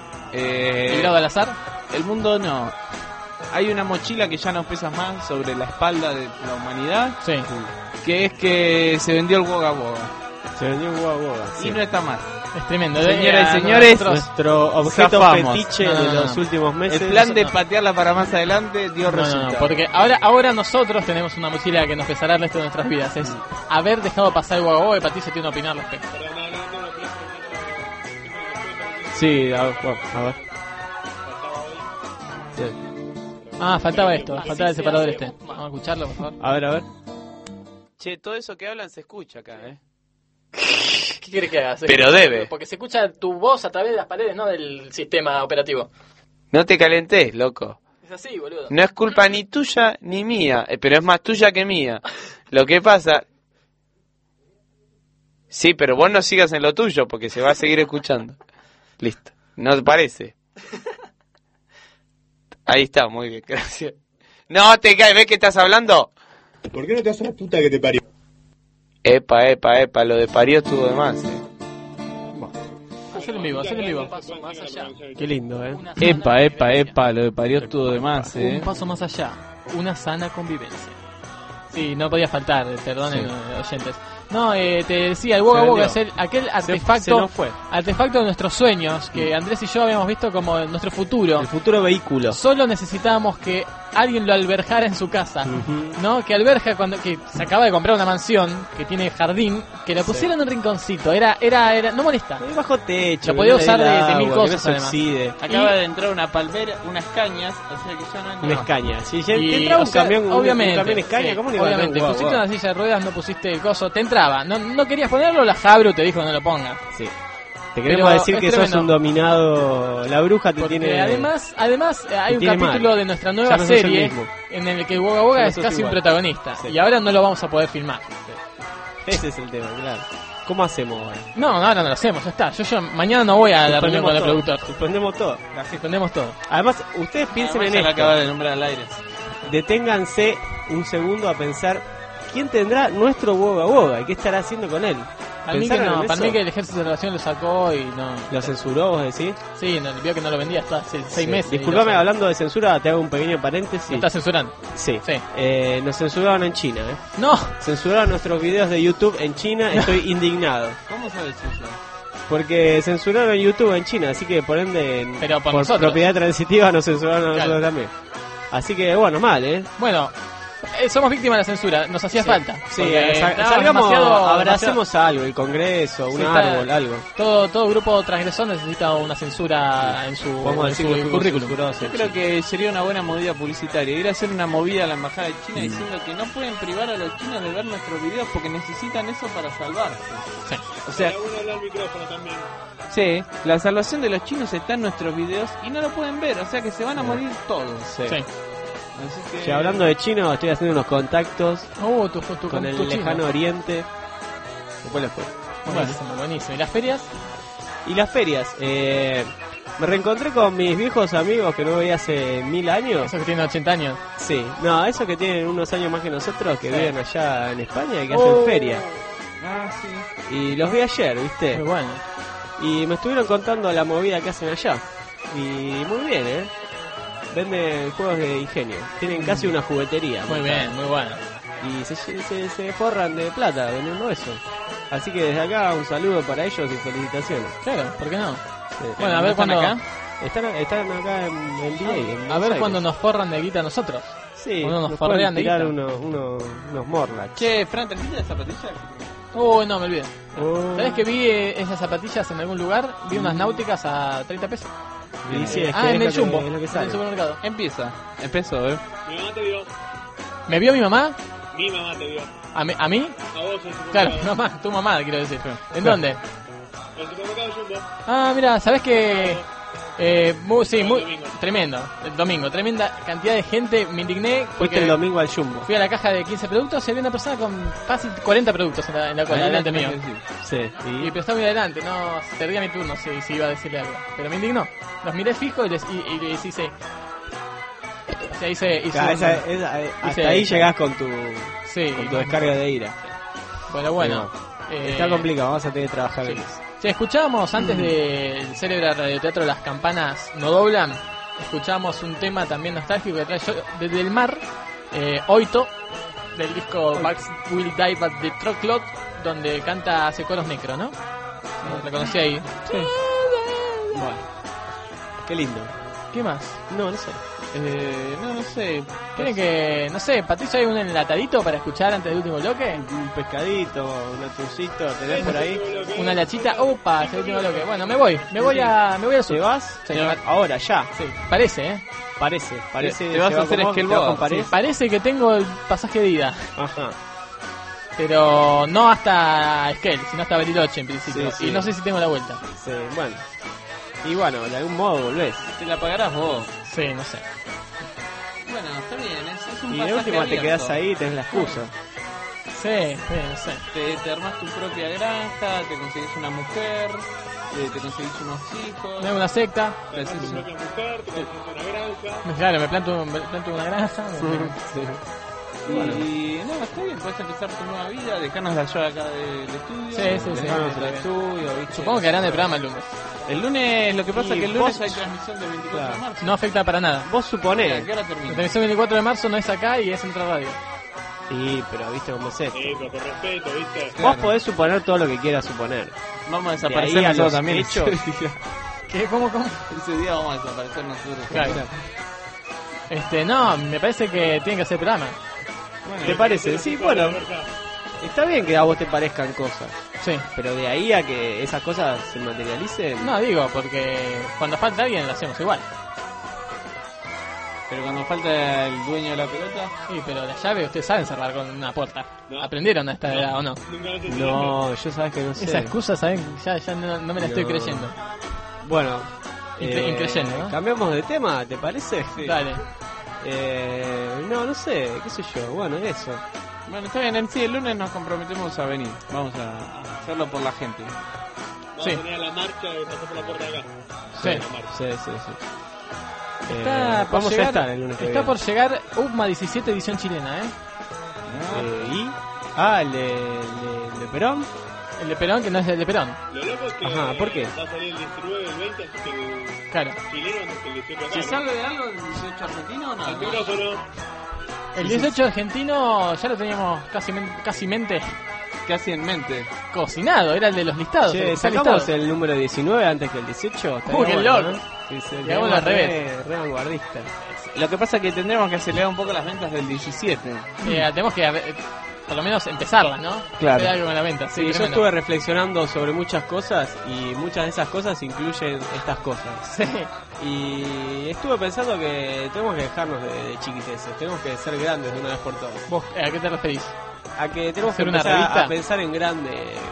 Speaker 5: Eh,
Speaker 8: ¿Librado al azar?
Speaker 5: El mundo no. Hay una mochila que ya no pesa más sobre la espalda de la humanidad,
Speaker 8: Sí.
Speaker 5: que es que se vendió el Woga Woga.
Speaker 4: Se vendió un Woga Woga.
Speaker 5: Y no está más.
Speaker 8: Es tremendo.
Speaker 5: Señoras y
Speaker 8: Eh,
Speaker 5: señores,
Speaker 8: nosotros-
Speaker 4: Nuestro objeto
Speaker 5: zafamos.
Speaker 4: fetiche
Speaker 8: No, no,
Speaker 4: de
Speaker 8: no,
Speaker 4: los
Speaker 8: no.
Speaker 4: últimos meses.
Speaker 5: El plan de
Speaker 8: no.
Speaker 5: patearla para más adelante dio
Speaker 8: No, no,
Speaker 5: resultado.
Speaker 8: no, porque ahora, ahora nosotros tenemos una mochila que nos pesará el resto de nuestras vidas. Es haber dejado pasar el Guagua y Patricio tiene una opinión al respecto.
Speaker 4: Sí, a ver. bueno, a ver.
Speaker 8: Ah, faltaba esto, faltaba el separador este. Vamos a escucharlo, por favor.
Speaker 4: A ver, a ver.
Speaker 5: Che, todo eso que hablan se escucha acá, ¿eh?
Speaker 8: ¿Qué quieres que haga?
Speaker 2: Pero debe.
Speaker 8: Porque se escucha tu voz a través de las paredes, no del sistema operativo.
Speaker 2: No te calentes, loco.
Speaker 8: Es así, boludo.
Speaker 2: No es culpa ni tuya ni mía, eh, pero es más tuya que mía. Lo que pasa... Sí, pero vos no sigas en lo tuyo porque se va a seguir escuchando. Listo. ¿No te parece? Ahí está, muy bien, gracias. No te caes, ¿ves que estás hablando?
Speaker 14: ¿Por qué no te haces la puta que te parió?
Speaker 2: Epa, epa, epa, lo de parió estuvo de más, eh.
Speaker 8: Hacelo en vivo, hacelo en vivo. Un paso más allá.
Speaker 4: Qué lindo, ¿eh?
Speaker 5: Epa, epa, epa, lo de parió estuvo de más, ¿eh?
Speaker 8: Un paso más allá. una sana convivencia. Sí, no podía faltar, perdonen,
Speaker 4: Sí.
Speaker 8: oyentes. No, eh, te decía, el Boga
Speaker 4: Se
Speaker 8: Boga
Speaker 4: vendió.
Speaker 8: es el, aquel
Speaker 4: Se-
Speaker 8: artefacto
Speaker 4: se nos fue.
Speaker 8: artefacto de nuestros sueños que Andrés y yo habíamos visto como nuestro futuro.
Speaker 4: El futuro vehículo.
Speaker 8: Solo necesitábamos que alguien lo alberjara en su casa, ¿no? Que alberja cuando que se acaba de comprar una mansión que tiene jardín, que lo pusieron en un rinconcito. Era era era no molesta.
Speaker 4: Bajo techo.
Speaker 8: Lo podía
Speaker 4: que no
Speaker 8: usar
Speaker 4: le dé
Speaker 8: de, de
Speaker 4: agua,
Speaker 8: mil
Speaker 4: que
Speaker 8: cosas
Speaker 4: no se
Speaker 8: además.
Speaker 4: oxide.
Speaker 5: Acaba
Speaker 8: Y-
Speaker 5: de entrar una palmera, unas cañas, o sea que ya no entra
Speaker 4: Una
Speaker 5: más.
Speaker 4: escaña. Si ya
Speaker 8: Y,
Speaker 4: te entraba
Speaker 8: o
Speaker 4: un
Speaker 8: sea,
Speaker 4: camión, un-
Speaker 8: obviamente,
Speaker 4: un camión escaña,
Speaker 8: sí,
Speaker 4: ¿cómo le iba a dar
Speaker 8: obviamente,
Speaker 4: un guau,
Speaker 8: pusiste
Speaker 4: guau?
Speaker 8: una silla de ruedas, no pusiste el coso, te entraba. No, no querías ponerlo, la Jabru te dijo que no lo pongas.
Speaker 4: Sí. Te queremos
Speaker 8: Pero
Speaker 4: decir
Speaker 8: es
Speaker 4: que sos
Speaker 8: tremendo.
Speaker 4: un dominado. La bruja te
Speaker 8: Porque
Speaker 4: tiene.
Speaker 8: además, además eh, hay
Speaker 4: te
Speaker 8: un
Speaker 4: tiene
Speaker 8: capítulo
Speaker 4: mal.
Speaker 8: de nuestra
Speaker 4: Ya
Speaker 8: nueva
Speaker 4: no sos el
Speaker 8: serie
Speaker 4: mismo.
Speaker 8: en el que Boga Boga
Speaker 4: Ya no
Speaker 8: es
Speaker 4: sos
Speaker 8: casi
Speaker 4: igual.
Speaker 8: un protagonista.
Speaker 4: Sí.
Speaker 8: Y ahora no lo vamos a poder filmar.
Speaker 4: Ese es el tema, claro. ¿Cómo hacemos ahora?
Speaker 8: No, no, ahora no lo hacemos, ya está. Yo, yo mañana no voy a la reunión con el
Speaker 4: todo.
Speaker 8: productor.
Speaker 4: Suspendemos todo.
Speaker 8: Suspendemos todo.
Speaker 4: Además, ustedes piensen
Speaker 5: Además,
Speaker 4: en
Speaker 5: ya la
Speaker 4: esto.
Speaker 5: acaba de nombrar al aire.
Speaker 4: Deténganse un segundo a pensar quién tendrá nuestro Boga Boga y qué estará haciendo con él.
Speaker 8: Para mí, que
Speaker 4: ¿Pensaron
Speaker 8: no,
Speaker 4: en
Speaker 8: para
Speaker 4: eso?
Speaker 8: mí que el ejército de relación lo sacó y no.
Speaker 4: ¿Lo censuró, vos decís?
Speaker 8: Sí, no, vio que no lo vendía hasta hace seis
Speaker 4: Sí.
Speaker 8: meses.
Speaker 4: Disculpame,
Speaker 8: y lo-
Speaker 4: hablando de censura, te hago un pequeño paréntesis.
Speaker 8: ¿Lo está censurando?
Speaker 4: Sí.
Speaker 8: Sí.
Speaker 4: Eh, nos censuraron en China, ¿eh?
Speaker 8: No.
Speaker 4: Censuraron nuestros videos de YouTube en China. Estoy indignado.
Speaker 5: ¿Cómo sabes eso?
Speaker 4: Porque censuraron YouTube en China, así que por ende, en-
Speaker 8: Pero por
Speaker 4: por
Speaker 8: nosotros.
Speaker 4: propiedad transitiva nos censuraron a nosotros
Speaker 8: Claro.
Speaker 4: también. Así que bueno, mal, ¿eh?
Speaker 8: Bueno, eh, somos víctimas de la censura, nos hacía
Speaker 4: Sí.
Speaker 8: falta.
Speaker 4: Sí,
Speaker 8: porque
Speaker 4: sal-
Speaker 8: estábamos
Speaker 4: salgamos,
Speaker 8: demasiado-
Speaker 4: abracemos algo, el Congreso, un
Speaker 8: Sí, está-
Speaker 4: árbol, algo.
Speaker 8: Todo, todo grupo transgresor necesita una censura en su,
Speaker 4: Podemos
Speaker 8: en
Speaker 4: decir
Speaker 8: su
Speaker 4: que fuimos
Speaker 8: currículum.
Speaker 4: censurados
Speaker 5: Yo
Speaker 4: en
Speaker 5: creo
Speaker 4: China.
Speaker 5: que sería una buena movida publicitaria, ir a hacer una movida a la embajada de China diciendo que no pueden privar a los chinos de ver nuestros videos porque necesitan eso para salvarse.
Speaker 8: Sí.
Speaker 5: O sea, sí, la salvación de los chinos está en nuestros videos y no lo pueden ver, o sea que se van a morir todos.
Speaker 4: Sí.
Speaker 8: Sí.
Speaker 5: Así que...
Speaker 4: Che, hablando de chino, estoy haciendo unos contactos
Speaker 8: Uh, tu, tu,
Speaker 4: con el
Speaker 8: tu chino.
Speaker 4: lejano oriente. Después les cuento.
Speaker 8: Buenísimo, buenísimo. ¿Y las ferias?
Speaker 4: Y las ferias, eh, me reencontré con mis viejos amigos que no veía hace mil años.
Speaker 8: Esos que tienen ochenta años.
Speaker 4: Sí, no, esos que tienen unos años más que nosotros, que
Speaker 8: Sí.
Speaker 4: viven allá en España y que
Speaker 8: Oh.
Speaker 4: hacen feria.
Speaker 5: Ah, sí.
Speaker 4: Y los vi ayer, ¿viste?
Speaker 8: Muy bueno.
Speaker 4: Y me estuvieron contando la movida que hacen allá. Y muy bien, ¿eh? Venden juegos de ingenio. Tienen casi una juguetería.
Speaker 8: Muy
Speaker 4: montada.
Speaker 8: bien, muy bueno.
Speaker 4: Y se, se, se forran de plata vendiendo eso. Así que desde acá un saludo para ellos y felicitaciones.
Speaker 8: Claro, ¿por qué no?
Speaker 4: Sí.
Speaker 8: Bueno, a ver
Speaker 5: ¿Están
Speaker 8: cuando
Speaker 5: acá?
Speaker 4: Están, están acá en N B A. en
Speaker 8: a
Speaker 4: Buenos
Speaker 8: ver
Speaker 4: Aires.
Speaker 8: cuando nos forran de guita a nosotros.
Speaker 4: Sí,
Speaker 8: cuando nos
Speaker 4: nos
Speaker 8: forrean
Speaker 4: pueden
Speaker 8: de
Speaker 4: tirar
Speaker 8: guita.
Speaker 4: unos, unos, unos Morlachs.
Speaker 5: Che, Fran, ¿trajiste las zapatillas?
Speaker 8: Uy, no, me olvidé.
Speaker 4: Oh.
Speaker 8: ¿Sabés que vi eh, esas zapatillas en algún lugar? Vi unas náuticas a treinta pesos.
Speaker 4: Y sí, es
Speaker 8: ah,
Speaker 4: que
Speaker 8: en
Speaker 4: es
Speaker 8: el
Speaker 4: lo que-
Speaker 8: Jumbo,
Speaker 4: es lo que
Speaker 8: en
Speaker 4: sale.
Speaker 8: el supermercado.
Speaker 5: Empieza, empezó, ¿eh?
Speaker 6: Mi mamá te vio.
Speaker 8: ¿Me vio mi mamá?
Speaker 6: Mi mamá te vio.
Speaker 8: ¿A mí? ¿A mí?
Speaker 6: A vos en el
Speaker 8: Claro,
Speaker 6: supermercado.
Speaker 8: mamá, tu mamá, quiero decir. ¿En dónde?
Speaker 6: En el supermercado Jumbo.
Speaker 8: Ah, mira, ¿sabés que eh, muy, sí, muy
Speaker 6: domingo.
Speaker 8: tremendo, el domingo, tremenda cantidad de gente, me indigné
Speaker 4: Fuiste
Speaker 8: porque
Speaker 4: el domingo al Jumbo.
Speaker 8: fui a la caja de quince productos y había una persona con fácil cuarenta productos en la, en la cola,
Speaker 5: Ahí
Speaker 8: delante
Speaker 5: la
Speaker 8: mío.
Speaker 5: tenés que decir.
Speaker 4: Sí.
Speaker 8: Y pero estaba muy adelante, no, perdía mi turno si, si iba a decirle algo. Pero me indignó. Los miré fijo y les, y, y les hice... O sea, hice... hice
Speaker 4: Claro,
Speaker 8: un-
Speaker 4: esa- esa- eh, hasta
Speaker 8: hice-
Speaker 4: ahí llegás con tu,
Speaker 8: Sí.
Speaker 4: con tu descarga de ira.
Speaker 8: Bueno, bueno. eh,
Speaker 4: Está complicado, vas a tener que trabajar en
Speaker 8: sí.
Speaker 4: eso.
Speaker 8: Sí, escuchábamos antes del célebre radioteatro Las Campanas No Doblan, escuchamos un tema también nostálgico que trae yo desde el mar, eh, Oito, del disco Max Will Die But The Troclot, donde canta hace coros necro, ¿no? Lo reconocí ahí. Sí.
Speaker 4: Bueno, qué lindo.
Speaker 8: ¿Qué más?
Speaker 4: No, no sé.
Speaker 5: Eh, no, no sé.
Speaker 8: ¿Quieren que, no sé, Patricio, hay un enlatadito para escuchar antes del último bloque?
Speaker 4: Un pescadito, un atuncito, ¿tenés por ahí?
Speaker 8: Una lachita, opa, es el último bloque. Bueno, me voy, me voy a, me voy al sur.
Speaker 4: ¿Te vas?
Speaker 8: Sí,
Speaker 4: Ahora, ya.
Speaker 8: sí, parece, ¿eh?
Speaker 4: Parece, parece.
Speaker 5: te vas
Speaker 4: se
Speaker 5: a
Speaker 4: va
Speaker 5: hacer
Speaker 4: con vos,
Speaker 5: Esquel
Speaker 4: te va
Speaker 5: vos,
Speaker 4: con pared.
Speaker 8: Sí, parece que tengo el pasaje de ida.
Speaker 4: Ajá.
Speaker 8: Pero no hasta Esquel, sino hasta Bariloche en principio.
Speaker 4: Sí, sí.
Speaker 8: Y no sé si tengo la vuelta.
Speaker 4: Sí, bueno. Y bueno, de algún modo volvés.
Speaker 5: Te la pagarás vos.
Speaker 8: Sí, no sé.
Speaker 5: Bueno, está bien, es, es un
Speaker 4: Y de
Speaker 5: pasaje
Speaker 4: última te
Speaker 5: abierto.
Speaker 4: quedás ahí y tenés la excusa.
Speaker 8: Sí, sí, no sé.
Speaker 5: Te, te armas tu propia granja, te conseguís una mujer, eh, te conseguís unos hijos.
Speaker 8: Me hago una secta.
Speaker 5: te haces
Speaker 6: Tu
Speaker 5: un-
Speaker 6: propia mujer, te compras una granja.
Speaker 8: Claro, me planto, me planto una granja.
Speaker 5: Y no, está bien, puedes empezar tu nueva vida, dejarnos la yo acá del estudio.
Speaker 8: Sí, sí, sí.
Speaker 4: Dejanos
Speaker 8: sí,
Speaker 4: el
Speaker 8: sí.
Speaker 4: estudio, ¿viste?
Speaker 8: Supongo que harán el programa el lunes.
Speaker 5: El lunes, lo que pasa
Speaker 4: Y
Speaker 5: es que el lunes
Speaker 4: vos-
Speaker 5: hay transmisión del veinticuatro de marzo.
Speaker 8: No afecta para nada.
Speaker 4: Vos suponés.
Speaker 5: ¿A qué hora
Speaker 8: La
Speaker 5: termina?
Speaker 8: transmisión veinticuatro de marzo no es acá y es en otra radio.
Speaker 4: Sí, pero viste cómo es esto.
Speaker 6: Sí, pero con respeto, ¿viste?
Speaker 4: Vos podés suponer todo lo que quieras suponer.
Speaker 5: Vamos a
Speaker 4: De
Speaker 5: desaparecer
Speaker 4: ahí a
Speaker 5: nosotros
Speaker 4: los
Speaker 5: también.
Speaker 4: hechos.
Speaker 8: ¿Qué? ¿Cómo, cómo?
Speaker 5: Ese día vamos a desaparecer nosotros.
Speaker 8: Claro. Este, no, me parece que tienen que hacer programa.
Speaker 4: ¿Te parece? Sí, bueno. Está bien que a vos te parezcan cosas.
Speaker 8: Sí.
Speaker 4: Pero de ahí a que esas cosas se materialicen.
Speaker 8: No, digo, porque cuando falta alguien lo hacemos igual.
Speaker 5: Pero cuando falta el dueño de la pelota.
Speaker 8: Sí, pero la llave ustedes saben cerrar con una puerta. ¿Aprendieron a esta edad o no?
Speaker 4: No, yo sabes que no sé.
Speaker 8: Esa excusa, ¿saben? Ya, ya no, no me la estoy
Speaker 4: No.
Speaker 8: creyendo.
Speaker 4: Bueno,
Speaker 8: Incre- increyendo, ¿no?
Speaker 4: cambiamos de tema, ¿te parece?
Speaker 8: Dale.
Speaker 4: Eh, no, no sé, qué sé yo. Bueno, eso.
Speaker 5: Bueno, está bien, en sí, el lunes nos comprometemos a venir. Vamos a hacerlo por la gente.
Speaker 6: Vamos
Speaker 8: Sí.
Speaker 6: a tener la marcha de pasar por la puerta de acá.
Speaker 8: Sí.
Speaker 6: La marcha.
Speaker 4: Sí, sí, sí.
Speaker 8: Está,
Speaker 4: Eh,
Speaker 8: por
Speaker 4: vamos
Speaker 8: llegar,
Speaker 4: a estar el lunes que
Speaker 8: está
Speaker 4: viene.
Speaker 8: por llegar U P M A diecisiete edición chilena, ¿eh?
Speaker 4: Eh, ¿Y? Ah, el de, el de- el de Perón.
Speaker 8: El de Perón, que no es el de Perón.
Speaker 6: Lo loco es que
Speaker 4: Ajá, ¿por qué?
Speaker 6: va a salir el diecinueve y el veinte, así que el
Speaker 8: Claro.
Speaker 6: chileno antes que el dieciocho acá.
Speaker 5: ¿Se
Speaker 6: ¿no?
Speaker 5: sabe de algo del dieciocho argentino o no?
Speaker 6: El micrófono.
Speaker 8: El dieciocho argentino ya lo teníamos casi, men- casi mente
Speaker 5: Casi en mente.
Speaker 8: cocinado, era el de los listados. el que
Speaker 4: Che,
Speaker 8: está
Speaker 4: sacamos
Speaker 8: listado.
Speaker 4: el número diecinueve antes que el dieciocho. Estaría
Speaker 8: Uy, qué
Speaker 4: bueno,
Speaker 8: loco.
Speaker 4: ¿no? Sí, sí,
Speaker 8: Y
Speaker 4: quedamos
Speaker 8: hagámoslo al
Speaker 4: re-
Speaker 8: revés.
Speaker 4: Re vanguardista.
Speaker 5: Lo que pasa es que tendremos que acelerar un poco las ventas del diecisiete.
Speaker 8: Eh, tenemos que eh, por lo menos empezarlas, ¿no?
Speaker 5: Claro.
Speaker 8: Hacer algo con la venta. Sí,
Speaker 4: Sí, yo
Speaker 8: tremendo.
Speaker 4: estuve reflexionando sobre muchas cosas y muchas de esas cosas incluyen estas cosas.
Speaker 8: Sí.
Speaker 4: Y estuve pensando que tenemos que dejarnos de, de chiquiteces, tenemos que ser grandes de una vez por todas.
Speaker 8: ¿Vos eh, a qué te referís?
Speaker 4: A que tenemos que
Speaker 8: ¿Hacer una
Speaker 4: empezar
Speaker 8: revista?
Speaker 4: a pensar en grande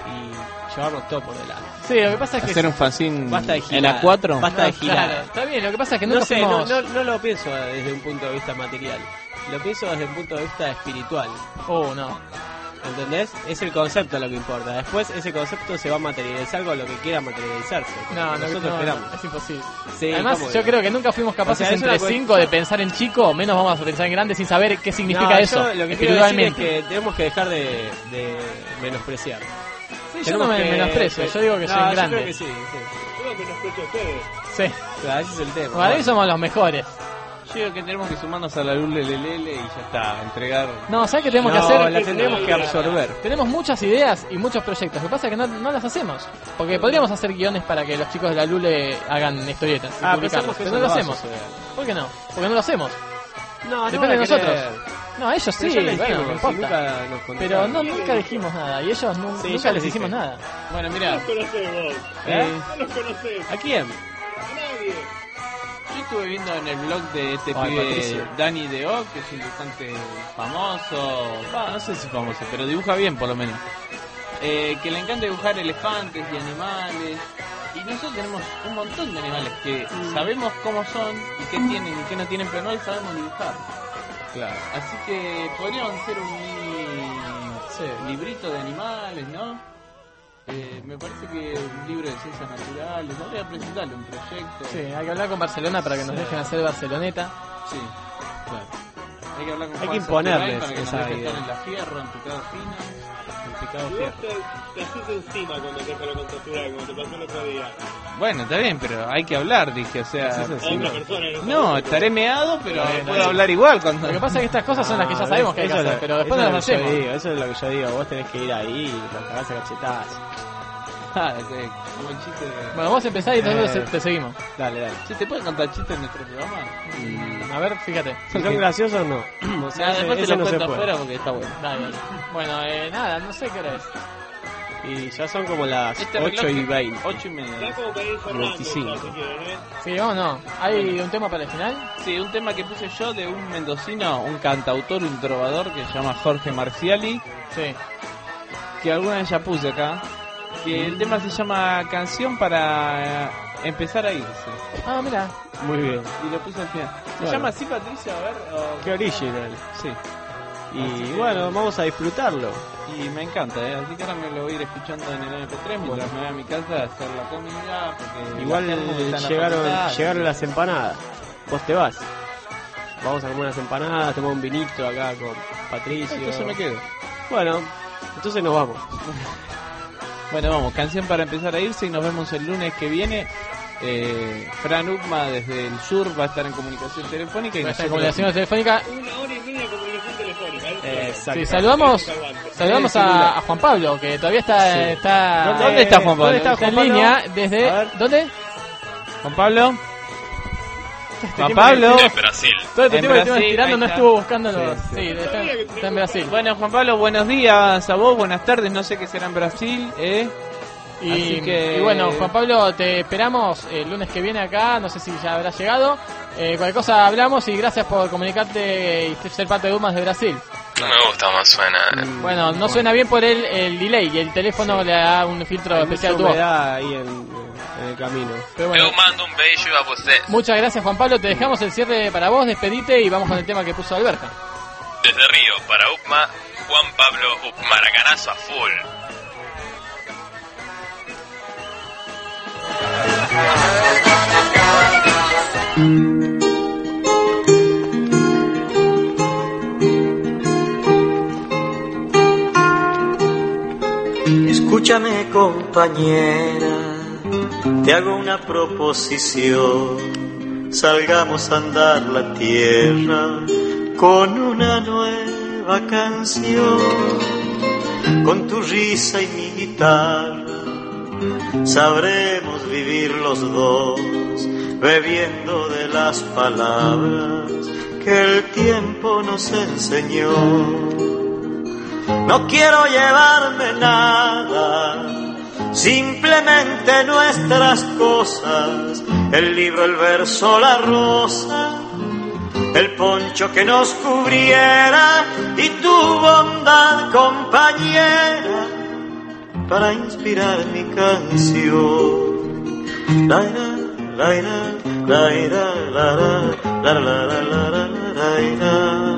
Speaker 4: y llevarnos todo por delante.
Speaker 8: Sí, lo que pasa es que...
Speaker 5: Hacer un fanzine
Speaker 4: Basta de
Speaker 5: en
Speaker 4: girar.
Speaker 5: A cuatro.
Speaker 4: Basta de
Speaker 8: No,
Speaker 4: girar.
Speaker 8: claro, está bien, lo que pasa es que
Speaker 4: No
Speaker 8: nunca
Speaker 4: sé, no,
Speaker 8: fuimos...
Speaker 4: no, no lo pienso desde un punto de vista material. Lo pienso desde un punto de vista espiritual.
Speaker 8: Oh, no.
Speaker 4: ¿Entendés? Es el concepto lo que importa. Después ese concepto se va a materializar con lo que quiera materializarse.
Speaker 8: No, no,
Speaker 4: Nosotros
Speaker 8: no,
Speaker 4: esperamos.
Speaker 8: no, es imposible.
Speaker 4: Sí,
Speaker 8: Además,
Speaker 4: ¿cómo
Speaker 8: yo
Speaker 4: que?
Speaker 8: creo que nunca fuimos capaces
Speaker 4: O sea, es
Speaker 8: entre
Speaker 4: una cuest-
Speaker 8: cinco de pensar en chico, menos vamos a pensar en grande sin saber qué significa
Speaker 4: No,
Speaker 8: eso,
Speaker 4: yo lo que quiero decir es
Speaker 8: espiritualmente.
Speaker 4: que tenemos que dejar de, de menospreciar.
Speaker 8: Sí, yo
Speaker 4: Tenemos
Speaker 8: no me
Speaker 4: que-
Speaker 8: menosprecio, yo digo que
Speaker 4: no,
Speaker 8: soy
Speaker 4: yo
Speaker 8: grande.
Speaker 4: creo que sí, sí.
Speaker 6: Yo lo menosprecio a ustedes.
Speaker 8: Sí.
Speaker 4: Claro, ese es el tema.
Speaker 8: Para eso somos los mejores.
Speaker 5: Yo digo que tenemos que sumarnos a la luz del L L y ya está, entregar.
Speaker 8: No, ¿sabes qué tenemos
Speaker 4: No,
Speaker 8: que hacer?
Speaker 4: la tendremos que absorber.
Speaker 8: Tenemos muchas ideas y muchos proyectos. Lo que pasa es que no, no las hacemos. Porque podríamos hacer guiones para que los chicos de la Lule hagan historietas y
Speaker 4: Ah,
Speaker 8: publicarlas,
Speaker 4: pensamos que
Speaker 8: pero
Speaker 4: eso
Speaker 8: no lo
Speaker 4: va a
Speaker 8: hacemos.
Speaker 4: suceder.
Speaker 8: ¿Por qué no? Porque no lo hacemos.
Speaker 4: No, no
Speaker 8: Depende
Speaker 4: van a
Speaker 8: de nosotros.
Speaker 4: querer.
Speaker 8: No, ellos sí,
Speaker 4: Pero ya les
Speaker 8: bueno,
Speaker 4: dijimos,
Speaker 8: no
Speaker 4: si
Speaker 8: importa.
Speaker 4: nunca nos contestaron.
Speaker 8: Pero no, nunca dijimos nada y ellos nu-
Speaker 4: Sí,
Speaker 8: nunca
Speaker 4: ya
Speaker 8: les
Speaker 4: les
Speaker 8: hicimos
Speaker 4: dije.
Speaker 8: nada.
Speaker 5: Bueno,
Speaker 6: No
Speaker 5: mira,
Speaker 6: los conocés vos.
Speaker 4: ¿Eh?
Speaker 6: No los conocés.
Speaker 4: ¿A quién?
Speaker 6: A nadie.
Speaker 5: yo estuve viendo en el blog de este
Speaker 4: Ay,
Speaker 5: pibe
Speaker 4: Patricio.
Speaker 5: Dani De O, que es un dibujante famoso, bah, no sé si famoso, pero dibuja bien por lo menos. Eh, que le encanta dibujar elefantes y animales. Y nosotros tenemos un montón de animales que sabemos cómo son y qué tienen y qué no tienen, pero no los sabemos dibujar.
Speaker 4: Claro.
Speaker 5: Así que podríamos hacer un mini
Speaker 8: Sí.
Speaker 5: librito de animales, ¿no? Eh, me parece que un libro de ciencias naturales, habría que presentarle un proyecto.
Speaker 8: Sí, hay que hablar con Barcelona para que nos dejen hacer Barceloneta.
Speaker 5: Sí, claro. Hay que hablar con
Speaker 4: Hay
Speaker 5: Juan
Speaker 4: que imponerles
Speaker 5: Santibáñez para que nos
Speaker 4: esa
Speaker 5: deje
Speaker 4: idea.
Speaker 5: estar en la fierro, en picado fino.
Speaker 4: El picado
Speaker 6: Y vos
Speaker 4: fierro.
Speaker 6: te, te haces encima cuando te deja la contratura, como te pasó el otro día.
Speaker 5: Bueno, está bien, pero hay que hablar, dije, o sea...
Speaker 4: Haces
Speaker 6: A
Speaker 4: encima.
Speaker 6: otra persona.
Speaker 5: No, estaré meado, pero
Speaker 8: Bueno,
Speaker 5: puedo
Speaker 8: sí.
Speaker 5: hablar igual cuando...
Speaker 8: Lo que pasa es que estas cosas son las que ya
Speaker 4: Ah,
Speaker 8: sabemos que hay que
Speaker 4: eso es
Speaker 8: hacer,
Speaker 4: lo-
Speaker 8: pero después
Speaker 4: eso
Speaker 8: no
Speaker 4: es
Speaker 8: las
Speaker 4: lo que yo
Speaker 8: hacemos.
Speaker 4: digo, Eso es lo que yo digo. Vos tenés que ir ahí y lo cagás a cachetazo.
Speaker 5: Ah, ok, como el chiste de...
Speaker 8: Bueno, vos empezás y nosotros
Speaker 4: Eh.
Speaker 8: te seguimos.
Speaker 4: Dale, dale.
Speaker 5: Che, ¿te pueden contar chistes en nuestro programa?
Speaker 8: Mm, A ver, fíjate.
Speaker 4: Si son graciosos, no. O sea,
Speaker 5: Nah,
Speaker 4: ese-
Speaker 5: después te
Speaker 4: ese
Speaker 5: lo
Speaker 4: no se
Speaker 5: cuento
Speaker 4: puede.
Speaker 5: afuera porque está bueno.
Speaker 8: Dale, dale. Bueno, eh, nada, no sé qué hora es.
Speaker 4: Y ya son como las
Speaker 5: Este
Speaker 4: ocho
Speaker 5: reloj-
Speaker 4: y veinte.
Speaker 5: ocho y media.
Speaker 6: Ya como para ir cerrando,
Speaker 4: veinticinco.
Speaker 6: ya, si quieren, ¿eh?
Speaker 8: Sí, vamos, no. ¿Hay un tema para el final?
Speaker 5: Sí, un tema que puse yo de un mendocino, un cantautor, un trovador que se llama Jorge Marciali,
Speaker 8: Sí.
Speaker 5: que alguna vez ya puse acá, que el tema se llama Canción para eh, empezar a irse.
Speaker 8: Ah, mira.
Speaker 4: Muy bien.
Speaker 5: Y lo puse al final. ¿Se
Speaker 4: Bueno.
Speaker 5: llama así, Patricia? A ver. o-
Speaker 4: Qué original.
Speaker 5: Sí.
Speaker 4: Y
Speaker 5: Así que-
Speaker 4: bueno, vamos a disfrutarlo.
Speaker 5: Y me encanta, ¿eh? Así que ahora me lo voy a ir escuchando en el M P tres mientras me voy a mi casa a hacer la comida. Porque
Speaker 4: Igual
Speaker 5: la tengo que estar en la
Speaker 4: llegaron,
Speaker 5: facultad.
Speaker 4: llegaron las empanadas. Vos te vas. Vamos a comer unas empanadas, tomar un vinito acá con Patricio.
Speaker 5: Entonces me quedo.
Speaker 4: Bueno, entonces nos vamos.
Speaker 5: Bueno, vamos, canción para empezar a irse y nos vemos el lunes que viene. Eh, Fran Uckma desde el sur va a estar en comunicación telefónica. Y
Speaker 8: Va a estar en
Speaker 5: nosotros-
Speaker 8: comunicación telefónica.
Speaker 3: Una hora y media de comunicación telefónica. ¿eh?
Speaker 8: Sí, saludamos, saludamos
Speaker 5: Sí, sin duda.
Speaker 8: a, a Juan Pablo, que todavía está...
Speaker 5: Sí.
Speaker 8: está
Speaker 5: ¿Dónde- dónde está Juan Pablo?
Speaker 8: ¿Dónde está
Speaker 5: ¿Está
Speaker 8: Juan
Speaker 5: en
Speaker 8: Pablo?
Speaker 5: línea?
Speaker 8: Desde...
Speaker 5: A ver.
Speaker 8: ¿Dónde?
Speaker 5: Juan Pablo. Juan
Speaker 8: tiempo
Speaker 5: Pablo.
Speaker 8: que-
Speaker 1: En Brasil.
Speaker 8: Todo este
Speaker 5: En
Speaker 8: tiempo que estuvimos
Speaker 5: Brasil,
Speaker 8: tirando
Speaker 5: ahí
Speaker 8: no
Speaker 5: está.
Speaker 8: estuvo buscándolo.
Speaker 5: Sí,
Speaker 8: Sí, está, está en Brasil.
Speaker 5: Bueno, Juan Pablo, buenos días a vos, buenas tardes, no sé qué será en Brasil, ¿eh?
Speaker 8: Y,
Speaker 5: Así que...
Speaker 8: y bueno, Juan Pablo, te esperamos el lunes que viene acá, no sé si ya habrá llegado. Eh, cualquier cosa hablamos y gracias por comunicarte y ser parte de UMAS de Brasil.
Speaker 1: No me gusta más suena.
Speaker 8: Bueno, no suena bien por el, el delay y el teléfono le da un filtro especial a tu voz.
Speaker 4: humedad ahí en, en el camino.
Speaker 8: Pero bueno,
Speaker 1: Eu mando un beijo a vocês.
Speaker 8: muchas gracias Juan Pablo, te dejamos el cierre para vos, despedite y vamos con el tema que puso Alberto.
Speaker 1: Desde Río para Ucma, Juan Pablo Ucmaracanazo a full.
Speaker 16: Escúchame, compañera, te hago una proposición. Salgamos a andar la tierra con una nueva canción. Con tu risa y mi guitarra sabremos vivir los dos, bebiendo de las palabras que el tiempo nos enseñó. No quiero llevarme nada, simplemente nuestras cosas, el libro, el verso, la rosa, el poncho que nos cubriera y tu bondad, compañera, para inspirar mi canción. Laira, laira, laira, lara, lara, lara, lara, laira.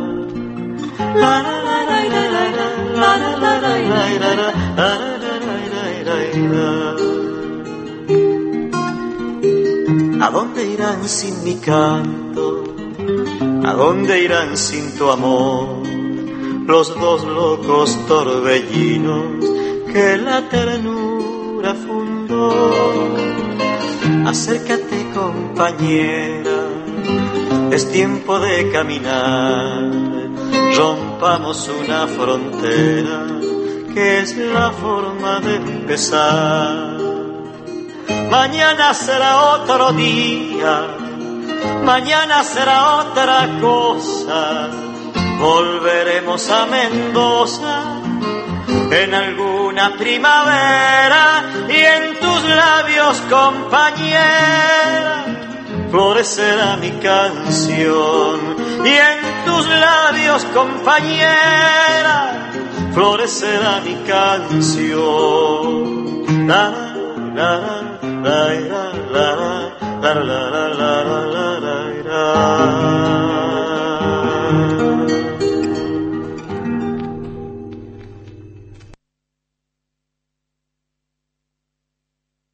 Speaker 16: ¿A dónde irán sin mi canto? ¿A dónde irán sin tu amor? Los dos locos torbellinos que la ternura fundó. Acércate, compañera, es tiempo de caminar. Rompamos una frontera que es la forma de empezar. Mañana será otro día, mañana será otra cosa. Volveremos a Mendoza en alguna primavera y en tus labios, compañera, florecerá mi canción. Y en tus labios, compañera, florecerá mi canción. La, la, la, la, la, la, la, la, la, la.